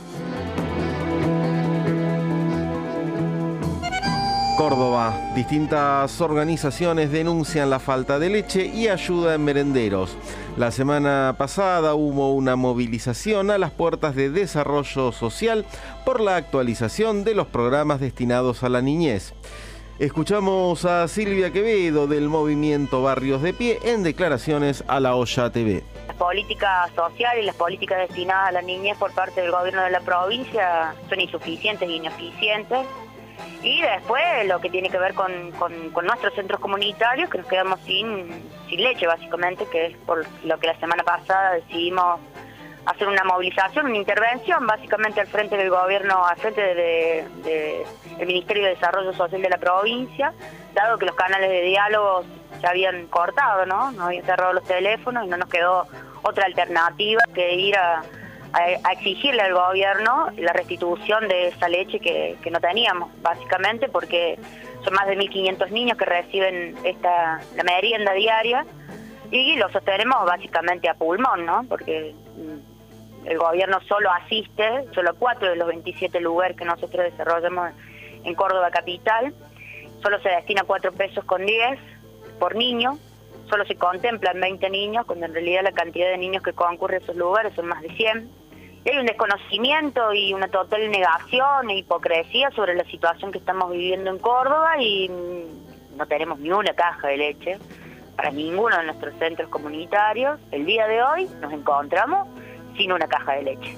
Córdoba. Distintas organizaciones denuncian la falta de leche y ayuda en merenderos. La semana pasada hubo una movilización a las puertas de Desarrollo Social por la actualización de los programas destinados a la niñez. Escuchamos a Silvia Quevedo del movimiento Barrios de Pie en declaraciones a La Olla T V. Las políticas sociales y las políticas destinadas a la niñez por parte del gobierno de la provincia son insuficientes e ineficientes. Y después lo que tiene que ver con, con, con nuestros centros comunitarios, que nos quedamos sin, sin leche básicamente, que es por lo que la semana pasada decidimos hacer una movilización, una intervención básicamente al frente del gobierno, al frente del de, de, de Ministerio de Desarrollo Social de la provincia, dado que los canales de diálogo se habían cortado, ¿no? Nos habían cerrado los teléfonos y no nos quedó otra alternativa que ir a... a exigirle al gobierno la restitución de esa leche que, que no teníamos, básicamente porque son más de mil quinientos niños que reciben esta la merienda diaria y lo sostenemos básicamente a pulmón, ¿no? Porque el gobierno solo asiste, solo cuatro de los veintisiete lugares que nosotros desarrollamos en Córdoba capital, solo se destina cuatro pesos con diez por niño, solo se contemplan veinte niños, cuando en realidad la cantidad de niños que concurren a esos lugares son más de cien. Y hay un desconocimiento y una total negación e hipocresía sobre la situación que estamos viviendo en Córdoba y no tenemos ni una caja de leche para ninguno de nuestros centros comunitarios. El día de hoy nos encontramos sin una caja de leche.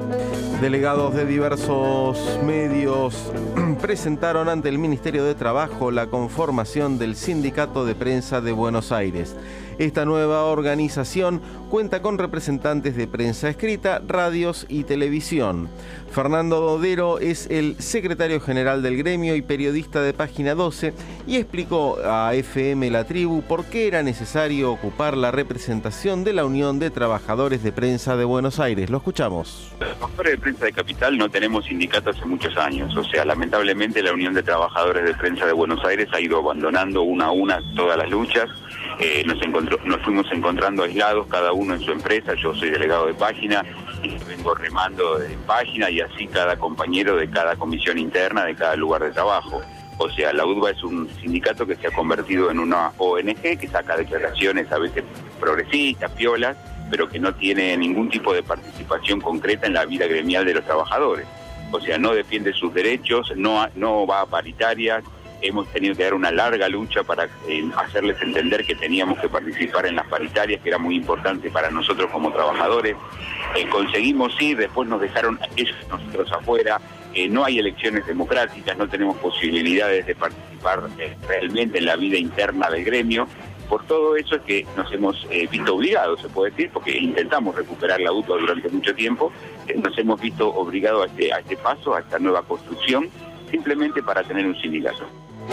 Delegados de diversos medios presentaron ante el Ministerio de Trabajo la conformación del Sindicato de Prensa de Buenos Aires. Esta nueva organización cuenta con representantes de prensa escrita, radios y televisión. Fernando Dodero es el secretario general del gremio y periodista de Página doce y explicó a F M La Tribu por qué era necesario ocupar la representación de la Unión de Trabajadores de Prensa de Buenos Aires. Lo escuchamos. Los trabajadores de prensa de Capital no tenemos sindicato hace muchos años. O sea, lamentablemente la Unión de Trabajadores de Prensa de Buenos Aires ha ido abandonando una a una todas las luchas. Eh, nos, encontró, nos fuimos encontrando aislados, cada uno en su empresa. Yo soy delegado de Página y vengo remando de Página y así cada compañero de cada comisión interna, de cada lugar de trabajo. O sea, la U D B A es un sindicato que se ha convertido en una O N G que saca declaraciones a veces progresistas, piolas, pero que no tiene ningún tipo de participación concreta en la vida gremial de los trabajadores. O sea, no defiende sus derechos, no, no va a paritarias. Hemos tenido que dar una larga lucha para eh, hacerles entender que teníamos que participar en las paritarias, que era muy importante para nosotros como trabajadores. Eh, conseguimos ir, después nos dejaron ellos nosotros afuera. Eh, no hay elecciones democráticas, no tenemos posibilidades de participar eh, realmente en la vida interna del gremio. Por todo eso es que nos hemos eh, visto obligados, se puede decir, porque intentamos recuperar la U T O durante mucho tiempo, eh, nos hemos visto obligados a este, a este paso, a esta nueva construcción, simplemente para tener un sindicato.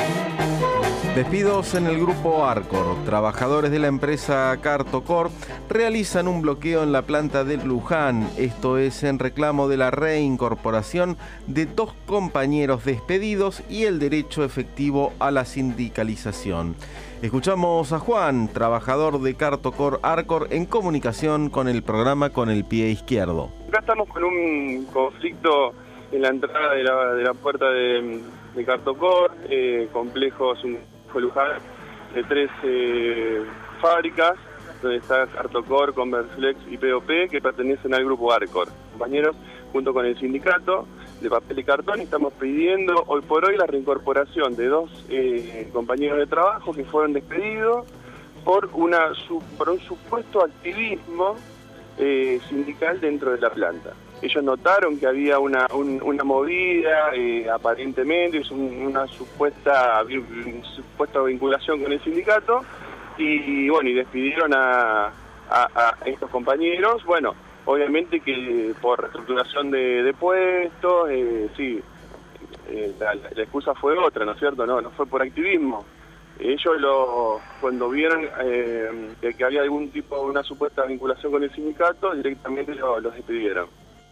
Despidos en el grupo Arcor. Trabajadores de la empresa Cartocor realizan un bloqueo en la planta de Luján. Esto es en reclamo de la reincorporación de dos compañeros despedidos y el derecho efectivo a la sindicalización. Escuchamos a Juan, trabajador de Cartocor Arcor, en comunicación con el programa Con el Pie Izquierdo. Acá estamos con un conflicto en la entrada de la, de la puerta de, de Cartocor, eh, complejo, es un Luján de tres eh, fábricas, donde está Cartocor, Conversflex y P O P, que pertenecen al grupo Arcor. Compañeros, junto con el sindicato de papel y cartón, estamos pidiendo hoy por hoy la reincorporación de dos eh, compañeros de trabajo que fueron despedidos por, una, su, por un supuesto activismo eh, sindical dentro de la planta. Ellos notaron que había una, un, una movida, eh, aparentemente, es un, una supuesta, supuesta vinculación con el sindicato, y, y bueno, y despidieron a, a, a estos compañeros. Bueno, obviamente que por reestructuración de, de puestos, eh, sí, eh, la, la excusa fue otra, ¿no es cierto? No, no fue por activismo. Ellos lo, cuando vieron eh, que, que había algún tipo de una supuesta vinculación con el sindicato, directamente lo, los despidieron.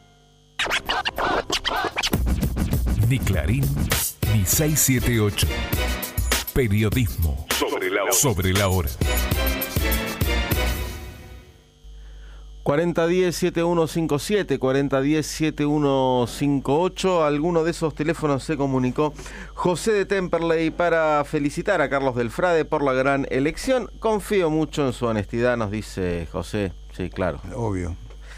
Ni Clarín, ni seiscientos setenta y ocho. Periodismo sobre la hora. Sobre la hora. cuarenta diez, setenta y uno cincuenta y siete, cuarenta diez, setenta y uno cincuenta y ocho. Alguno de esos teléfonos se comunicó José de Temperley para felicitar a Carlos Delfrade por la gran elección. Confío mucho en su honestidad, nos dice José. Sí, claro. Obvio.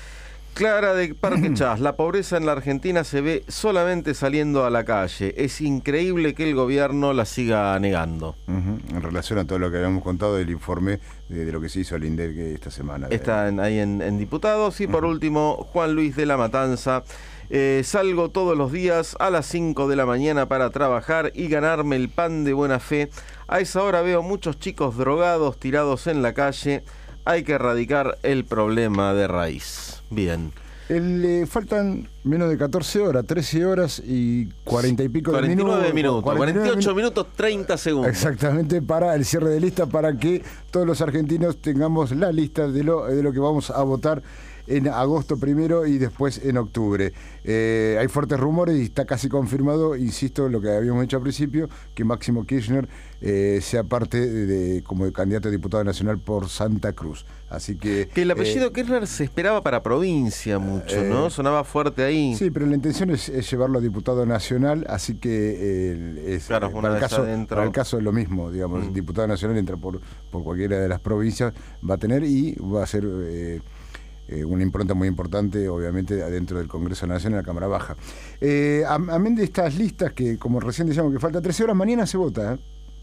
Clara de Parque Chas, la pobreza en la Argentina se ve solamente saliendo a la calle. Es increíble que el gobierno la siga negando. Uh-huh. En relación a todo lo que habíamos contado del informe de, de lo que se hizo al INDEC esta semana. Está en, ahí en, en Diputados. Y por uh-huh. último, Juan Luis de la Matanza. Eh, salgo todos los días a las cinco de la mañana para trabajar y ganarme el pan de buena fe. A esa hora veo muchos chicos drogados tirados en la calle. Hay que erradicar el problema de raíz. Bien. El, eh, faltan menos de catorce horas, trece horas y cuarenta y pico de minutos. cuarenta y nueve minutos, cuarenta y ocho minutos, treinta segundos. Exactamente, para el cierre de lista, para que todos los argentinos tengamos la lista de lo, de lo que vamos a votar en agosto primero y después en octubre. Eh, hay fuertes rumores y está casi confirmado, insisto, lo que habíamos hecho al principio, que Máximo Kirchner eh, sea parte de, de, como candidato a diputado nacional por Santa Cruz. Así que... Que el apellido eh, Kirchner se esperaba para provincia mucho, ¿no? Eh, Sonaba fuerte ahí. Sí, pero la intención es, es llevarlo a diputado nacional, así que eh, es, claro, para, el caso, para el caso es lo mismo, digamos, mm. el diputado nacional entra por, por cualquiera de las provincias, va a tener y va a ser... Eh, Eh, una impronta muy importante, obviamente, dentro del Congreso Nacional, en la Cámara Baja. Eh, amén de estas listas, que como recién decíamos que falta trece horas, mañana se vota. ¿eh?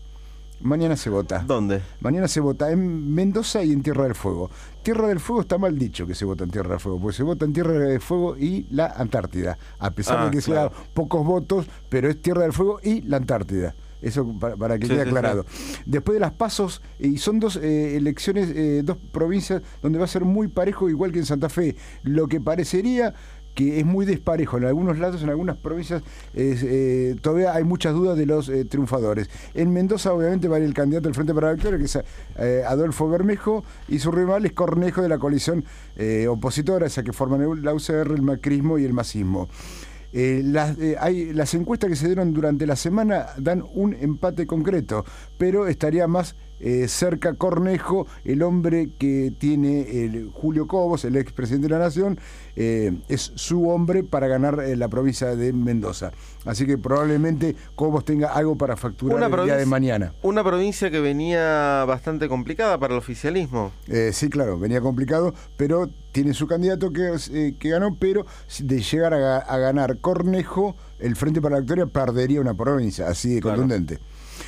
Mañana se vota. ¿Dónde? Mañana se vota en Mendoza y en Tierra del Fuego. Tierra del Fuego está mal dicho que se vota en Tierra del Fuego, porque se vota en Tierra del Fuego y la Antártida. A pesar ah, de que claro. sea pocos votos, pero es Tierra del Fuego y la Antártida. Eso para, para que sí, quede sí, aclarado. Sí. Después de las pasos, y son dos eh, elecciones, eh, dos provincias donde va a ser muy parejo, igual que en Santa Fe. Lo que parecería que es muy desparejo en algunos lados, en algunas provincias es, eh, todavía hay muchas dudas de los eh, triunfadores. En Mendoza obviamente va el candidato del Frente para la Victoria, que es eh, Adolfo Bermejo, y su rival es Cornejo, de la coalición eh, opositora, esa que forman la U C R, el macrismo y el masismo. Eh, las, eh, hay, las encuestas que se dieron durante la semana dan un empate concreto, pero estaría más eh, cerca Cornejo, el hombre que tiene el Julio Cobos, el expresidente de la Nación, eh, es su hombre para ganar eh, la provincia de Mendoza. Así que probablemente Cobos tenga algo para facturar una el día de mañana. Una provincia que venía bastante complicada para el oficialismo. Eh, sí, claro, venía complicado, pero tiene su candidato que, eh, que ganó, pero de llegar a, a ganar Cornejo, el Frente para la Victoria perdería una provincia, así de claro. contundente.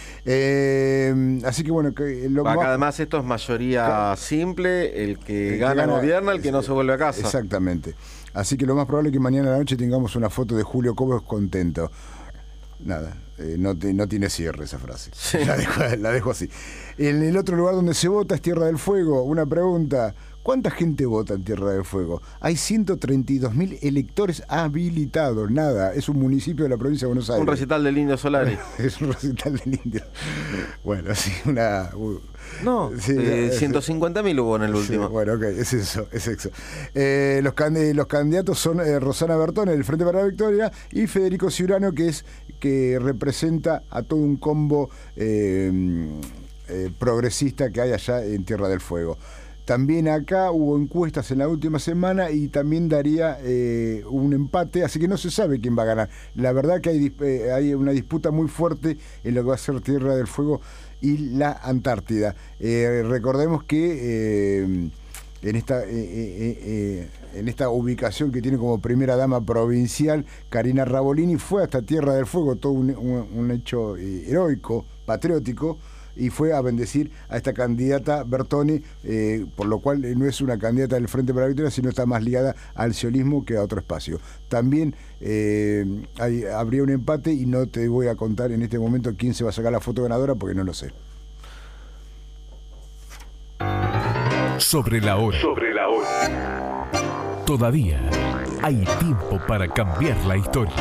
Eh, así que bueno, que lo Acá más... además esto es mayoría claro. simple, el que el gana, que gana gobierna, el que no se vuelve a casa. Exactamente. Así que lo más probable es que mañana a la noche tengamos una foto de Julio Cobos contento. Nada, eh, no, te, no tiene cierre esa frase. Sí. La, dejo, la dejo así. En el otro lugar donde se vota es Tierra del Fuego. Una pregunta: ¿cuánta gente vota en Tierra del Fuego? Hay ciento treinta y dos mil electores habilitados. Nada, es un municipio de la provincia de Buenos Aires. Un recital del Indio Solari. Es un recital del Indio. Bueno, sí, una... Uh, no, sí, eh, ciento cincuenta mil hubo en el último. Sí, bueno, ok, es eso, es eso. Eh, los, cand- los candidatos son eh, Rosana Bertone, del Frente para la Victoria, y Federico Ciurano, que es que representa a todo un combo eh, eh, progresista que hay allá en Tierra del Fuego. También acá hubo encuestas en la última semana y también daría eh, un empate, así que no se sabe quién va a ganar. La verdad que hay, eh, hay una disputa muy fuerte en lo que va a ser Tierra del Fuego y la Antártida. Eh, recordemos que eh, en esta... Eh, eh, eh, en esta ubicación que tiene como primera dama provincial, Karina Rabolini fue hasta Tierra del Fuego, todo un, un, un hecho eh, heroico, patriótico, y fue a bendecir a esta candidata Bertone, eh, por lo cual no es una candidata del Frente para la Victoria, sino está más ligada al sionismo que a otro espacio. También eh, hay, habría un empate y no te voy a contar en este momento quién se va a sacar la foto ganadora porque no lo sé. Sobre la hora. Sobre la hora. Todavía hay tiempo para cambiar la historia.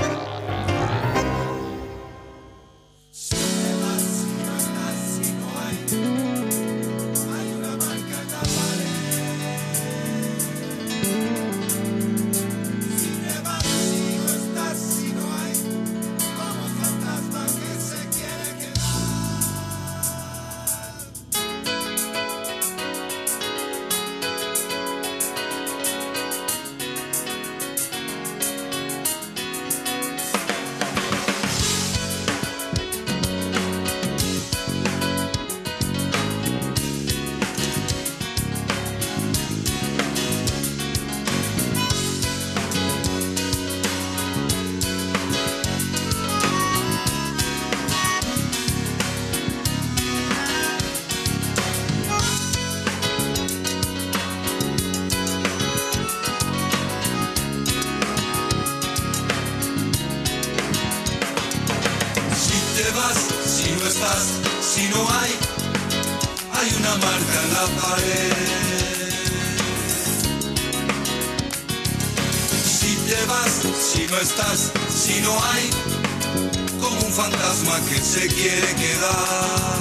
Que se quiere quedar,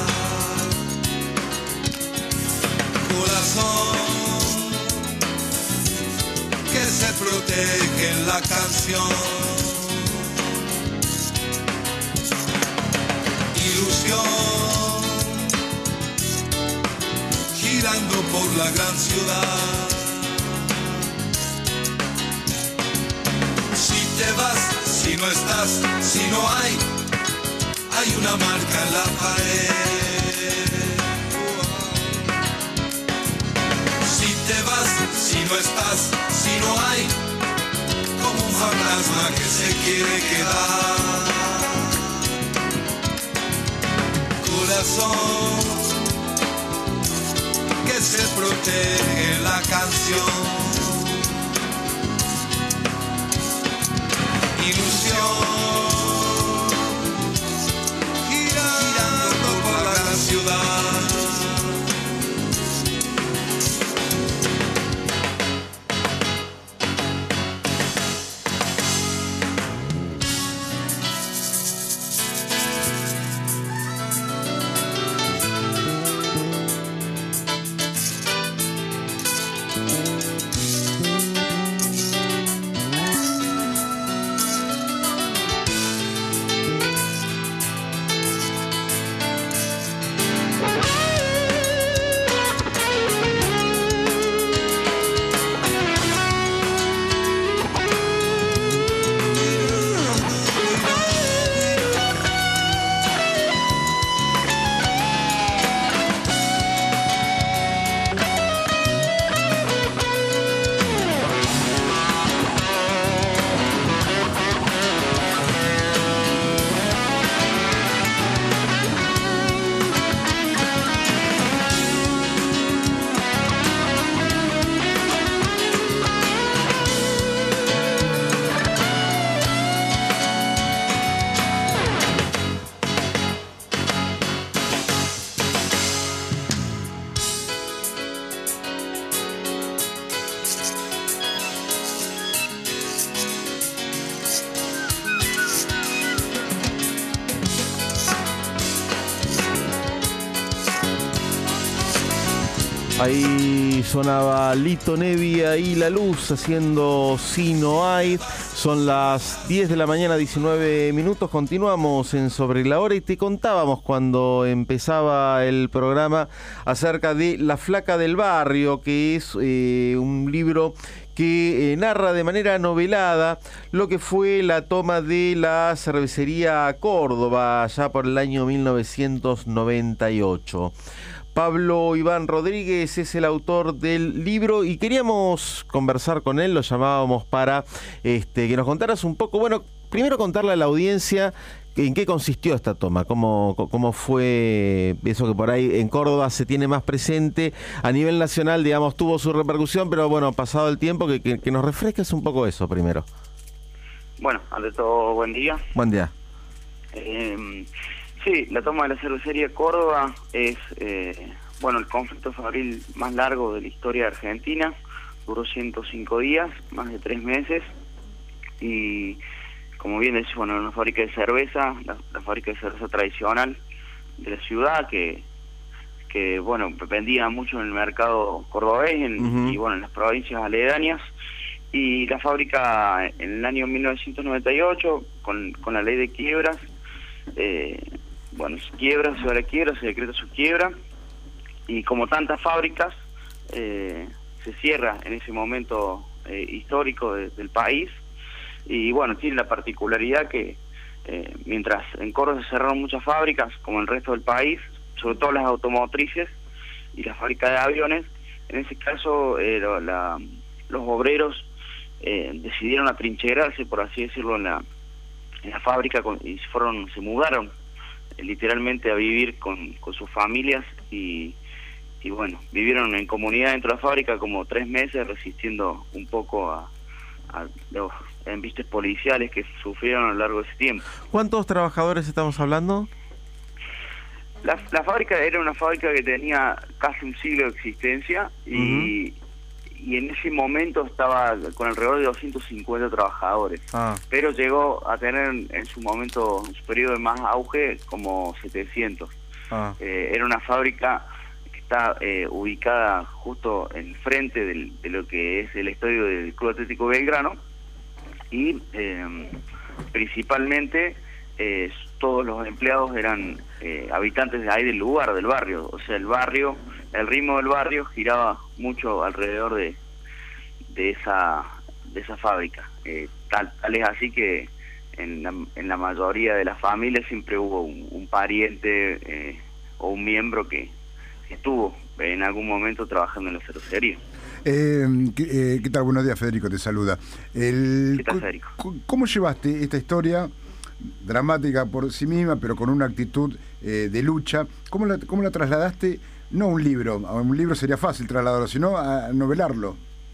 corazón que se protege en la canción, ilusión girando por la gran ciudad. Si te vas, si no estás, si no hay hay una marca en la pared. Si te vas, si no estás, si no hay, como un fantasma que se quiere quedar. Corazón que se protege en la canción. Ilusión ciudad. Ahí sonaba Lito Nevia y La Luz haciendo Si No Hay. Son las diez de la mañana, diecinueve minutos. Continuamos en Sobre la Hora y te contábamos cuando empezaba el programa acerca de La Flaca del Barrio, que es eh, un libro que eh, narra de manera novelada lo que fue la toma de la cervecería Córdoba allá por el año mil novecientos noventa y ocho. Pablo Iván Rodríguez es el autor del libro y queríamos conversar con él, lo llamábamos para este, que nos contaras un poco, bueno, primero contarle a la audiencia en qué consistió esta toma, cómo, cómo fue eso que por ahí en Córdoba se tiene más presente, a nivel nacional, digamos, tuvo su repercusión, pero bueno, pasado el tiempo, que, que, que nos refresques un poco eso primero. Bueno, ante todo, buen día. Buen día. Eh, Sí, la toma de la cervecería Córdoba es, eh, bueno, el conflicto fabril más largo de la historia de Argentina, duró ciento cinco días, más de tres meses, y como bien decís, bueno, una fábrica de cerveza, la, la fábrica de cerveza tradicional de la ciudad, que, que bueno, vendía mucho en el mercado cordobés en, uh-huh. y bueno, en las provincias aledañas. Y la fábrica en el año mil novecientos noventa y ocho, con, con la ley de quiebras, eh, bueno, se quiebra, se va a la quiebra, se decreta su quiebra, y como tantas fábricas, eh, se cierra en ese momento eh, histórico de, del país. Y bueno, tiene la particularidad que eh, mientras en Córdoba se cerraron muchas fábricas, como en el resto del país, sobre todo las automotrices y las fábricas de aviones, en ese caso eh, la, los obreros eh, decidieron atrincherarse, por así decirlo, en la, en la fábrica con, y se fueron, se mudaron eh, literalmente a vivir con, con sus familias y, y bueno, vivieron en comunidad dentro de la fábrica como tres meses, resistiendo un poco a, a los embistes policiales que sufrieron a lo largo de ese tiempo. ¿Cuántos trabajadores estamos hablando? La, la fábrica era una fábrica que tenía casi un siglo de existencia y, uh-huh. y en ese momento estaba con alrededor de doscientos cincuenta trabajadores, ah. pero llegó a tener en su momento, en su periodo de más auge, como setecientos. Ah. Eh, era una fábrica que está eh, ubicada justo enfrente del, de lo que es el estadio del Club Atlético Belgrano, y eh, principalmente eh, todos los empleados eran eh, habitantes de ahí del lugar, del barrio. O sea, el barrio, el ritmo del barrio giraba mucho alrededor de de esa de esa fábrica. Eh, tal, tal es así que en la, en la mayoría de las familias siempre hubo un, un pariente eh, o un miembro que, que estuvo en algún momento trabajando en la cervecería. Eh, ¿qué, eh, ¿Qué tal? Buenos días, Federico, te saluda. El, ¿Qué tal, Federico? ¿Cómo llevaste esta historia dramática por sí misma, pero con una actitud eh, de lucha? ¿Cómo la, cómo la trasladaste? No a un libro, a un libro sería fácil trasladarlo, sino a novelarlo.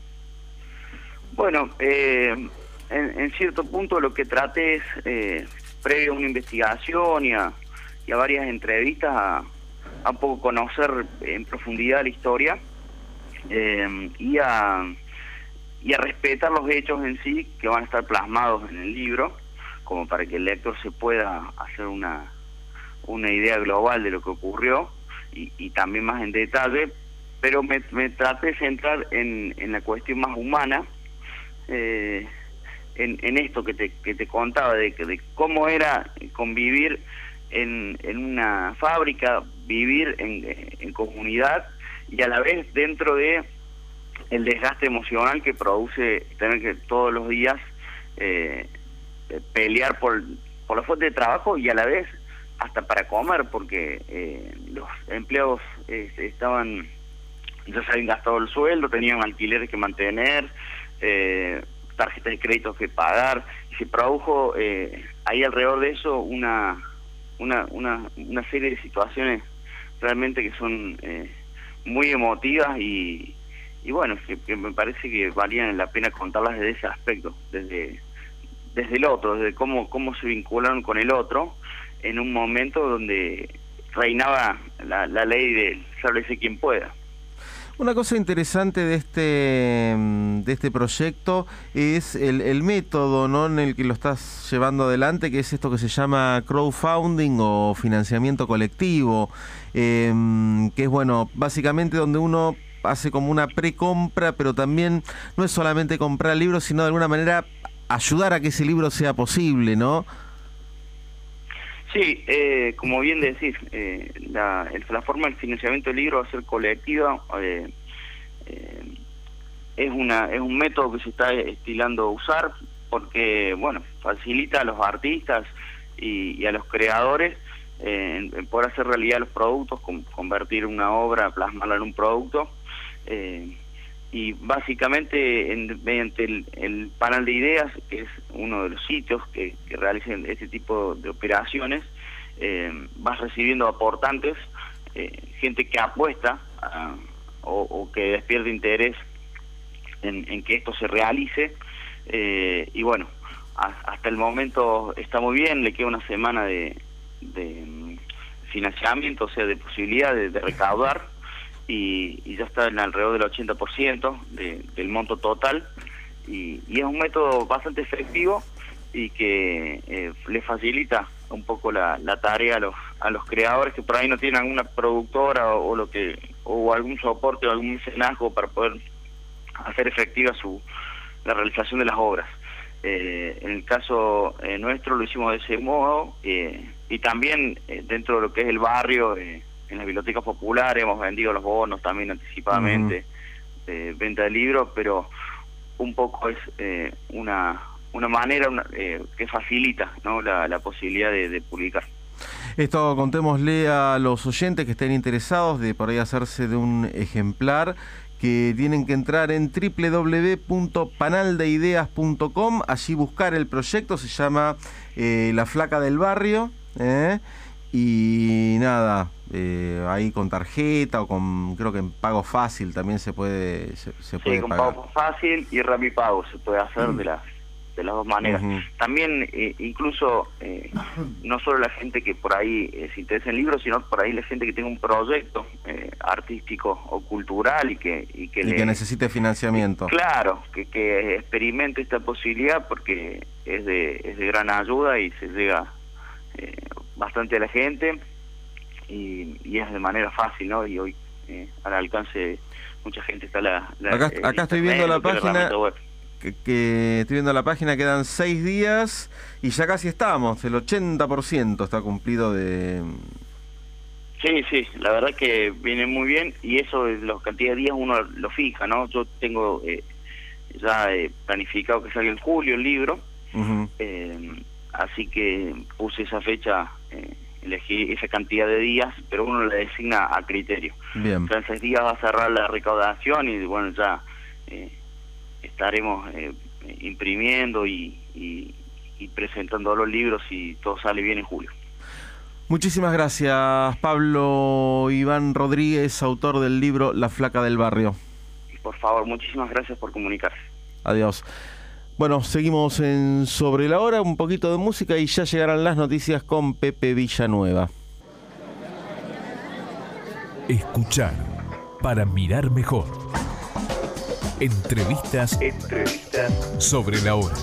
Bueno, eh, en, en cierto punto lo que traté es, eh, previo a una investigación y a, y a varias entrevistas, a, a un poco conocer en profundidad la historia, eh, y a y a respetar los hechos en sí que van a estar plasmados en el libro, como para que el lector se pueda hacer una una idea global de lo que ocurrió y, y también más en detalle, pero me, me traté de centrar en, en la cuestión más humana, eh, en, en esto que te, que te contaba, de, de cómo era convivir en, en una fábrica, vivir en, en comunidad y a la vez dentro de el desgaste emocional que produce tener que todos los días eh, pelear por, por la fuente de trabajo y a la vez hasta para comer, porque eh, los empleados eh, estaban, ya se habían gastado el sueldo, tenían alquileres que mantener, eh, tarjetas de crédito que pagar, y se produjo eh, ahí alrededor de eso una, una, una, una serie de situaciones realmente que son eh, muy emotivas y, y bueno, que, que me parece que valían la pena contarlas desde ese aspecto, desde desde el otro, desde cómo cómo se vincularon con el otro en un momento donde reinaba la, la ley de sálvese quien pueda. Una cosa interesante de este de este proyecto es el, el método, ¿no?, en el que lo estás llevando adelante, que es esto que se llama crowdfunding o financiamiento colectivo, eh, que es, bueno, básicamente donde uno hace como una precompra, pero también no es solamente comprar libros, sino de alguna manera ayudar a que ese libro sea posible, ¿no? Sí, eh, como bien decís, eh, la, la forma del financiamiento del libro va a ser colectiva. Eh, eh, es una es un método que se está estilando usar porque, bueno, facilita a los artistas y, y a los creadores eh, en, en poder hacer realidad los productos, con, convertir una obra, plasmarla en un producto. Eh, y básicamente en, mediante el, el panel de ideas, que es uno de los sitios que, que realizan este tipo de operaciones, eh, vas recibiendo aportantes, eh, gente que apuesta a, o, o que despierte interés en, en que esto se realice, eh, y bueno, a, hasta el momento está muy bien, le queda una semana de, de financiamiento, o sea, de posibilidad de, de recaudar. y, y ya está en alrededor del ochenta por ciento de, del monto total, y, y es un método bastante efectivo y que eh, le facilita un poco la, la tarea a los a los creadores que por ahí no tienen alguna productora o, o lo que o algún soporte o algún mecenazgo para poder hacer efectiva su la realización de las obras. Eh, en el caso eh, nuestro lo hicimos de ese modo, eh, y también eh, dentro de lo que es el barrio, eh, en las bibliotecas populares hemos vendido los bonos también anticipadamente, uh-huh. eh, venta de libros, pero un poco es eh, una una manera una, eh, que facilita, ¿no?, la, la posibilidad de, de publicar. Esto contémosle a los oyentes que estén interesados de por ahí hacerse de un ejemplar, que tienen que entrar en doble u doble u doble u punto panal de ideas punto com, allí buscar el proyecto, se llama eh, La Flaca del Barrio, ¿eh? Y nada, eh, ahí con tarjeta o con, creo que en pago fácil también se puede se, se sí, puede con pagar. Pago Fácil y Rapipago se puede hacer mm. de las de las dos maneras. Uh-huh. También eh, incluso eh, no solo la gente que por ahí eh, se interesa en libros, sino por ahí la gente que tenga un proyecto eh, artístico o cultural y que y que, y le, que necesite financiamiento. Claro, que, que experimente esta posibilidad porque es de es de gran ayuda y se llega eh, bastante a la gente y, y es de manera fácil, ¿no? Y hoy eh, al alcance de mucha gente está la, la acá, eh, acá estoy viendo la página web. Que, que estoy viendo la página, quedan seis días y ya casi estamos, el ochenta por ciento está cumplido de... Sí, sí, la verdad que viene muy bien y eso de la cantidad de días uno lo fija, ¿no? Yo tengo eh, ya eh, planificado que salga en julio el libro, uh-huh. eh, así que puse esa fecha, eh, elegí esa cantidad de días, pero uno la designa a criterio. Bien. O sea, en seis días va a cerrar la recaudación y bueno, ya... Eh, estaremos eh, imprimiendo y, y, y presentando los libros y todo sale bien en julio. Muchísimas gracias, Pablo Iván Rodríguez, autor del libro La Flaca del Barrio. Por favor, muchísimas gracias por comunicarse. Adiós. Bueno, seguimos en Sobre la Hora, un poquito de música y ya llegarán las noticias con Pepe Villanueva. Escuchar para mirar mejor. Entrevistas, Entrevistas sobre la hora.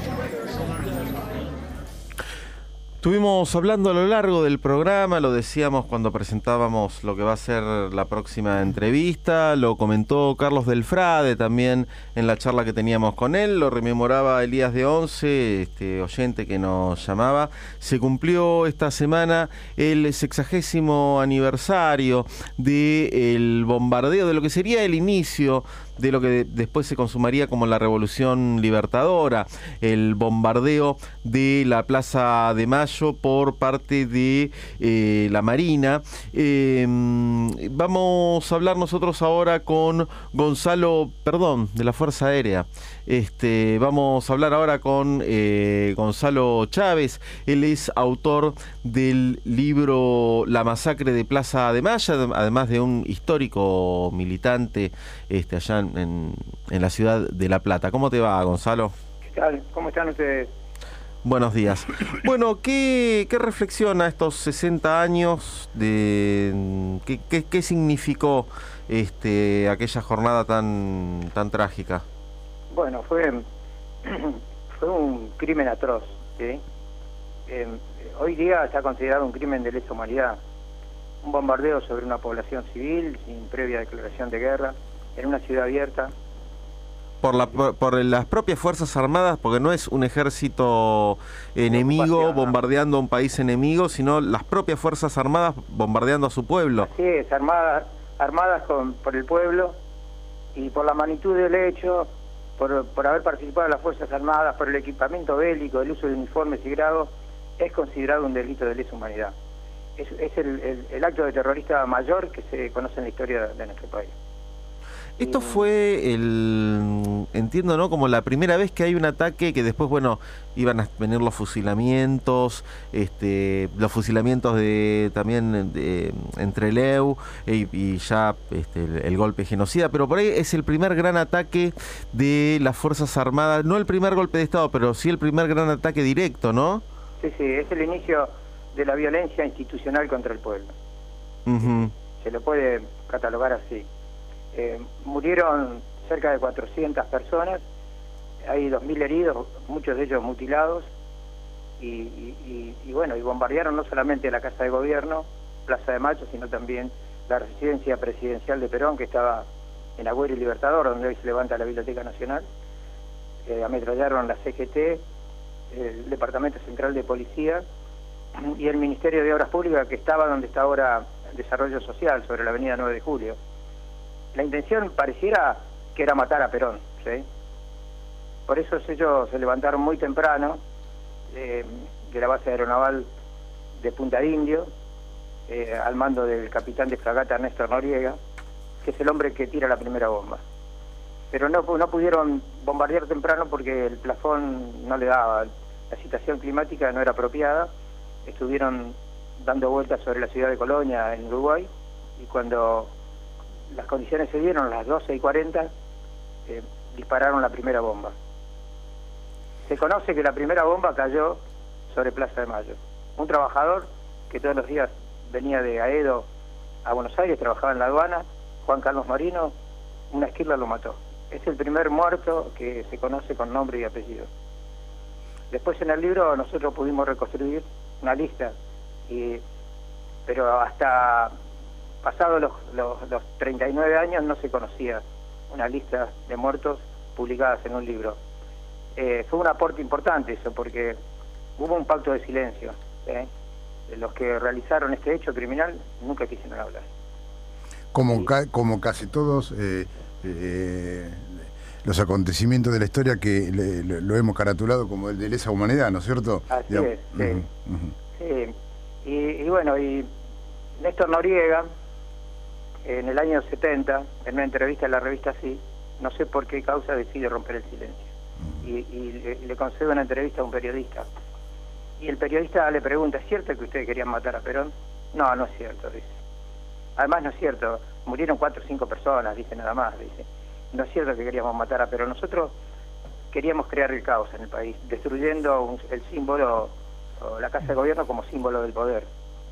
Estuvimos hablando a lo largo del programa, lo decíamos cuando presentábamos lo que va a ser la próxima entrevista, lo comentó Carlos Delfrade también en la charla que teníamos con él, lo rememoraba Elías de Once, este oyente que nos llamaba. Se cumplió esta semana el sexagésimo aniversario del bombardeo, de lo que sería el inicio de lo que de, después se consumaría como la Revolución Libertadora, el bombardeo de la Plaza de Mayo por parte de eh, la Marina. Eh, vamos a hablar nosotros ahora con Gonzalo, perdón, de la Fuerza Aérea. Este, vamos a hablar ahora con eh, Gonzalo Chávez. Él es autor del libro La Masacre de Plaza de Mayo, además de un histórico militante este, allá en, en la ciudad de La Plata. ¿Cómo te va, Gonzalo? ¿Qué tal? ¿Cómo están ustedes? Buenos días. Bueno, ¿qué, qué reflexiona estos sesenta años de qué, qué, qué significó este, aquella jornada tan, tan trágica? Bueno, fue, fue un crimen atroz, ¿sí? Eh, hoy día está considerado un crimen de lesa humanidad. Un bombardeo sobre una población civil sin previa declaración de guerra, en una ciudad abierta. Por, la, por, por las propias Fuerzas Armadas, porque no es un ejército enemigo bombardeando a un país enemigo, sino las propias Fuerzas Armadas bombardeando a su pueblo. Así es, armadas, armadas con, por el pueblo y por la magnitud del hecho, por, por haber participado en las Fuerzas Armadas, por el equipamiento bélico, el uso de uniformes y grados, es considerado un delito de lesa humanidad. Es, es el, el, el acto de terrorista mayor que se conoce en la historia de nuestro país. Esto fue el, entiendo, ¿no?, como la primera vez que hay un ataque que después, bueno, iban a venir los fusilamientos, este, los fusilamientos de también de, entre Leu y, y ya este, el, el golpe genocida, pero por ahí es el primer gran ataque de las Fuerzas Armadas, no el primer golpe de Estado, pero sí el primer gran ataque directo, ¿no? Sí, sí, es el inicio de la violencia institucional contra el pueblo. Uh-huh. se lo puede catalogar así. Eh, murieron cerca de cuatrocientas personas, hay dos mil heridos, muchos de ellos mutilados, y, y, y, y bueno, y bombardearon no solamente la Casa de Gobierno, Plaza de Mayo, sino también la residencia presidencial de Perón, que estaba en Agüero y Libertador, donde hoy se levanta la Biblioteca Nacional. Eh, ametrallaron la C G T, el Departamento Central de Policía y el Ministerio de Obras Públicas, que estaba donde está ahora Desarrollo Social, sobre la avenida nueve de julio. La intención pareciera que era matar a Perón, ¿sí? Por eso ellos se levantaron muy temprano eh, de la base aeronaval de Punta Indio, eh, al mando del capitán de fragata Néstor Noriega, que es el hombre que tira la primera bomba. Pero no, no pudieron bombardear temprano porque el plafón no le daba, la situación climática no era apropiada. Estuvieron dando vueltas sobre la ciudad de Colonia, en Uruguay, y cuando las condiciones se dieron, a las doce y cuarenta, eh, dispararon la primera bomba. Se conoce que la primera bomba cayó sobre Plaza de Mayo. Un trabajador que todos los días venía de Aedo a Buenos Aires, trabajaba en la aduana, Juan Carlos Marino, una esquirla lo mató. Es el primer muerto que se conoce con nombre y apellido. Después en el libro nosotros pudimos reconstruir una lista, y, pero hasta pasados los, los, los treinta y nueve años no se conocía una lista de muertos publicadas en un libro. Eh, fue un aporte importante eso, porque hubo un pacto de silencio. ¿eh? Los que realizaron este hecho criminal nunca quisieron hablar. Como, ca como casi todos eh, eh, los acontecimientos de la historia que le, lo, lo hemos caratulado como el de lesa humanidad, ¿no es cierto? Así Digamos. es, sí. Uh-huh, uh-huh. Sí. Y, y bueno, y Néstor Noriega, en el año setenta, en una entrevista en la revista Sí, no sé por qué causa decide romper el silencio. Uh-huh. Y, y le, le concede una entrevista a un periodista. Y el periodista le pregunta, ¿es cierto que ustedes querían matar a Perón? No, no es cierto, dice. Además no es cierto, murieron cuatro o cinco personas, dice nada más, dice. No es cierto que queríamos matar a Perón, nosotros queríamos crear el caos en el país, destruyendo un, el símbolo, o la Casa de Gobierno como símbolo del poder.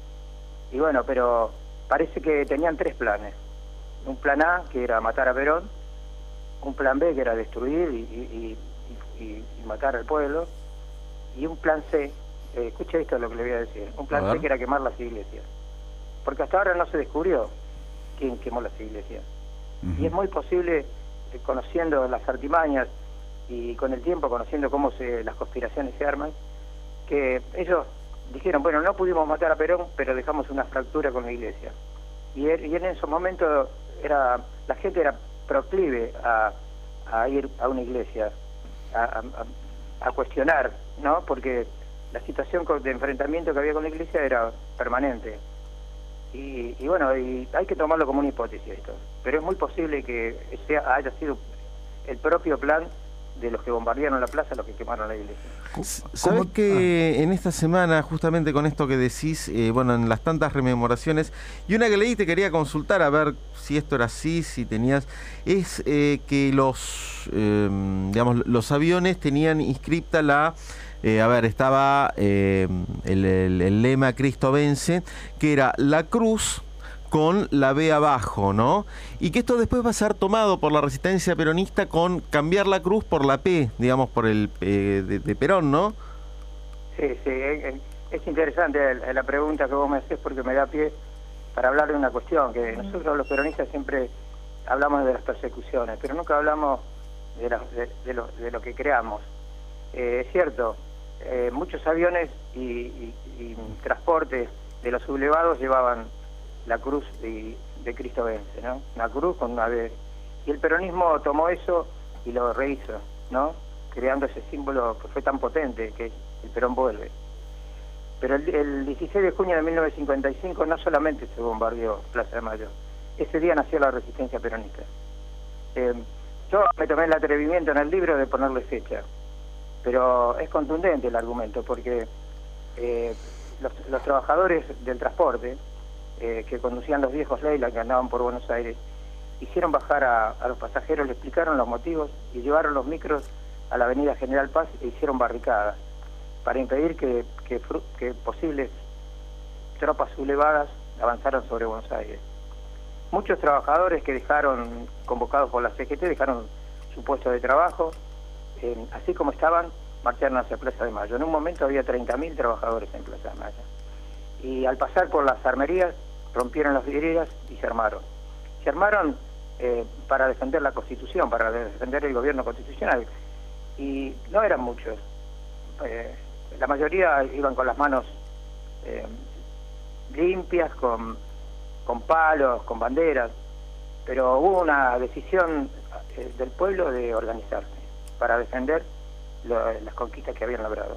Y bueno, pero parece que tenían tres planes. Un plan A, que era matar a Perón, un plan B, que era destruir y, y, y, y, y matar al pueblo, y un plan C, eh, escuche esto lo que le voy a decir, un plan C que era quemar las iglesias. Porque hasta ahora no se descubrió quién quemó las iglesias. Uh-huh. Y es muy posible, eh, conociendo las artimañas y con el tiempo conociendo cómo se, las conspiraciones se arman, que ellos dijeron, bueno, no pudimos matar a Perón, pero dejamos una fractura con la iglesia. Y, er, y en esos momentos era, la gente era proclive a, a ir a una iglesia, a, a, a cuestionar, ¿no? Porque la situación de enfrentamiento que había con la iglesia era permanente. Y, y bueno, y hay que tomarlo como una hipótesis esto, pero es muy posible que sea, haya sido el propio plan de los que bombardearon la plaza los que quemaron la iglesia. ¿Sabes que ah. en esta semana, justamente con esto que decís, eh, bueno, en las tantas rememoraciones, y una que leí te quería consultar a ver si esto era así, si tenías, es eh, que los, eh, digamos, los aviones tenían inscripta la... Eh, a ver, estaba eh, el, el, el lema Cristo vence, que era la cruz con la B abajo, ¿no? Y que esto después va a ser tomado por la resistencia peronista con cambiar la cruz por la P, digamos, por el eh, de, de Perón, ¿no? Sí, sí, es, es interesante la pregunta que vos me haces porque me da pie para hablar de una cuestión, que nosotros los peronistas siempre hablamos de las persecuciones, pero nunca hablamos de, la, de, de, lo, de lo que creamos. Eh, es cierto, eh, muchos aviones y, y, y transportes de los sublevados llevaban la cruz de, de Cristo vence, ¿no? Una cruz con una B. Y el peronismo tomó eso y lo rehizo, ¿no? Creando ese símbolo que fue tan potente, que el Perón vuelve. Pero el, el dieciséis de junio de mil novecientos cincuenta y cinco no solamente se bombardeó Plaza de Mayo, ese día nació la resistencia peronista. Eh, yo me tomé el atrevimiento en el libro de ponerle fecha, pero es contundente el argumento, porque eh, los, los trabajadores del transporte, eh, que conducían los viejos Leyland que andaban por Buenos Aires, hicieron bajar a, a los pasajeros, le explicaron los motivos y llevaron los micros a la avenida General Paz e hicieron barricadas para impedir que, que, que posibles tropas sublevadas avanzaran sobre Buenos Aires. muchos trabajadores que dejaron, convocados por la C G T, dejaron su puesto de trabajo, eh, así como estaban, marcharon hacia Plaza de Mayo. En un momento había treinta mil trabajadores en Plaza de Mayo. Y al pasar por las armerías, rompieron las vidrieras y se armaron. Se armaron eh, para defender la Constitución, para defender el gobierno constitucional. Y no eran muchos. Eh, la mayoría iban con las manos eh, limpias, con, con palos, con banderas. Pero hubo una decisión eh, del pueblo de organizarse para defender lo, las conquistas que habían logrado.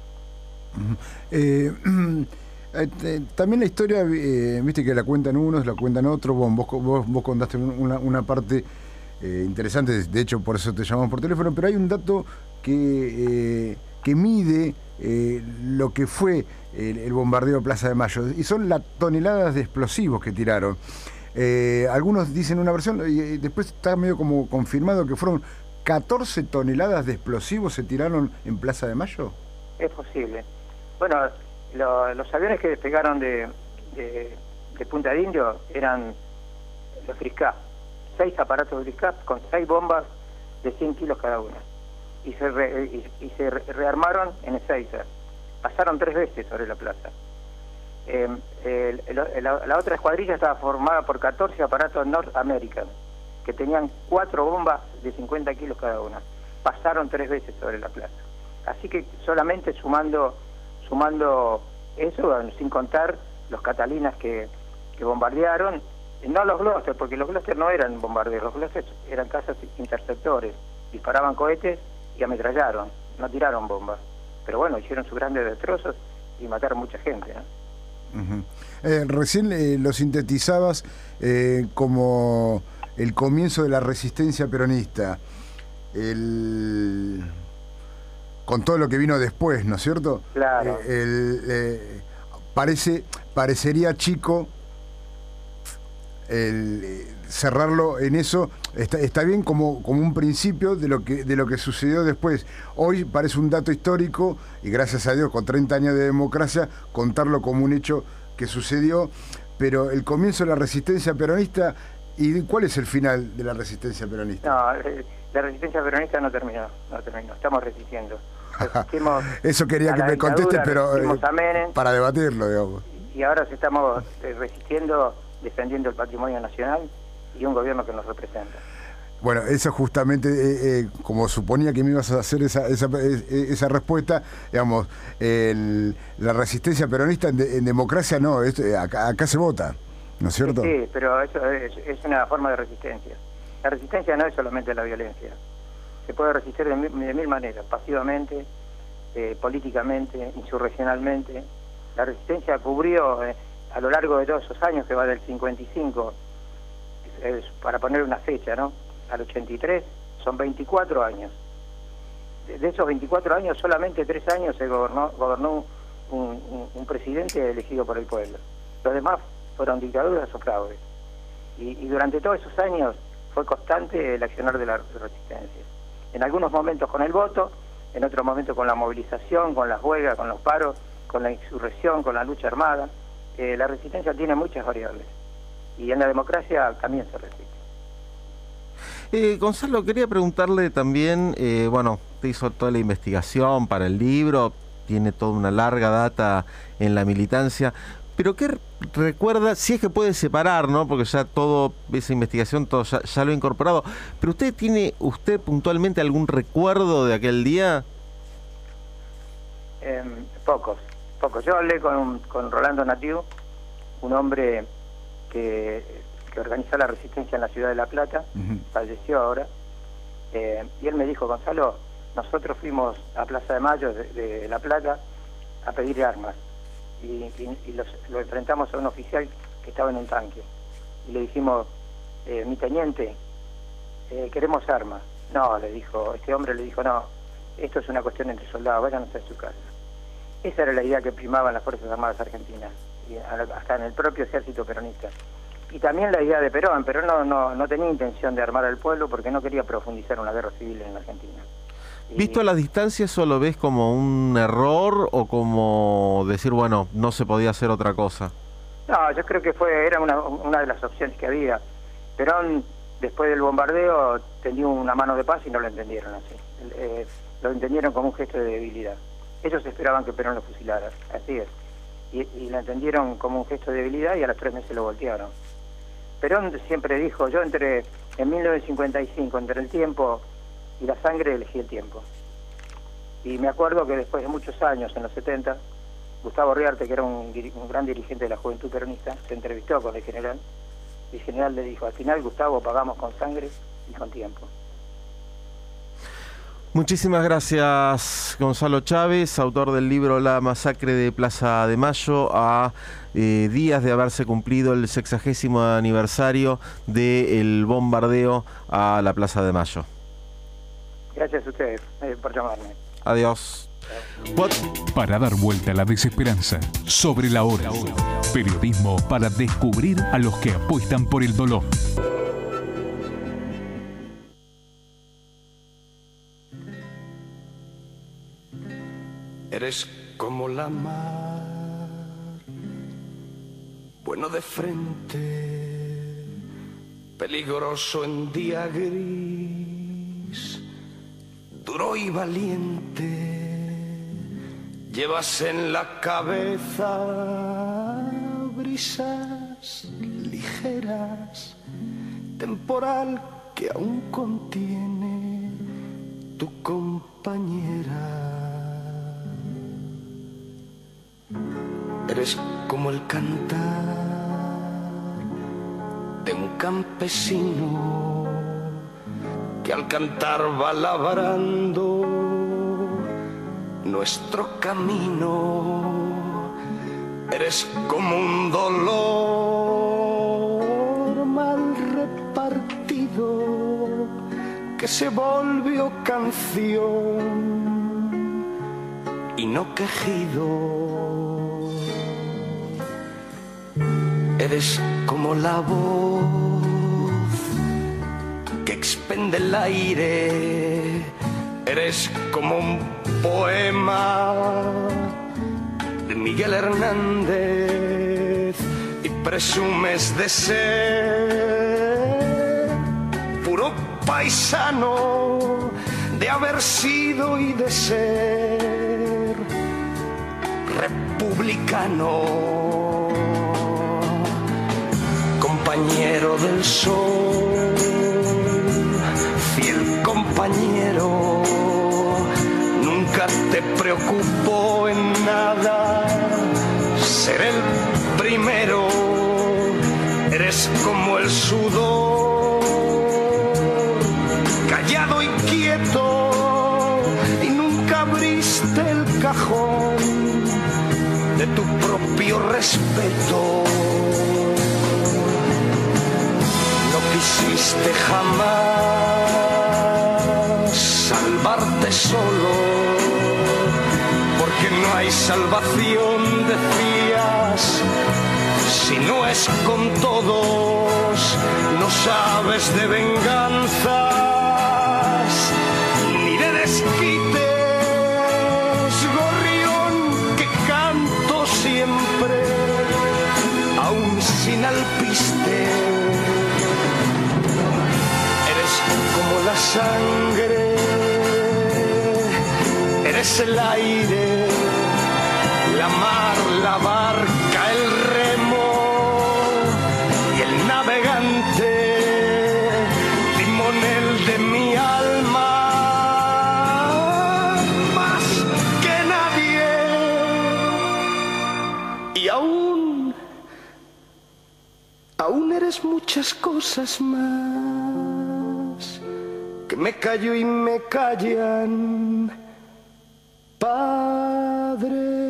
Eh, eh, también la historia, eh, viste que la cuentan unos, la cuentan otros. Vos, vos, vos contaste una, una parte eh, interesante, de hecho por eso te llamamos por teléfono, pero hay un dato que, eh, que mide eh, lo que fue el, el bombardeo de Plaza de Mayo, y son las toneladas de explosivos que tiraron. Eh, algunos dicen una versión y después está medio como confirmado que fueron catorce toneladas de explosivos se tiraron en Plaza de Mayo. Es posible. Bueno, lo, los aviones que despegaron de, de, de Punta de Indio eran los Friscap, seis aparatos Friscap con seis bombas de cien kilos cada una, y se, re, y, y se re, rearmaron en Ezeiza. Pasaron tres veces sobre la plaza. Eh, el, el, la, la otra escuadrilla estaba formada por catorce aparatos North American, que tenían cuatro bombas de cincuenta kilos cada una. Pasaron tres veces sobre la plaza. Así que solamente sumando sumando eso, sin contar los Catalinas que, que bombardearon, no los Gloster, porque los Gloster no eran bombardeos, los Gloster eran cazas interceptores, disparaban cohetes y ametrallaron, no tiraron bombas. Pero bueno, hicieron sus grandes destrozos y mataron mucha gente, ¿no? Uh-huh. eh, recién eh, lo sintetizabas eh, como el comienzo de la resistencia peronista, el... con todo lo que vino después, ¿no es cierto? Claro. Eh, el, eh, parece, parecería chico el eh, cerrarlo en eso. Está, está bien como, como un principio de lo que de lo que sucedió después. Hoy parece un dato histórico y gracias a Dios con treinta años de democracia contarlo como un hecho que sucedió, pero el comienzo de la resistencia peronista, ¿y cuál es el final de la resistencia peronista? No, la resistencia peronista no terminó, no terminó, estamos resistiendo. Resistimos Eso quería que me contestes, pero eh, para debatirlo, digamos. Y ahora estamos eh, resistiendo, defendiendo el patrimonio nacional y un gobierno que nos representa. Bueno, eso justamente, eh, eh, como suponía que me ibas a hacer esa, esa, esa respuesta, digamos, el, la resistencia peronista en, de, en democracia no, es, acá, acá se vota, ¿no es cierto? Sí, pero eso es, es una forma de resistencia. La resistencia no es solamente la violencia. Se puede resistir de mil, de mil maneras, pasivamente, eh, políticamente, insurreccionalmente. La resistencia cubrió eh, a lo largo de todos esos años, que va del cincuenta y cinco, es, para poner una fecha, ¿no?, al ochenta y tres, son veinticuatro años. De, de esos veinticuatro años, solamente tres años se gobernó, gobernó un, un, un presidente elegido por el pueblo. Los demás fueron dictaduras o fraudes. Y, y durante todos esos años fue constante el accionar de la resistencia. En algunos momentos con el voto, en otros momentos con la movilización, con las huelgas, con los paros, con la insurrección, con la lucha armada. Eh, la resistencia tiene muchas variables. Y en la democracia también se resiste. Eh, Gonzalo, quería preguntarle también, eh, bueno, te hizo toda la investigación para el libro, tiene toda una larga data en la militancia, pero ¿qué recuerda? Si es que puede separar, ¿no? Porque ya todo, esa investigación, todo ya, ya lo ha incorporado, pero ¿usted tiene, usted puntualmente algún recuerdo de aquel día? Eh, pocos, pocos. Yo hablé con, con Rolando Natiu, un hombre que, que organizó la resistencia en la ciudad de La Plata, uh-huh. falleció ahora, eh, y él me dijo: Gonzalo, nosotros fuimos a Plaza de Mayo de, de La Plata a pedir armas, y, y, y los, lo enfrentamos a un oficial que estaba en un tanque, y le dijimos: eh, mi teniente, eh, queremos armas. No, le dijo, este hombre le dijo, no, esto es una cuestión entre soldados, váyanos a su casa. Esa era la idea que primaba en las Fuerzas Armadas Argentinas, y hasta en el propio ejército peronista. Y también la idea de Perón. Perón no, no, no tenía intención de armar al pueblo porque no quería profundizar una guerra civil en la Argentina. Y... ¿Visto a la distancia eso lo ves como un error o como decir, bueno, no se podía hacer otra cosa? No, yo creo que fue era una, una de las opciones que había. Perón, después del bombardeo, tenía una mano de paz y no lo entendieron así. Eh, lo entendieron como un gesto de debilidad. Ellos esperaban que Perón lo fusilara, así es. Y, y lo entendieron como un gesto de debilidad y a los tres meses lo voltearon. Perón siempre dijo, yo entre en mil novecientos cincuenta y cinco, entre el tiempo y la sangre, elegí el tiempo. Y me acuerdo que después de muchos años, en los setenta, Gustavo Riarte, que era un, un gran dirigente de la juventud peronista, se entrevistó con el general, y el general le dijo, al final, Gustavo, pagamos con sangre y con tiempo. Muchísimas gracias, Gonzalo Chávez, autor del libro La masacre de Plaza de Mayo, a eh, días de haberse cumplido el sexagésimo aniversario del bombardeo a la Plaza de Mayo. Gracias a ustedes eh, por llamarme. Adiós. Para dar vuelta a la desesperanza, sobre la hora. Periodismo para descubrir a los que apuestan por el dolor. Eres como la mar, bueno de frente, peligroso en día gris, duro y valiente. Llevas en la cabeza brisas ligeras, temporal que aún contiene tu compañera. Eres como el cantar de un campesino que al cantar va labrando nuestro camino. Eres como un dolor mal repartido que se volvió canción y no quejido. Eres como la voz que expende el aire. Eres como un poema de Miguel Hernández y presumes de ser puro paisano, de haber sido y de ser republicano. Compañero del sol, fiel compañero, nunca te preocupó en nada ser el primero. Eres como el sudor, callado y quieto, y nunca abriste el cajón de tu propio respeto. No quisiste jamás salvarte solo, porque no hay salvación, decías, si no es con todos. No sabes de venganzas ni de desquites, gorrión que canto siempre, aún sin alpiste. Como la sangre, eres el aire, la mar, la barca, el remo y el navegante, timonel de mi alma, más que nadie. Y aún, aún eres muchas cosas más, que me callo y me callan, Padre.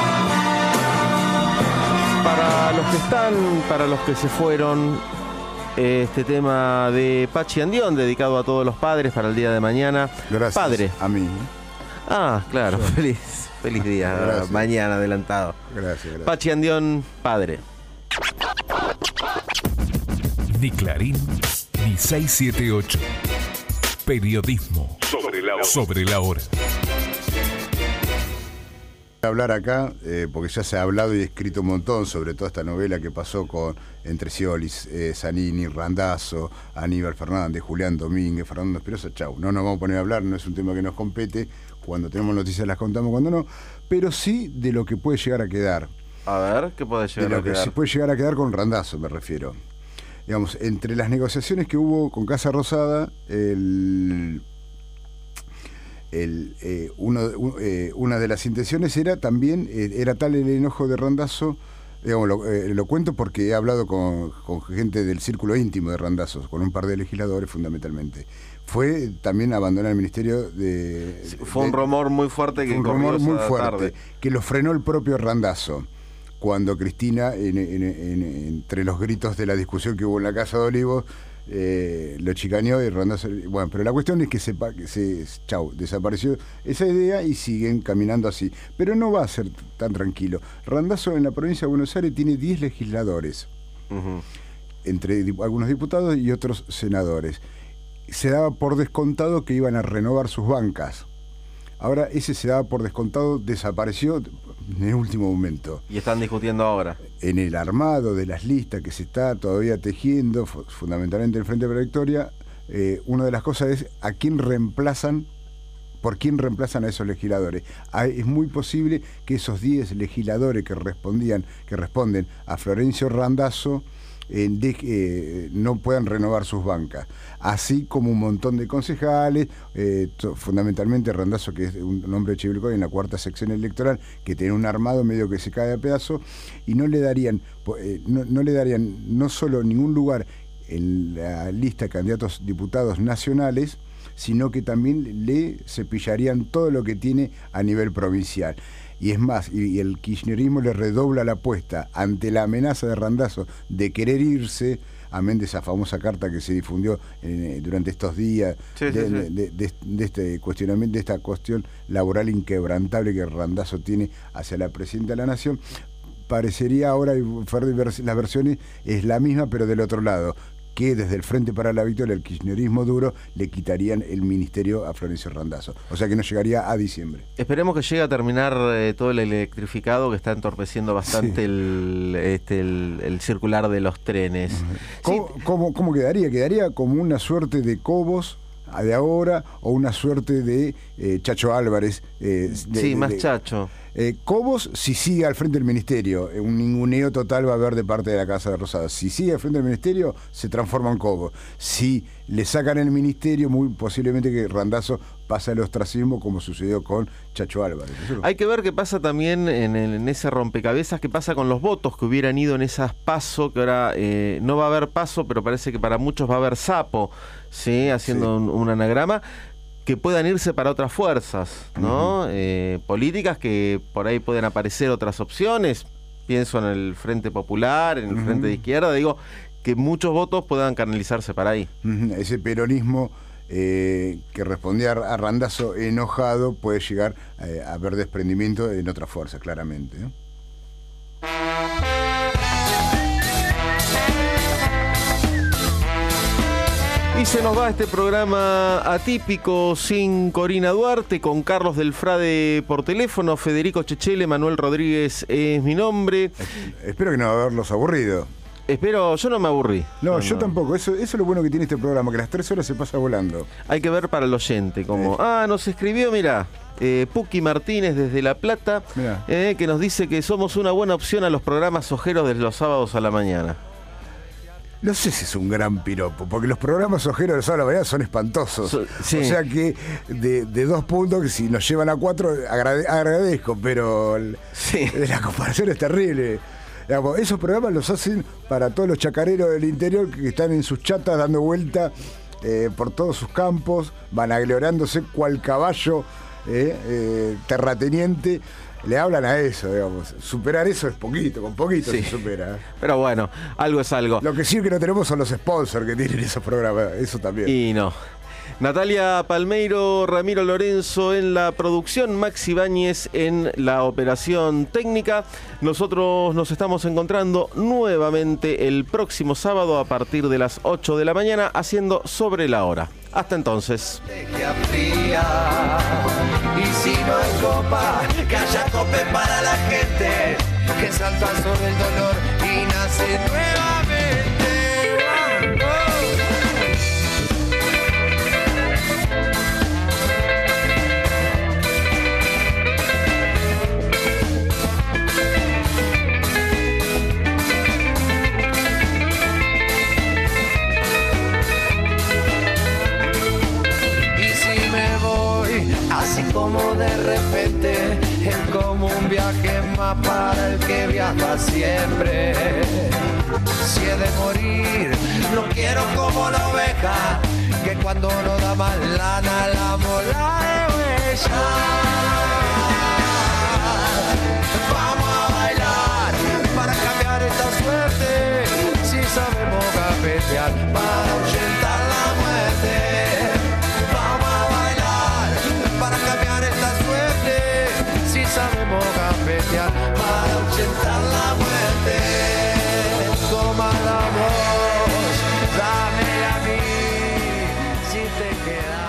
Para los que están, para los que se fueron, este tema de Pachi Andión, dedicado a todos los padres para el día de mañana. Gracias. Padre. A mí. Ah, claro, Yo. feliz, feliz día, Gracias. mañana adelantado. Gracias, gracias. Pachi Andión, padre. Ni Clarín, ni seiscientos setenta y ocho. Periodismo sobre la hora. Sobre la hora. Hablar acá, eh, porque ya se ha hablado y escrito un montón sobre toda esta novela que pasó con entre Sciollis, eh, Zanini, Randazzo, Aníbal Fernández, Julián Domínguez, Fernando Espinosa, chau. No nos vamos a poner a hablar, no es un tema que nos compete. Cuando tenemos noticias las contamos, cuando no. Pero sí de lo que puede llegar a quedar. A ver, ¿qué puede llegar de lo a quedar? que se puede llegar a quedar con Randazzo, me refiero. Digamos, entre las negociaciones que hubo con Casa Rosada, el... El, eh, uno, un, eh, una de las intenciones era también, eh, era tal el enojo de Randazzo, digamos, lo, eh, lo cuento porque he hablado con, con gente del círculo íntimo de Randazzo, con un par de legisladores fundamentalmente. Fue también abandonar el ministerio de... Sí, fue de, un rumor muy fuerte que un rumor muy fuerte, tarde. que lo frenó el propio Randazzo, cuando Cristina, en, en, en, entre los gritos de la discusión que hubo en la Casa de Olivos, Eh, lo chicaneó y Randazzo. Bueno, pero la cuestión es que se, que se chau, desapareció esa idea y siguen caminando así. Pero no va a ser tan tranquilo. Randazzo en la provincia de Buenos Aires tiene diez legisladores, uh-huh. entre dip- algunos diputados y otros senadores. Se daba por descontado que iban a renovar sus bancas. Ahora ese se daba por descontado, desapareció en el último momento. Y están discutiendo ahora. En el armado de las listas que se está todavía tejiendo, fundamentalmente en el Frente para la Victoria, eh, una de las cosas es a quién reemplazan, por quién reemplazan a esos legisladores. Hay, es muy posible que esos diez legisladores que respondían, que responden a Florencio Randazzo, eh, de, eh, no puedan renovar sus bancas. Así como un montón de concejales, eh, to, fundamentalmente Randazzo, que es un hombre de Chivilcoy en la cuarta sección electoral, que tiene un armado medio que se cae a pedazo, y no le darían, eh, no, no le darían no solo ningún lugar en la lista de candidatos diputados nacionales, sino que también le cepillarían todo lo que tiene a nivel provincial. Y es más, y, y el kirchnerismo le redobla la apuesta ante la amenaza de Randazzo de querer irse, amén de esa famosa carta que se difundió eh, durante estos días, sí, de, sí, sí. De, de, de, de este cuestionamiento, de esta cuestión laboral inquebrantable que Randazzo tiene hacia la presidenta de la Nación. Parecería ahora, las versiones es la misma, pero del otro lado, que desde el Frente para la Victoria, el kirchnerismo duro, le quitarían el ministerio a Florencio Randazzo. O sea que no llegaría a diciembre. Esperemos que llegue a terminar eh, todo el electrificado que está entorpeciendo bastante sí. el, este, el, el circular de los trenes. ¿Cómo, sí. ¿cómo, ¿Cómo quedaría? Quedaría como una suerte de Cobos de ahora o una suerte de eh, Chacho Álvarez. Eh, de, sí, de, más de, Chacho. Eh, Cobos, si sigue al frente del ministerio, un ninguneo total va a haber de parte de la Casa de Rosada. Si sigue al frente del ministerio, se transforma en Cobos. Si le sacan el ministerio, muy posiblemente que Randazzo pase al ostracismo, como sucedió con Chacho Álvarez. Hay que ver qué pasa también en, en ese rompecabezas, qué pasa con los votos que hubieran ido en esas PASO, que ahora eh, no va a haber PASO, pero parece que para muchos va a haber sapo, ¿sí? Haciendo sí. Un, un anagrama, que puedan irse para otras fuerzas, ¿no? Uh-huh. eh, políticas que por ahí pueden aparecer otras opciones. Pienso en el Frente Popular, en el uh-huh. Frente de Izquierda, digo, que muchos votos puedan canalizarse para ahí. Uh-huh. Ese peronismo eh, que respondía a Randazzo enojado puede llegar eh, a ver desprendimiento en otra fuerza, claramente, ¿no? Y se nos va este programa atípico sin Corina Duarte, con Carlos Delfrade por teléfono, Federico Chechele, Manuel Rodríguez es mi nombre. Espero que no haberlos aburrido. Espero, yo no me aburrí. No, no yo no. tampoco. Eso, eso es lo bueno que tiene este programa, que las tres horas se pasa volando. Hay que ver para el oyente, como, eh. ah, nos escribió, mira, eh, Puki Martínez desde La Plata, eh, que nos dice que somos una buena opción a los programas ojeros de los sábados a la mañana. No sé si es un gran piropo, porque los programas ojeros de los sábados a la mañana son espantosos. So, sí. O sea que de, de dos puntos, que si nos llevan a cuatro, agrade, agradezco, pero sí. La comparación es terrible. Digamos, esos programas los hacen para todos los chacareros del interior que están en sus chatas dando vuelta eh, por todos sus campos, vanaglorándose cual caballo eh, eh, terrateniente, le hablan a eso, digamos. Superar eso es poquito, con poquito Sí. se supera. Pero bueno, algo es algo. Lo que sí que no tenemos son los sponsors que tienen esos programas, eso también. Y no. Natalia Palmeiro, Ramiro Lorenzo en la producción, Maxi Báñez en la operación técnica. Nosotros nos estamos encontrando nuevamente el próximo sábado a partir de las ocho de la mañana haciendo Sobre la Hora. Hasta entonces. Fría. Y si no hay copa, que haya cope para la gente que salta sobre el dolor y nace nuevamente. Así como de repente, es como un viaje más para el que viaja siempre. Si he de morir, no quiero como la oveja, que cuando no da más lana la mola de huella. Vamos a bailar para cambiar esta suerte, si sabemos capetear para ahuyentar la muerte. Sabemos gambetear para ahuyentar la muerte. Toma la voz, dame a mí si te quedas.